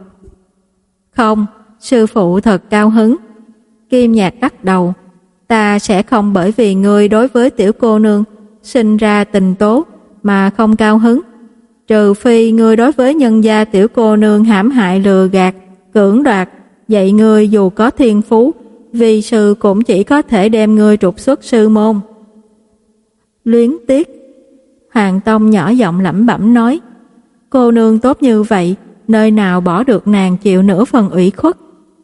Không, sư phụ thật cao hứng. Kim Nhạc đắc đầu, ta sẽ không bởi vì ngươi đối với tiểu cô nương sinh ra tình tố mà không cao hứng, trừ phi ngươi đối với nhân gia tiểu cô nương hãm hại lừa gạt, cưỡng đoạt, vậy ngươi dù có thiên phú, vi sư cũng chỉ có thể đem ngươi trục xuất sư môn. Luyến tiếc. Hoàng Tông nhỏ giọng lẩm bẩm nói, cô nương tốt như vậy, nơi nào bỏ được nàng chịu nửa phần ủy khuất.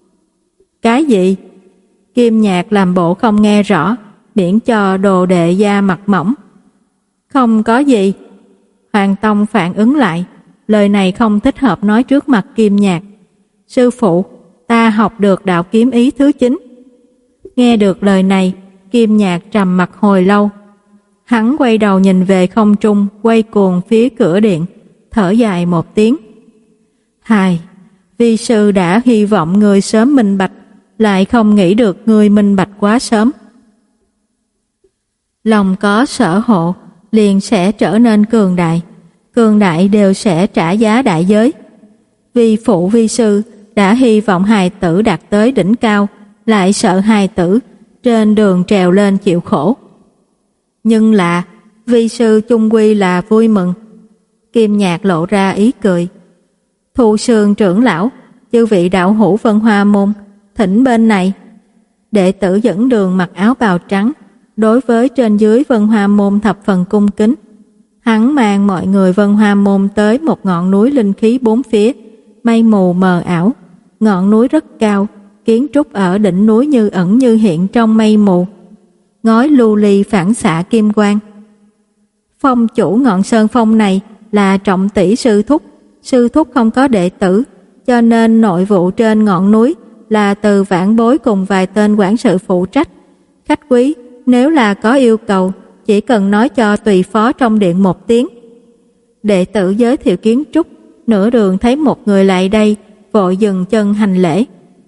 Cái gì? Kim Nhạc làm bộ không nghe rõ, miễn cho đồ đệ da mặt mỏng. Không có gì. Hoàng Tông phản ứng lại, lời này không thích hợp nói trước mặt Kim Nhạc. Sư phụ, ta học được đạo kiếm ý thứ chín. Nghe được lời này, Kim Nhạc trầm mặt hồi lâu. Hắn quay đầu nhìn về không trung, quay cuồng phía cửa điện, thở dài một tiếng. Hài, vi sư đã hy vọng người sớm minh bạch, lại không nghĩ được người minh bạch quá sớm. Lòng có sở hộ, liền sẽ trở nên cường đại. cường đại đều sẽ trả giá đại giới. Vi phụ vi sư đã hy vọng hài tử đạt tới đỉnh cao, lại sợ hài tử trên đường trèo lên chịu khổ. Nhưng là vi sư chung quy là vui mừng. Kim Nhạc lộ ra ý cười. Thu Sương trưởng lão, chư vị đạo hữu Vân Hoa môn, thỉnh bên này. Đệ tử dẫn đường mặc áo bào trắng, đối với trên dưới Vân Hoa môn thập phần cung kính. Hắn mang mọi người Vân Hoa môn tới một ngọn núi linh khí bốn phía, mây mù mờ ảo, ngọn núi rất cao, kiến trúc ở đỉnh núi như ẩn như hiện trong mây mù. Ngói lưu ly phản xạ kim quang. Phong chủ ngọn sơn phong này là Trọng Tỷ sư thúc, sư thúc không có đệ tử, cho nên nội vụ trên ngọn núi là từ vãn bối cùng vài tên quản sự phụ trách. Khách quý, nếu là có yêu cầu, chỉ cần nói cho tùy phó trong điện một tiếng. Đệ tử giới thiệu kiến trúc, nửa đường thấy một người lại đây, vội dừng chân hành lễ.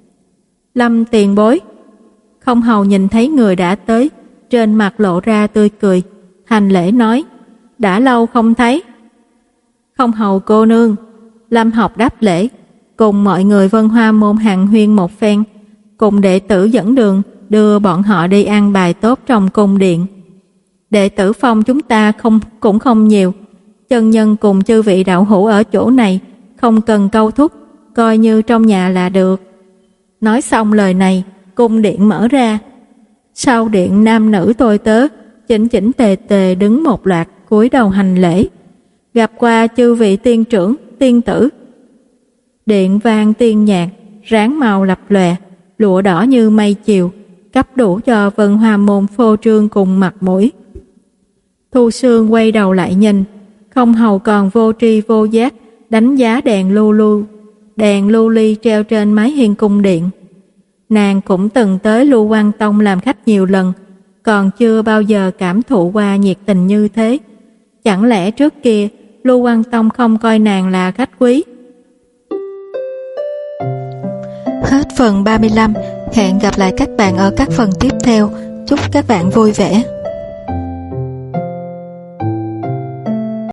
Lâm tiền bối. Không hầu nhìn thấy người đã tới, trên mặt lộ ra tươi cười, hành lễ nói, đã lâu không thấy. Không hầu cô nương. Lâm Học đáp lễ, cùng mọi người Vân Hoa môn hàn huyên một phen, cùng đệ tử dẫn đường đưa bọn họ đi ăn bài tốt trong cung điện. Đệ tử phong chúng ta không cũng không nhiều, chân nhân cùng chư vị đạo hữu ở chỗ này không cần câu thúc, coi như trong nhà là được. Nói xong lời này, cung điện mở ra. Sau điện nam nữ tôi tớ chỉnh chỉnh tề tề đứng một loạt cúi đầu hành lễ. Gặp qua chư vị tiên trưởng, tiên tử. Điện vang tiên nhạc, ráng màu lập lòe, lụa đỏ như mây chiều, cấp đủ cho Vân Hoa môn phô trương cùng mặt mũi. Thu Sương quay đầu lại nhìn, không hầu còn vô tri vô giác đánh giá đèn lưu lưu, đèn lưu ly treo trên mái hiên cung điện. Nàng cũng từng tới Lưu Quang Tông làm khách nhiều lần, còn chưa bao giờ cảm thụ qua nhiệt tình như thế. Chẳng lẽ trước kia Lưu Quang Tông không coi nàng là khách quý? Hết phần ba mươi lăm. Hẹn gặp lại các bạn ở các phần tiếp theo. Chúc các bạn vui vẻ.